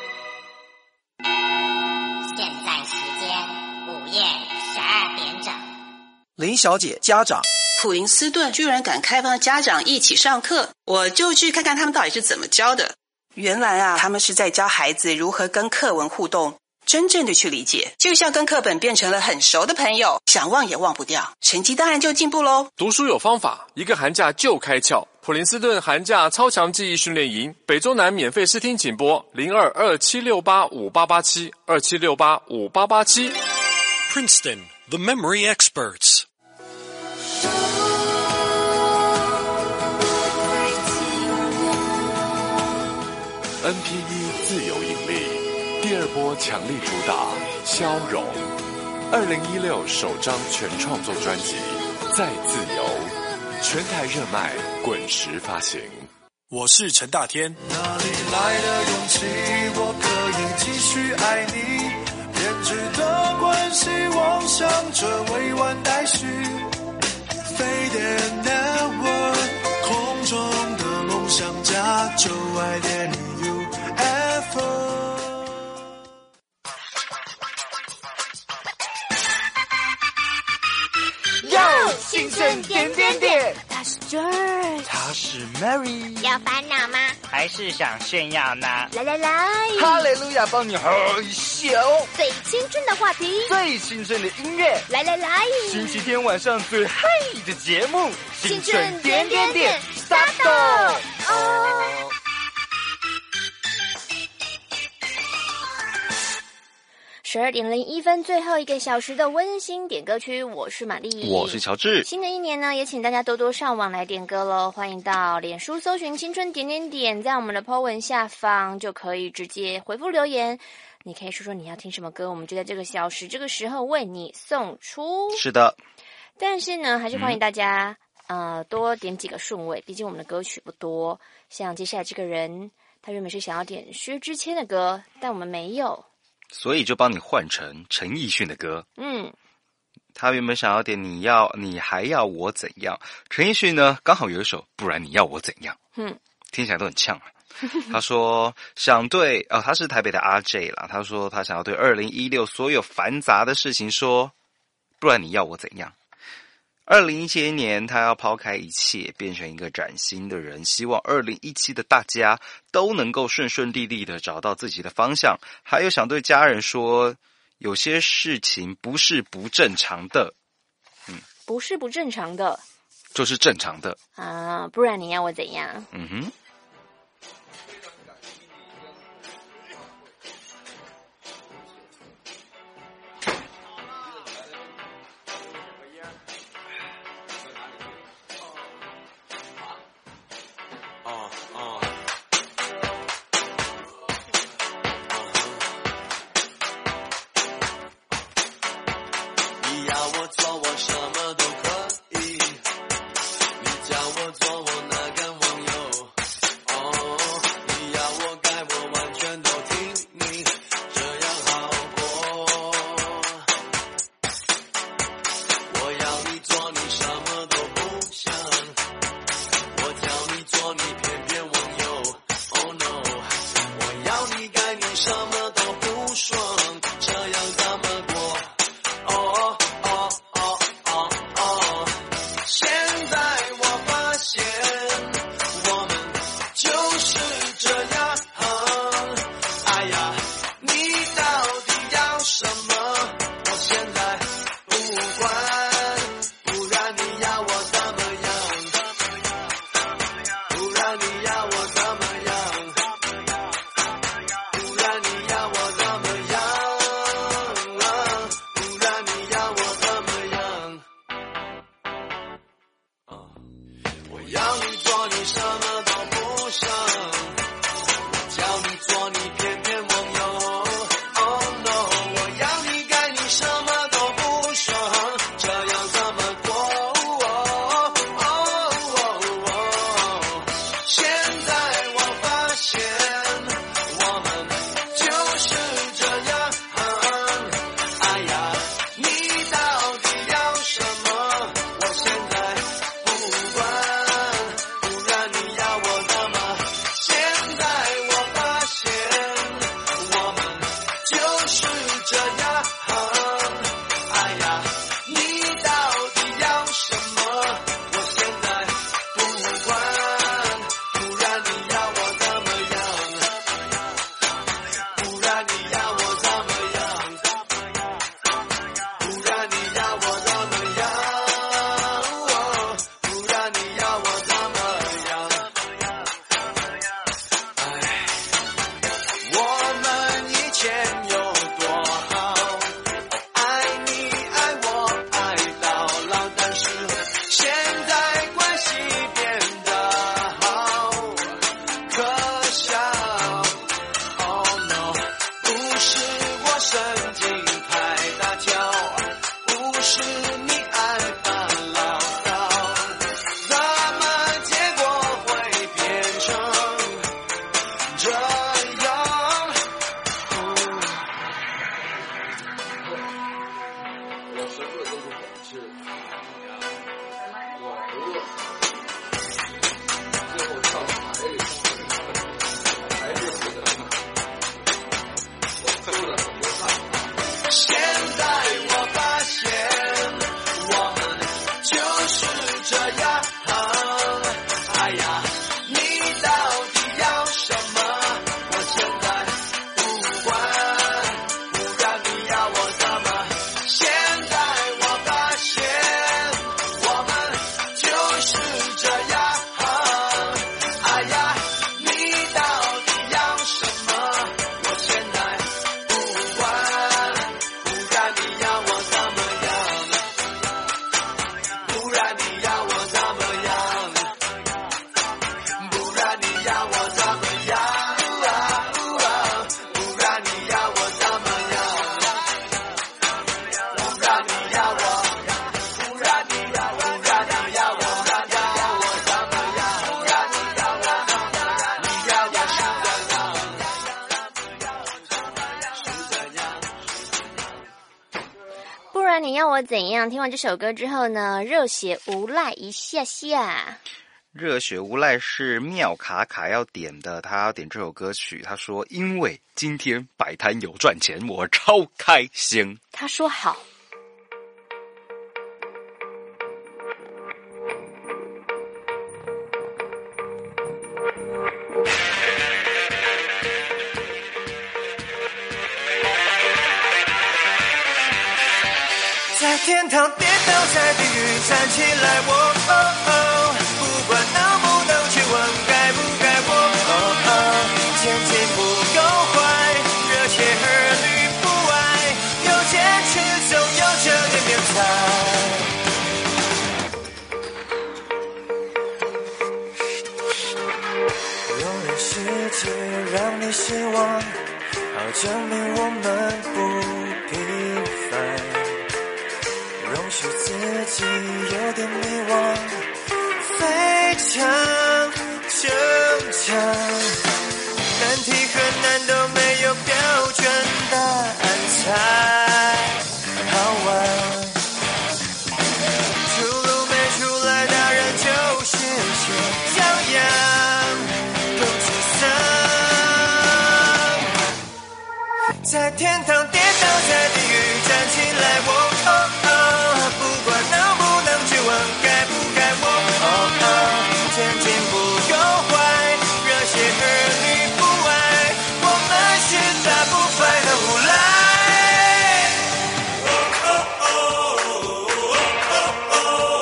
现在时间午夜十二点整。 林小姐，家长。 普林斯顿居然敢开放家长一起上课，我就去看看他们到底是怎么教的。原来啊，他们是在教孩子如何跟课文互动，真正的去理解，就像跟课本变成了很熟的朋友，想忘也忘不掉，成绩当然就进步咯。 读书有方法，一个寒假就开窍。普林斯顿寒假超强记忆训练营，北中南免费试听，请拨零二二七六八五八八七二七六八五八八七。 Princeton, the memory experts。 N P E 自由引力第二波强力主打消融，二零一六首张全创作专辑《再自由》，全台热卖，滚石发行。 我是陈大天。哪里来的勇气，我可以继续爱你，编织的关系妄想着未完待续。飞碟 Network， 空中的梦想家，就爱点你。 青春点点点， 他是 George， 他是 Mary， 要烦恼吗？ 还是想炫耀呢？ 来来来， 哈利路亚帮你害羞。 最青春的话题， 最青春的音乐， 来来来， 星期天晚上最嗨的节目， 青春点点点 ，start！ 哦。 十二点零一分，最后一个小时的温馨点歌区，我是玛丽， 我是乔治。 新的一年呢，也请大家多多上网来点歌喽，欢迎到脸书搜寻青春点点点，在我们的 po 文下方就可以直接回复留言，你可以说说你要听什么歌，我们就在这个小时这个时候为你送出。 是的， 但是呢，还是欢迎大家、嗯、呃多点几个顺位，毕竟我们的歌曲不多。像接下来这个人，他原本是想要点薛之谦的歌，但我们没有， 所以就帮你换成陈奕迅的歌。 嗯， 他原本想要点你要你还要我怎样，陈奕迅呢刚好有一首不然你要我怎样， 嗯， 听起来都很呛啊。他说想对哦，他是台北的 R J 啦。他说他想要对二零一六所有繁杂的事情说，不然你要我怎样。二零一七年，他要抛开一切，变成一个崭新的人。希望二零一七的大家都能够顺顺利利的找到自己的方向。还有想对家人说，有些事情不是不正常的， 嗯，不是不正常的， 就是正常的啊，不然你要我怎样？ 嗯哼。 我要我怎么样？不然你要我怎么样？不然你要我，不然你要我，不然你要我，不然你要我怎么样？不然你要我怎么样？你要我是怎样？ 不然你要我怎样？听完这首歌之后呢，热血无赖一下下。 热血无赖是妙卡卡要点的，他要点这首歌曲。他说：“因为今天摆摊有赚钱，我超开心。” 他说好。 在天堂跌倒，在地狱站起来，我哦哦，不管能不能去问该不该我哦哦，前进不够快，热血儿女不爱，有坚持总有这点点彩。用了世界让你失望，好证明我们不平凡。容许自己有点迷惘，非常正常。难题和难都没有标准答案才好玩。出路没出来，当然就是先张扬更沮丧。在天堂跌倒，在地狱站起来，我哦哦。不管能不能去问该不该我哦哦，前进不够快，热血儿女不爱，我们是大不快的无赖。哦哦哦哦哦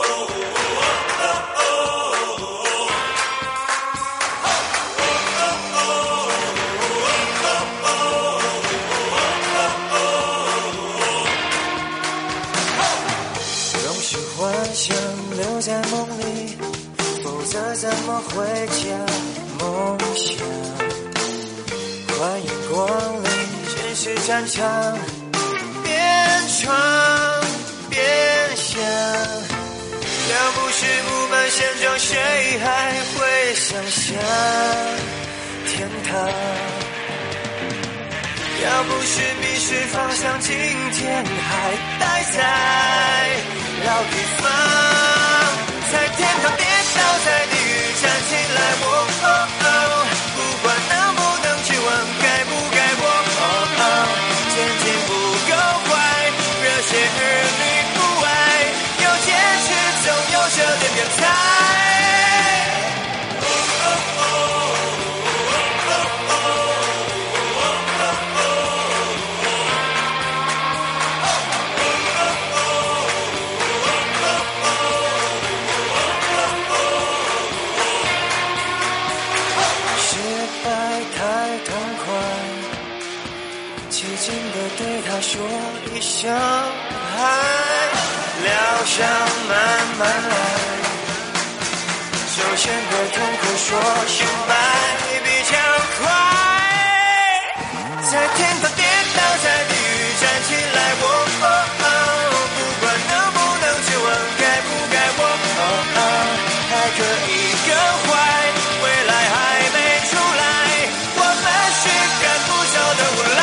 幻想留在梦里，否则怎么会叫梦想？欢迎光临人世战场，边闯边想。要不是布满山庄，谁还会想象天堂？要不是迷失方向，今天还待在老地方。在天堂跌倒，在地狱站起来，我哦哦，不管能不能去问该不该我哦哦，前进不够快，热血儿女不爱，有坚持总有这点点彩。对他说一声嗨，疗伤慢慢来。首先对痛苦说明白比较快。在天堂跌倒，在地狱站起来，我哦哦，不管能不能去问该不该我哦哦，还可以更坏，未来还没出来，我们是赶不走的无赖。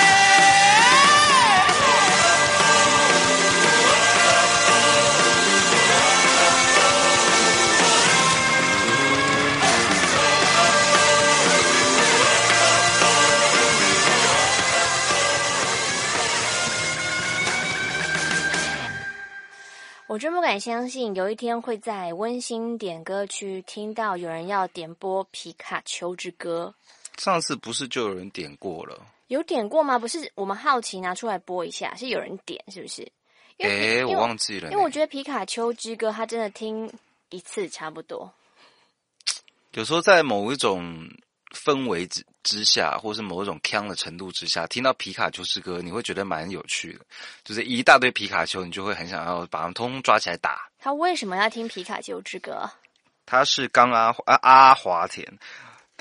我真不敢相信，有一天会在温馨点歌区听到有人要点播皮卡丘之歌。 上次不是就有人点过了？ 有点过吗？不是，我们好奇拿出来播一下，是有人点是不是？ 哎，我忘记了。 因为我觉得皮卡丘之歌，它真的听一次差不多。 有时候在某一种氛围之之下，或是某一种腔的程度之下，听到皮卡丘之歌，你会觉得蛮有趣的。就是一大堆皮卡丘，你就会很想要把它们通通抓起来打。 他为什么要听皮卡丘之歌？ 他是刚阿阿阿华田，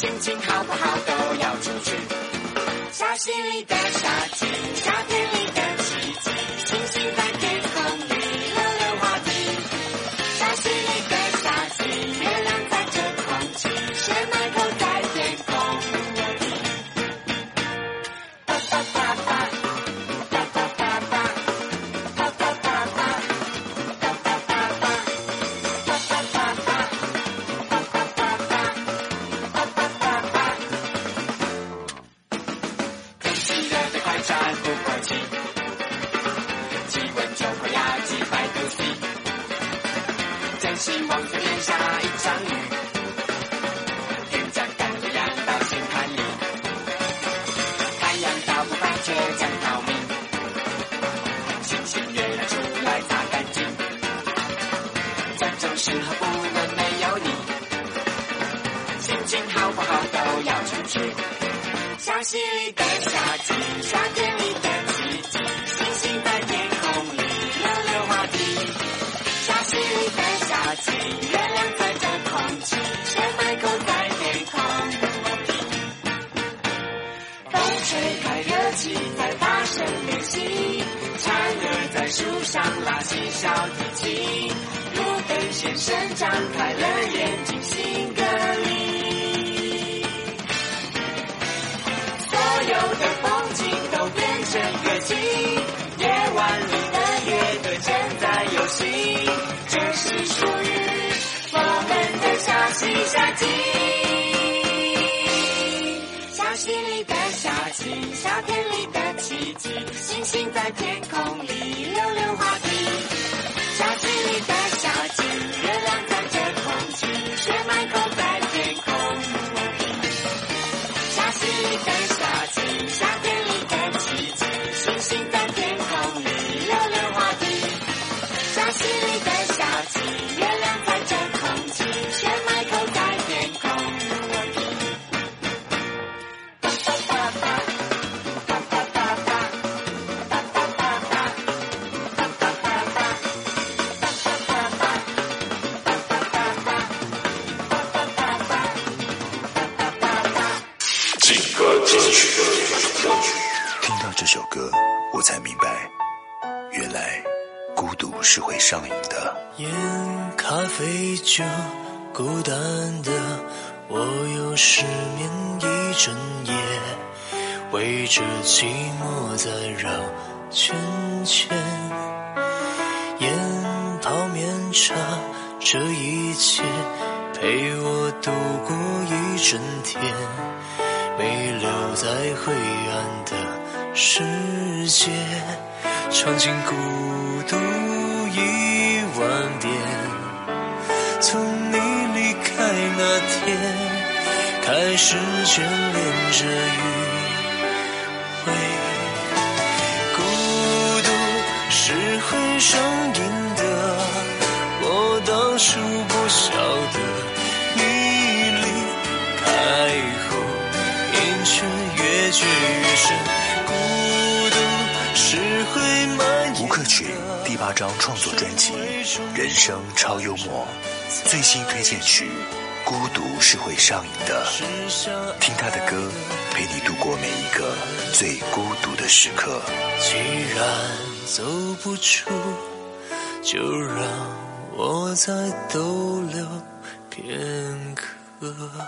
心情好不好都要出去。沙溪里的夏季，夏天里的奇迹，星星在天空里溜溜滑梯。沙溪里的夏季，月亮在这空气，雪埋头在天空落地。叭叭叭叭，叭叭叭叭，叭叭叭叭，叭叭叭叭，叭叭叭叭。转不过气，气温就快要几百度 C， 真希望在天下一场雨，天将干了阳到心坎里，太阳到不白却将逃命，星星月亮出来擦干净，这种时候不能没有你，心情好不好都要出去。沙溪里的夏季，夏天里的奇迹，星星在天空里溜溜滑梯。沙溪里的夏季，月亮在这空气，雪埋口在天空落地。风吹开热气在大声练习，蝉儿在树上拉起小提琴，路灯先生张开了眼睛，新歌里。所有的风景都变成乐器，夜晚里的乐队正在游戏，这是属于我们的沙溪夏季。沙溪里的夏季，夏天里的奇迹，星星在天空里溜溜滑梯。沙溪里的夏季，月亮在这空气，雪埋口在天空落地。沙溪里的夏季，夏天里的奇迹，星星在天空里溜溜滑梯。沙溪里的夏季，月亮在这空气，雪埋口在天空落地。叭叭叭叭，叭叭叭叭，叭叭叭叭，叭叭叭叭，叭叭叭叭，叭叭叭叭，叭叭叭叭，叭叭叭叭。 劲歌金曲，听到这首歌，我才明白，原来孤独是会上瘾的。 烟咖啡酒，孤单的我又失眠一整夜，围着寂寞在绕圈圈。烟泡面茶，这一切陪我度过一整天，没留在灰暗的世界，尝尽孤独一万遍。从你离开那天，开始眷恋着余味。孤独是会上瘾的，我当初不晓得，你离开后瘾却越嚼越深，孤独是会蔓延。 吴克群第八张创作专辑《人生超幽默》最新推荐曲《孤独是会上瘾的》，听他的歌，陪你度过每一个最孤独的时刻。 既然走不出，就让我再逗留片刻。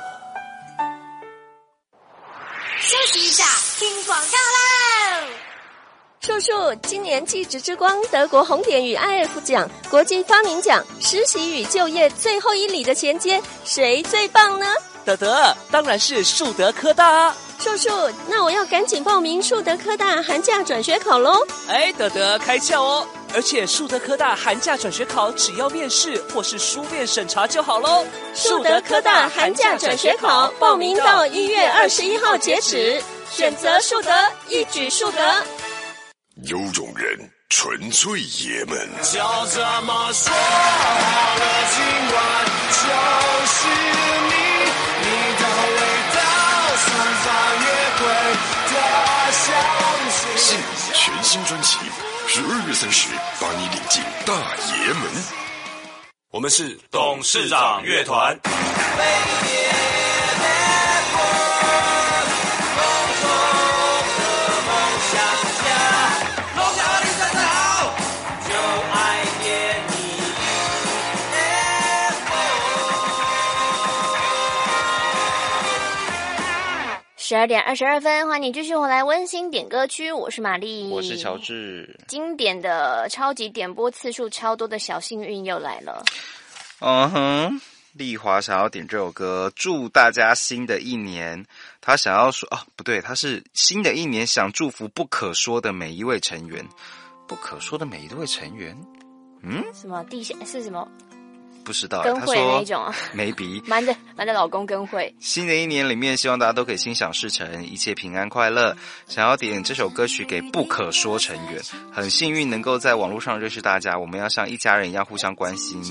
休息一下，听广告喽！ 叔叔，今年技职之光德国红点与 I F 奖、国际发明奖、实习与就业最后一里的衔接，谁最棒呢？ 德德，当然是树德科大啊！ 叔叔，那我要赶紧报名树德科大寒假转学考喽！ 哎，德德开窍哦！而且树德科大寒假转学考只要面试或是书面审查就好喽。 树德科大寒假转学考报名到一月二十一号截止，选择树德，一举树德。 有种人纯粹爷们， 就这么说好了，今晚就是你，你的味道散发约会的香气。 信全新专辑，十二月三十，把你领进大爷们。 我们是董事长乐团。 飞碟十二点二十二分，欢迎你继续回来温馨点歌区，我是玛丽， 我是乔治。 经典的超级点播次数超多的小幸运又来了。 嗯哼，丽华想要点这首歌，祝大家新的一年。他想要说，哦，不对，他是新的一年想祝福不可说的每一位成员，不可说的每一位成员。嗯， 什么地下是什么？ 不知道， 跟会那一种啊 ，maybe 瞒着瞒着老公跟会。 新的一年里面，希望大家都可以心想事成，一切平安快乐。想要点这首歌曲给不可说成员，很幸运能够在网络上认识大家，我们要像一家人一样互相关心。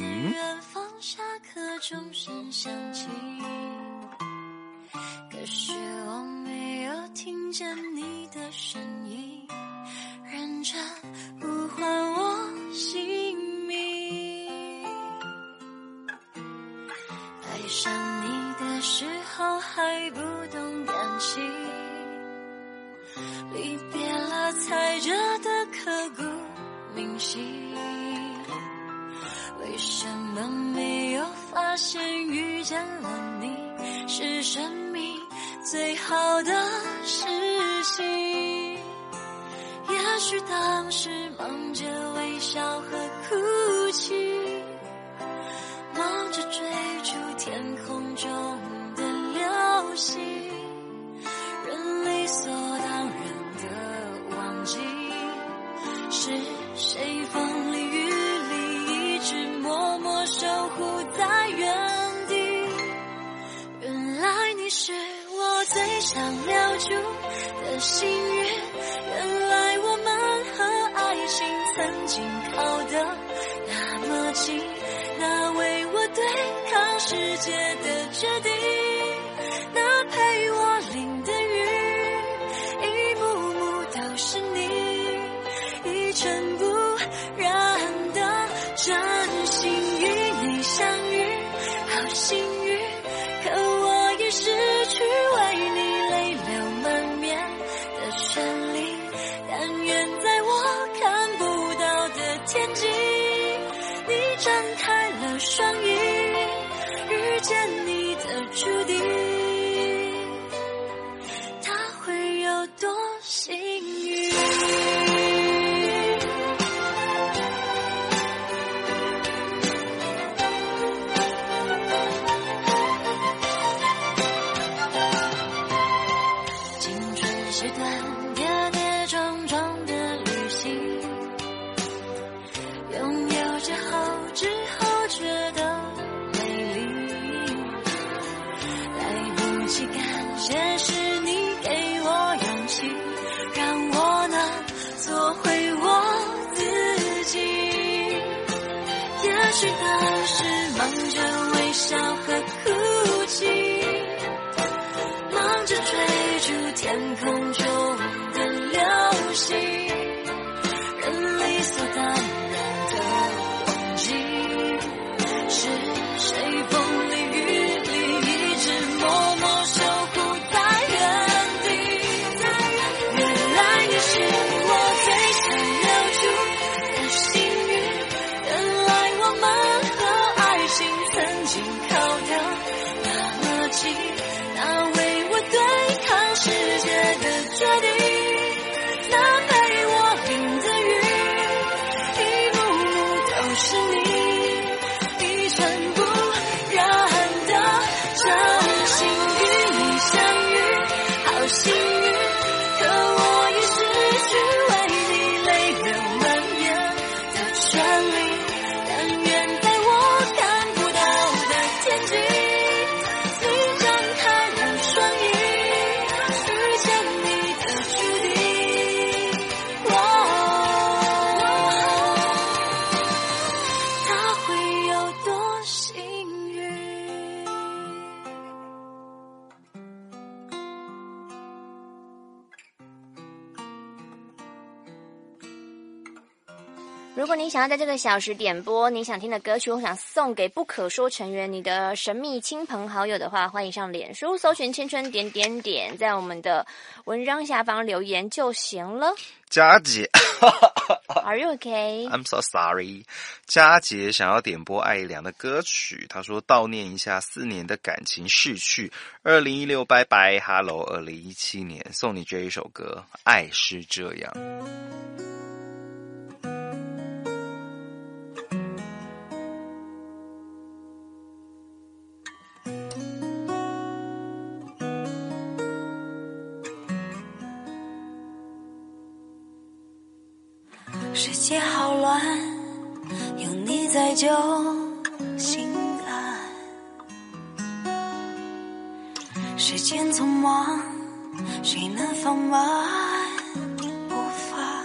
可是我没有听见你的声音，认真呼唤我姓名。爱上你的时候还不懂感情，离别了才觉得刻骨铭心。为什么没有发现遇见了你是生命最好的事情？也许当时忙着微笑和哭泣，忙着追逐天空中的流星，人理所当然的忘记是谁风里雨里一直默默守护在原地。原来你是我最想留住的幸运，原来我们和爱情曾经靠得那么近，那为我对抗世界的决定，那陪我淋的雨，一幕幕都是你，一尘不染的真心与你相遇，好幸运，可我已失去为你泪流满面的权利，但愿在我看不到的天际，你张开了双翼，遇见你的注定，他会有多幸运？青春是段跌跌撞撞的旅行，拥有之后之后觉得美丽，来不及感谢是你给我勇气，让我能做回我自己。也许当时忙着微笑和哭泣，忙着追逐天空中的流星，人理所当然的忘记是谁风里雨里一直默默守护在原地。原来你是我最想留住的幸运，原来我们和爱情曾经靠得那么近，那为我对抗世界的决定，那陪我淋的雨，一幕幕都是你，一尘不染的真心与你相遇，好幸运，可我已失去为你泪流满面的权利，但愿在我看不到的天际，你张如果你想要在这个小时点播你想听的歌曲，或想送给不可说成员你的神秘亲朋好友的话，欢迎上脸书搜寻青春点点点，在我们的文章下方留言就行了。 佳杰 Are you okay? I'm so sorry. 佳杰想要点播艾怡良的歌曲，他说悼念一下四年的感情逝去，二零一六拜拜 Hello 二零一七年，送你这一首歌《爱是这样》。 世界好乱，有你在就心安。时间匆忙，谁能放慢步伐？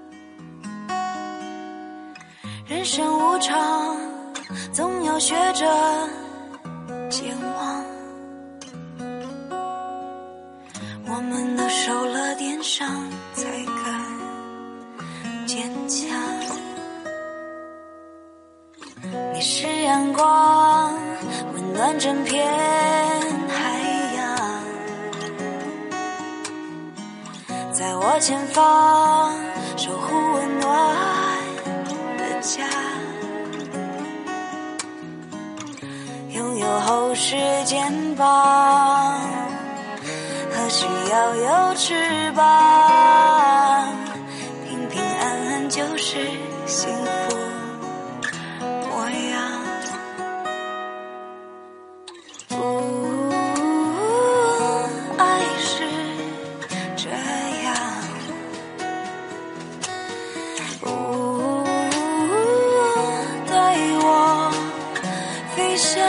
人生无常，总要学着健忘。我们都受了点伤，才敢坚强。你是阳光，温暖整片海洋，在我前方守护温暖的家，拥有厚实肩膀，何须要有翅膀？就是幸福模样。呜，爱是这样。呜，带我飞翔。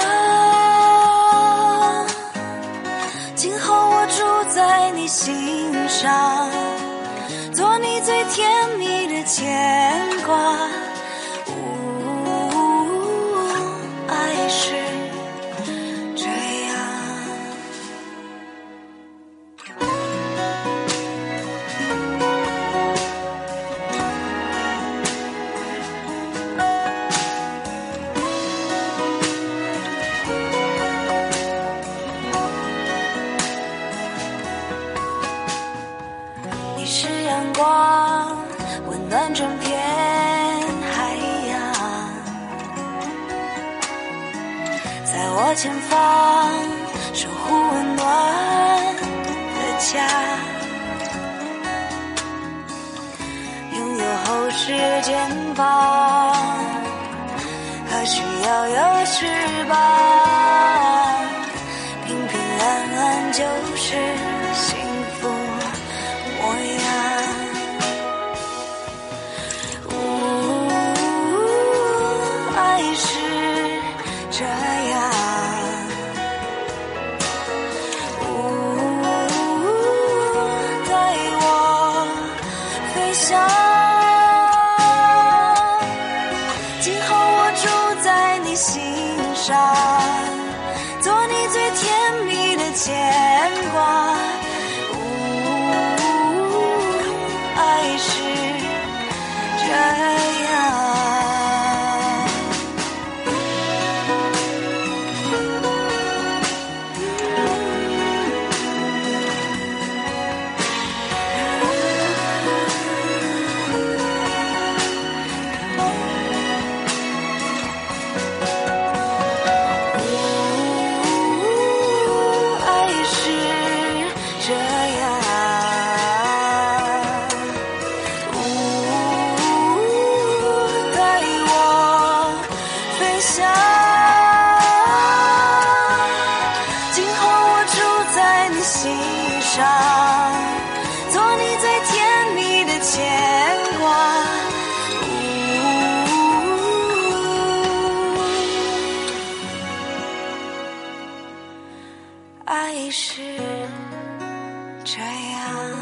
今后我住在你心上，做你最甜蜜的牵挂。呜，爱是这样。你是阳光，温暖整片海洋，在我前方守护温暖的家，拥有厚实肩膀，何须要有翅膀？平平安安就是幸福模样。这样，呜，带我飞翔。今后我住在你心上，做你最甜蜜的牵挂。呜，爱是这样。爱是这样，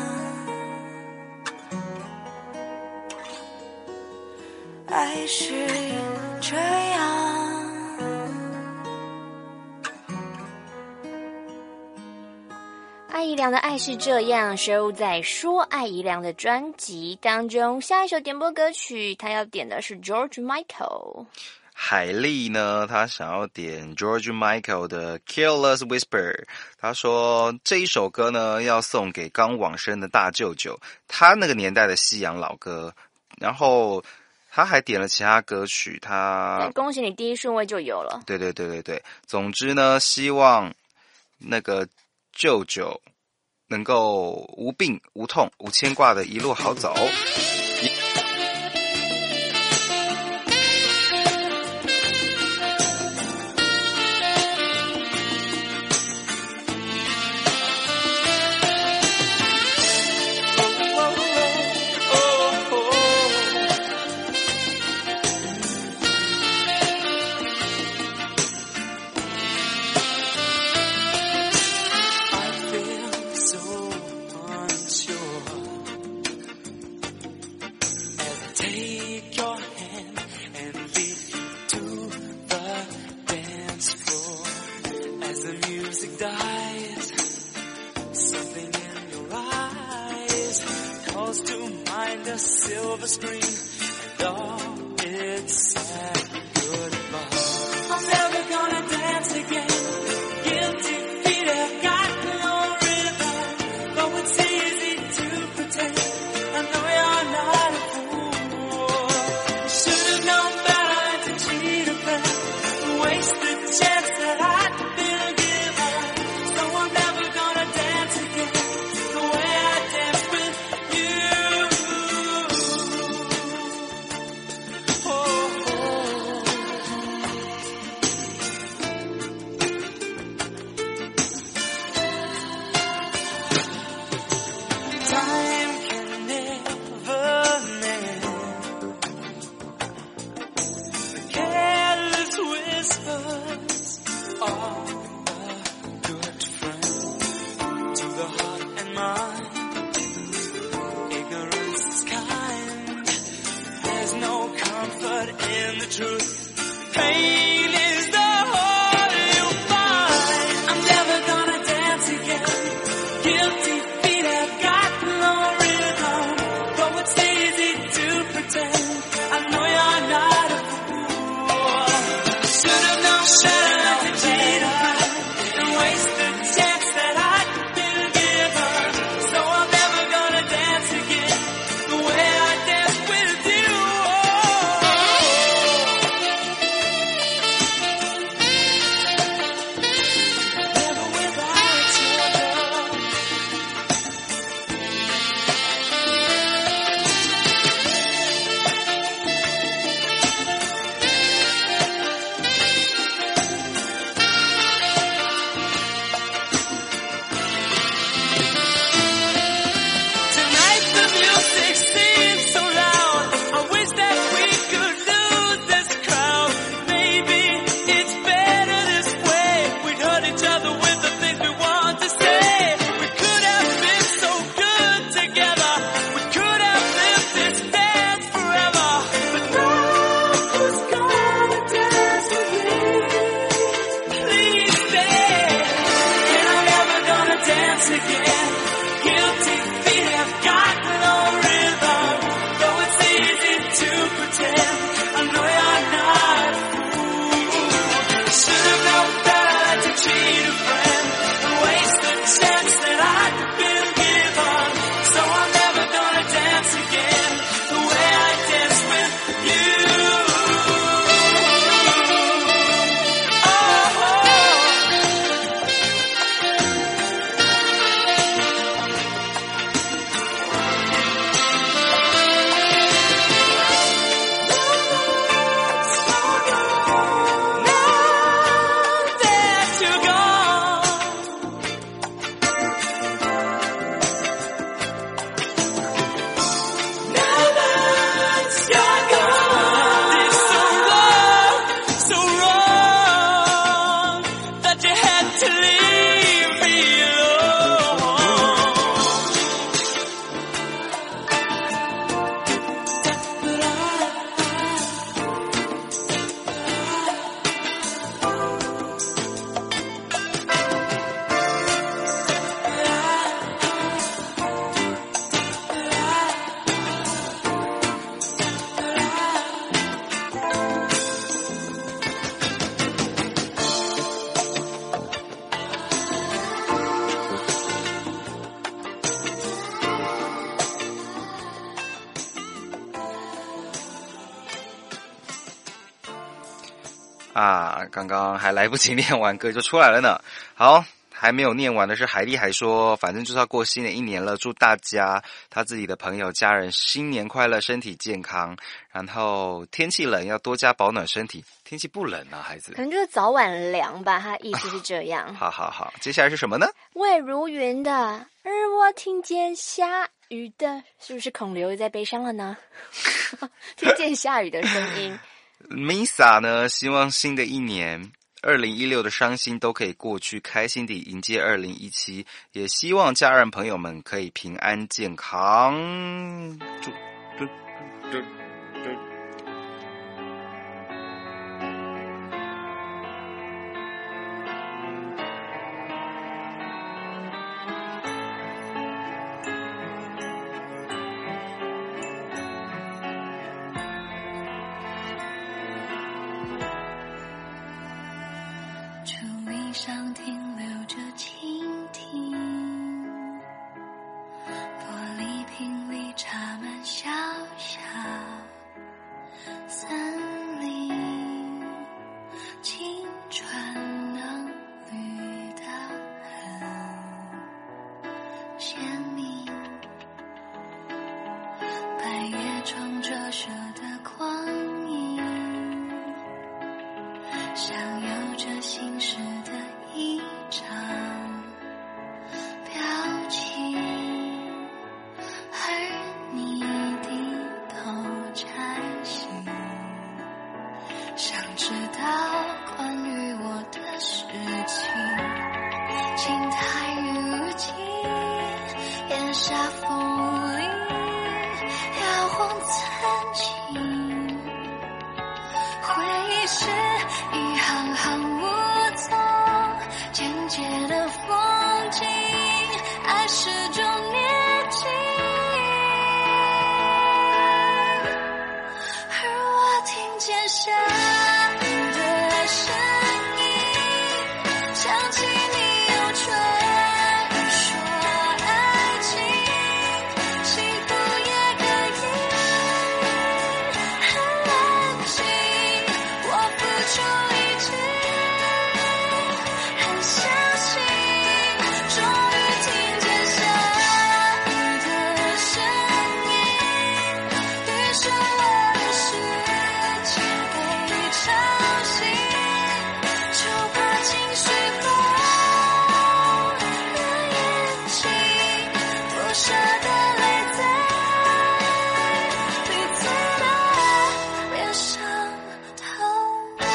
爱是这样， 爱艾怡良的爱是这样收录在《说艾怡良》的专辑当中。下一首点播歌曲，他要点的是 George Michael。 海莉呢，她想要点 George Michael 的 Careless Whisper。她说这一首歌呢要送给刚往生的大舅舅，他那个年代的西洋老歌。然后他还点了其他歌曲，他恭喜你第一顺位就有了。 对对对对对，总之呢，希望那个舅舅能够无病无痛无牵挂的一路好走。 啊，刚刚还来不及念完歌就出来了呢。好，还没有念完的是海蒂还说，反正就是要过新的一年了，祝大家他自己的朋友家人新年快乐，身体健康。然后天气冷要多加保暖身体，天气不冷啊，孩子。 可能就是早晚凉吧，他意思是这样。 好好好，接下来是什么呢？ 魏如云的，而我听见下雨的，是不是孔刘在悲伤了呢？听见下雨的声音。 Misa 呢，希望新的一年二零一六的伤心都可以过去，开心地迎接二零一七，也希望家人朋友们可以平安健康。祝祝祝祝上停留着蜻蜓，玻璃瓶里插满小小森林，青春能绿得很鲜明，白叶窗折射的光影，像有着心事的一张表情，而你低头摘星，想知道关于我的事情，青苔如今檐下风铃摇晃曾经，回忆是一行行无简洁的风景，爱始终年轻，而我听见下雨的声音，想起你用唇语说爱情，幸福也可以很安静，我付出一切，相信，终于听见下雨的声音，于是我的世界被吵醒，就怕情绪放了眼睛，多少的泪在彼此的脸上透明。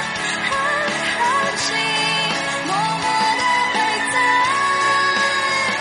默默地陪在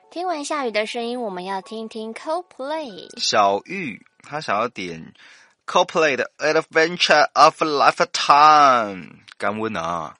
听完下雨的声音，我们要听听 Coldplay。 小玉他想要点 Coldplay 的 Adventure of a Lifetime， 干温啊！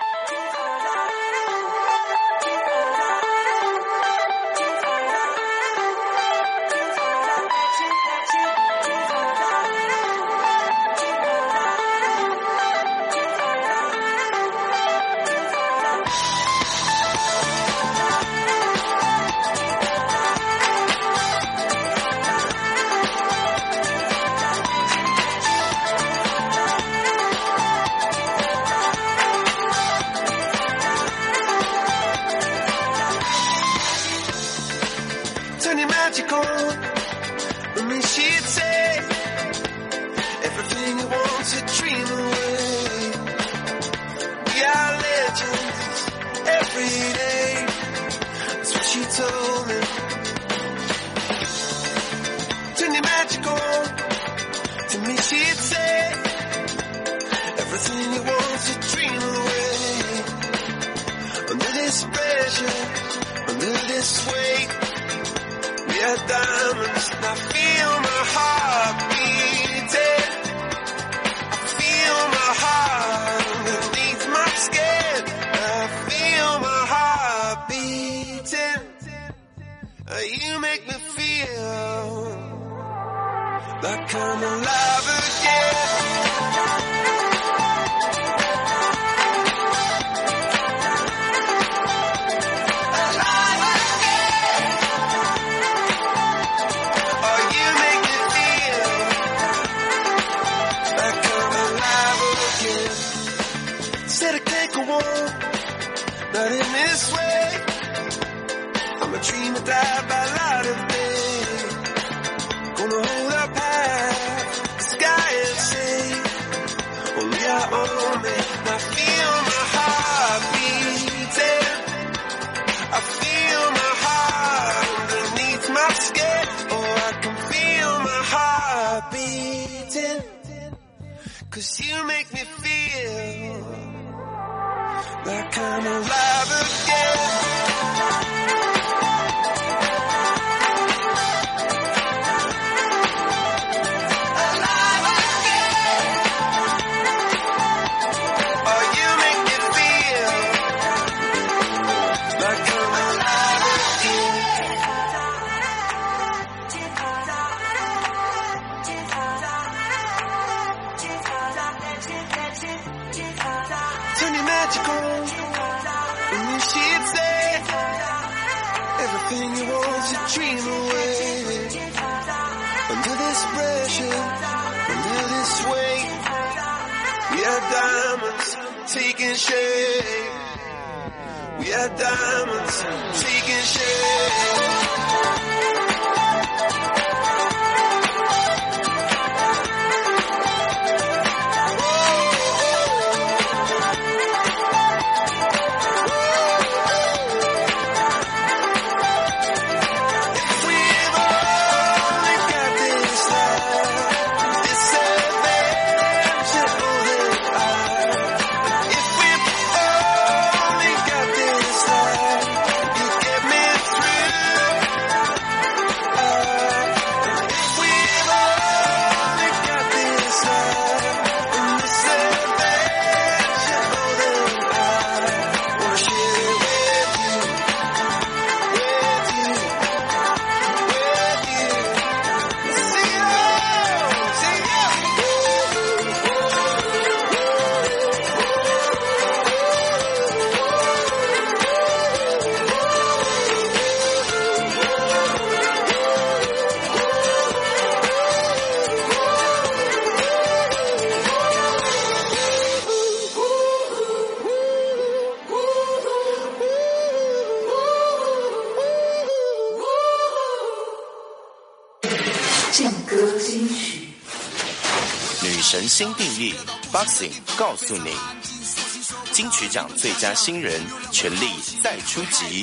新定义 Boxing 告诉你，金曲奖最佳新人全力再出击。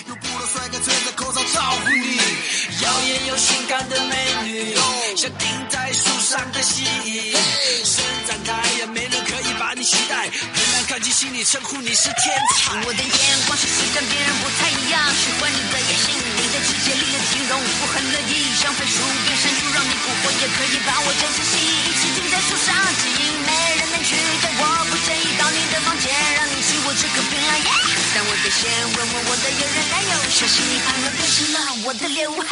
耀眼又性感的美女，像钉在树上的蜥蜴，伸展开也没人可以把你取代，很难看清心里称呼你是天才。我的眼光是跟别人不太一样，喜欢你的野性，你的直接令人形容，我很乐意像飞鼠变身术，让你蛊惑，也可以把我真实吸一起钉在树上，基因没人能取代，我不介意到你的房间，让你吸我这个病啊耶！但我得先问问我的有人男友，小心你判断变成了我的猎物。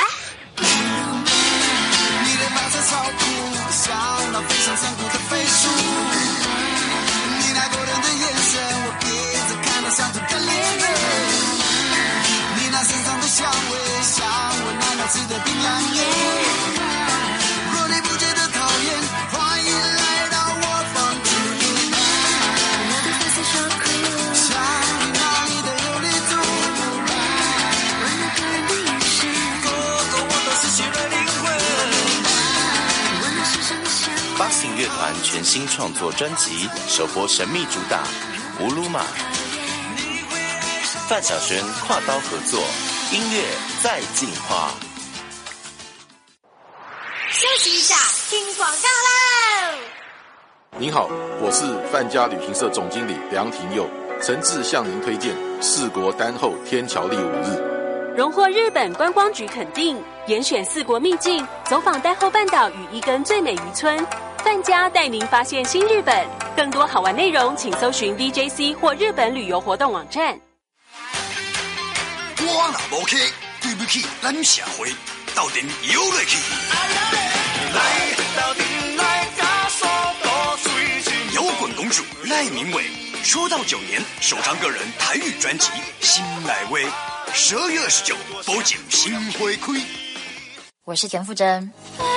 你的马车超酷，像那非常残酷的飞鼠。你那过人的眼神，我憋着看到想吐的脸人。你那身上的香味，像我那要吃的槟榔叶。若你不觉得讨厌，欢迎来到我房间。我的粉色小可像你那里的有力度。我那个人的眼神，个个我都失去了灵魂。 Boxing 乐团全新创作专辑首播神秘主打《乌鲁玛》，范晓萱跨刀合作，音乐再进化。 休息一下，听广告喽！ 您好，我是范家旅行社总经理梁廷佑，诚挚向您推荐四国丹后天桥立五日。 荣获日本观光局肯定，严选四国秘境，走访丹后半岛与伊根最美渔村。范家带您发现新日本，更多好玩内容请搜寻 V J C 或日本旅游活动网站。 我若无去，对不起咱社会，斗阵摇落去。来，斗阵来，加速度水准。摇滚公主赖明伟出道九年，首张个人台语专辑《心来威》，十二月二十九，保证新花开。 我是田馥甄。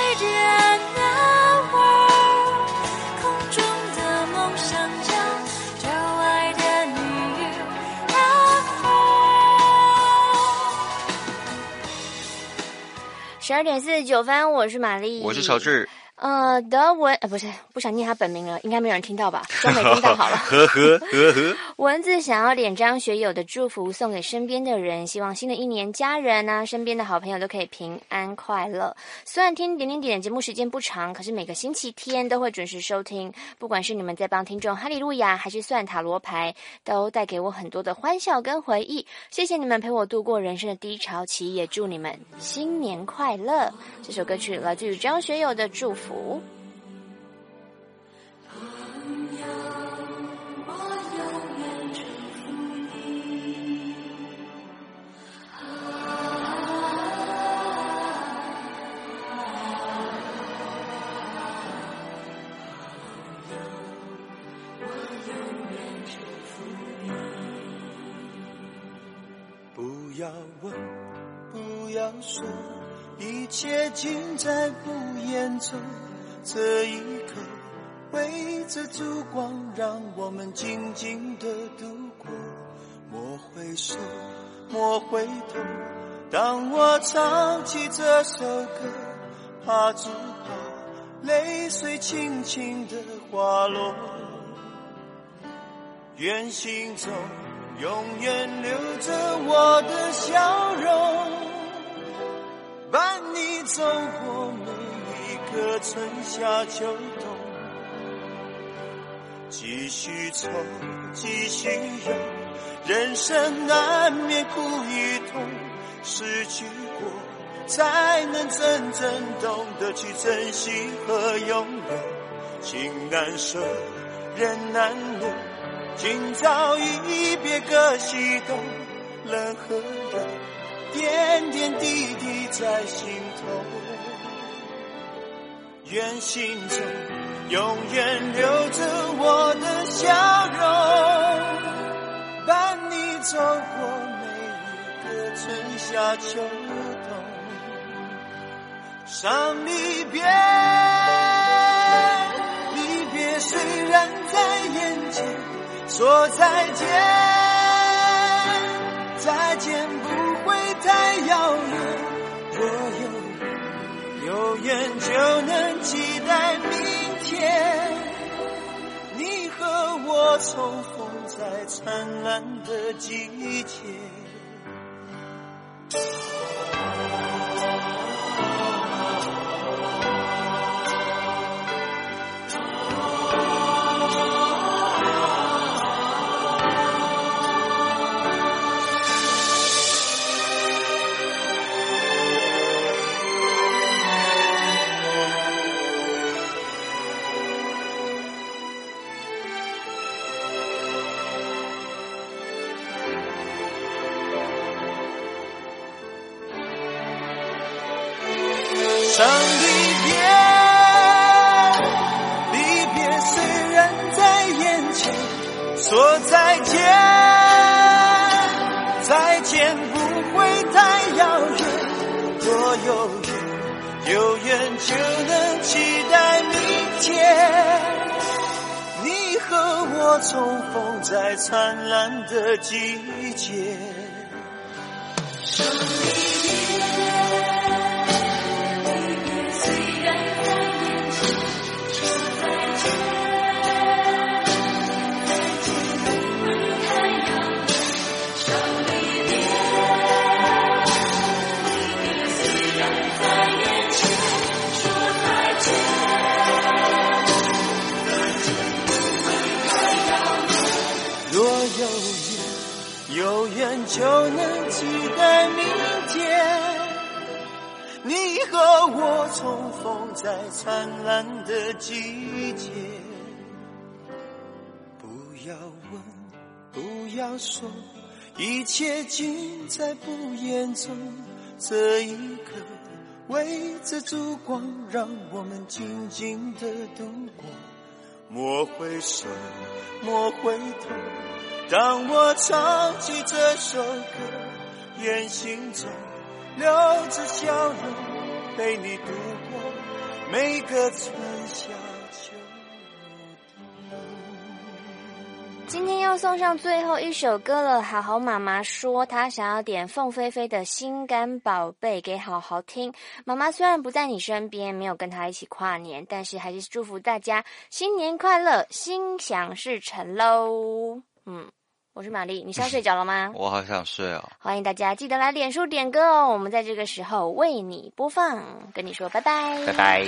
十二点四十九分，我是玛丽， 我是乔治。 呃，德文呃不是不想念他本名了，应该没有人听到吧？装没听到好了。 呵呵呵呵。 文字想要点张学友的祝福送给身边的人，希望新的一年家人啊，身边的好朋友都可以平安快乐。虽然听点点点的节目时间不长，可是每个星期天都会准时收听。不管是你们在帮听众哈利路亚，还是算塔罗牌，都带给我很多的欢笑跟回忆。谢谢你们陪我度过人生的低潮期，也祝你们新年快乐。这首歌曲来自于张学友的祝福。 不要问，不要说，一切尽在不言中。这一刻，围着烛光，让我们静静地度过。莫回首，莫回头，当我唱起这首歌，怕只怕泪水轻轻地滑落。愿心中永远留着我的笑容，伴你走过每一个春夏秋冬。继续愁，继续忧，人生难免苦与痛，失去过才能真正懂得去珍惜和拥有。情难舍，人难留，今朝一别各西东，人和人点点滴滴在心头。愿心中永远留着我的笑容，伴你走过每一个春夏秋冬。伤离别，离别虽然在眼前，说再见，再见不会太遥远。若有有缘就能期待明天，你和我重逢在灿烂的季节。 伤离别，离别虽然在眼前，说再见，再见不会太遥远，多有缘，有缘就能期待明天，你和我重逢在灿烂的季节。伤离有缘就能期待明天，你和我重逢在灿烂的季节。不要问，不要说，一切尽在不言中。这一刻，围着烛光，让我们静静的度过。莫回首，莫回头，当我唱起这首歌，眼心中留着笑容，陪你度过每个春夏秋冬。 今天要送上最后一首歌了，好好妈妈说她想要点凤飞飞的心肝宝贝给好好听。妈妈虽然不在你身边，没有跟她一起跨年，但是还是祝福大家新年快乐，心想事成喽。嗯，我是玛丽，你是要睡着了吗？ 我好想睡哦。 欢迎大家记得来脸书点歌哦，我们在这个时候为你播放，跟你说拜拜， 拜拜。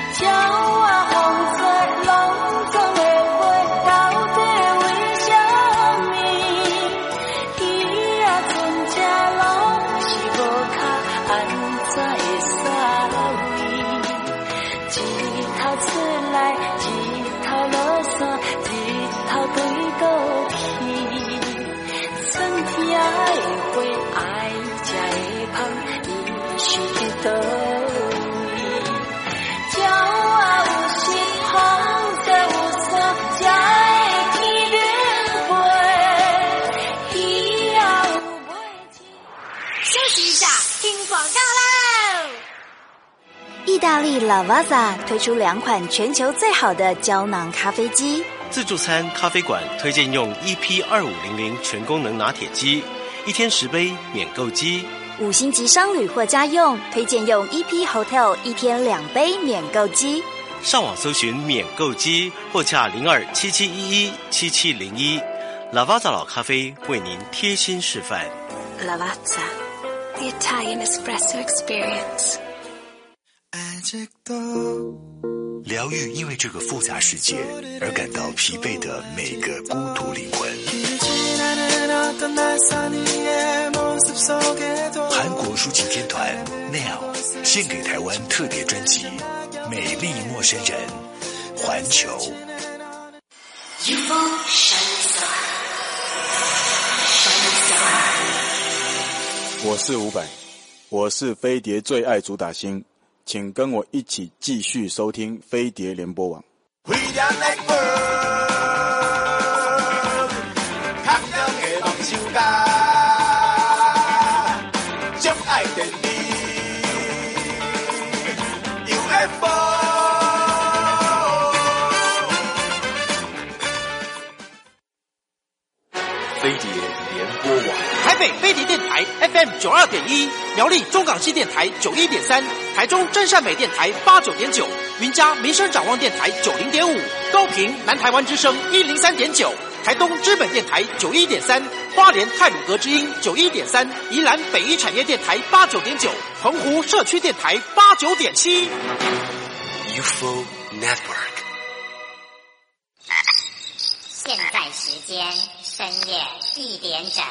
叫我风吹浪总会飞到底为什一头出来，一头落山，一头对倒去。春天的花爱吃的香，你是伫倒位？鸟啊有心，风在有伞，才会去轮回。鱼啊有尾巴。 休息一下，听广告喽。 意大利 Lavazza 推出两款全球最好的胶囊咖啡机。 自助餐咖啡馆推荐用 E P 二五零零全功能拿铁机，一天十杯免购机。 五星级商旅或家用推荐用 E P Hotel 一天两杯免购机。 上网搜寻免购机或洽零二七七一一七七零一。Lavazza 老咖啡为您贴心示范。 Lavazza, the Italian espresso experience. 疗愈因为这个复杂世界而感到疲惫的每个孤独灵魂。韩国抒情天团 Nail 献给台湾特别专辑《美丽陌生人》，环球。 U F O Shining Star, Shining Star。 我是伍佰，我是飞碟最爱主打星。请跟我一起继续收听飞碟联播网。 飞碟联播网， 台北飞碟电台 F M 九二点一，苗栗中港西电台九一点三，台中真善美电台八九点九，云嘉民生展望电台九零点五，高屏南台湾之声一零三点九，台东知本电台九一点三，花莲太鲁阁之音九一点三，宜兰北一产业电台八九点九，澎湖社区电台八九点七。 U F O Network。 现在时间深夜一点整。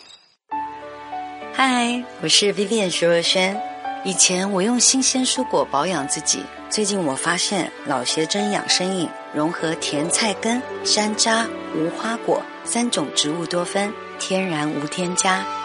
嗨，我是 Vivian 徐若瑄。以前我用新鲜蔬果保养自己，最近我发现老协珍养生饮融合甜菜根、山楂、无花果三种植物多酚，天然无添加，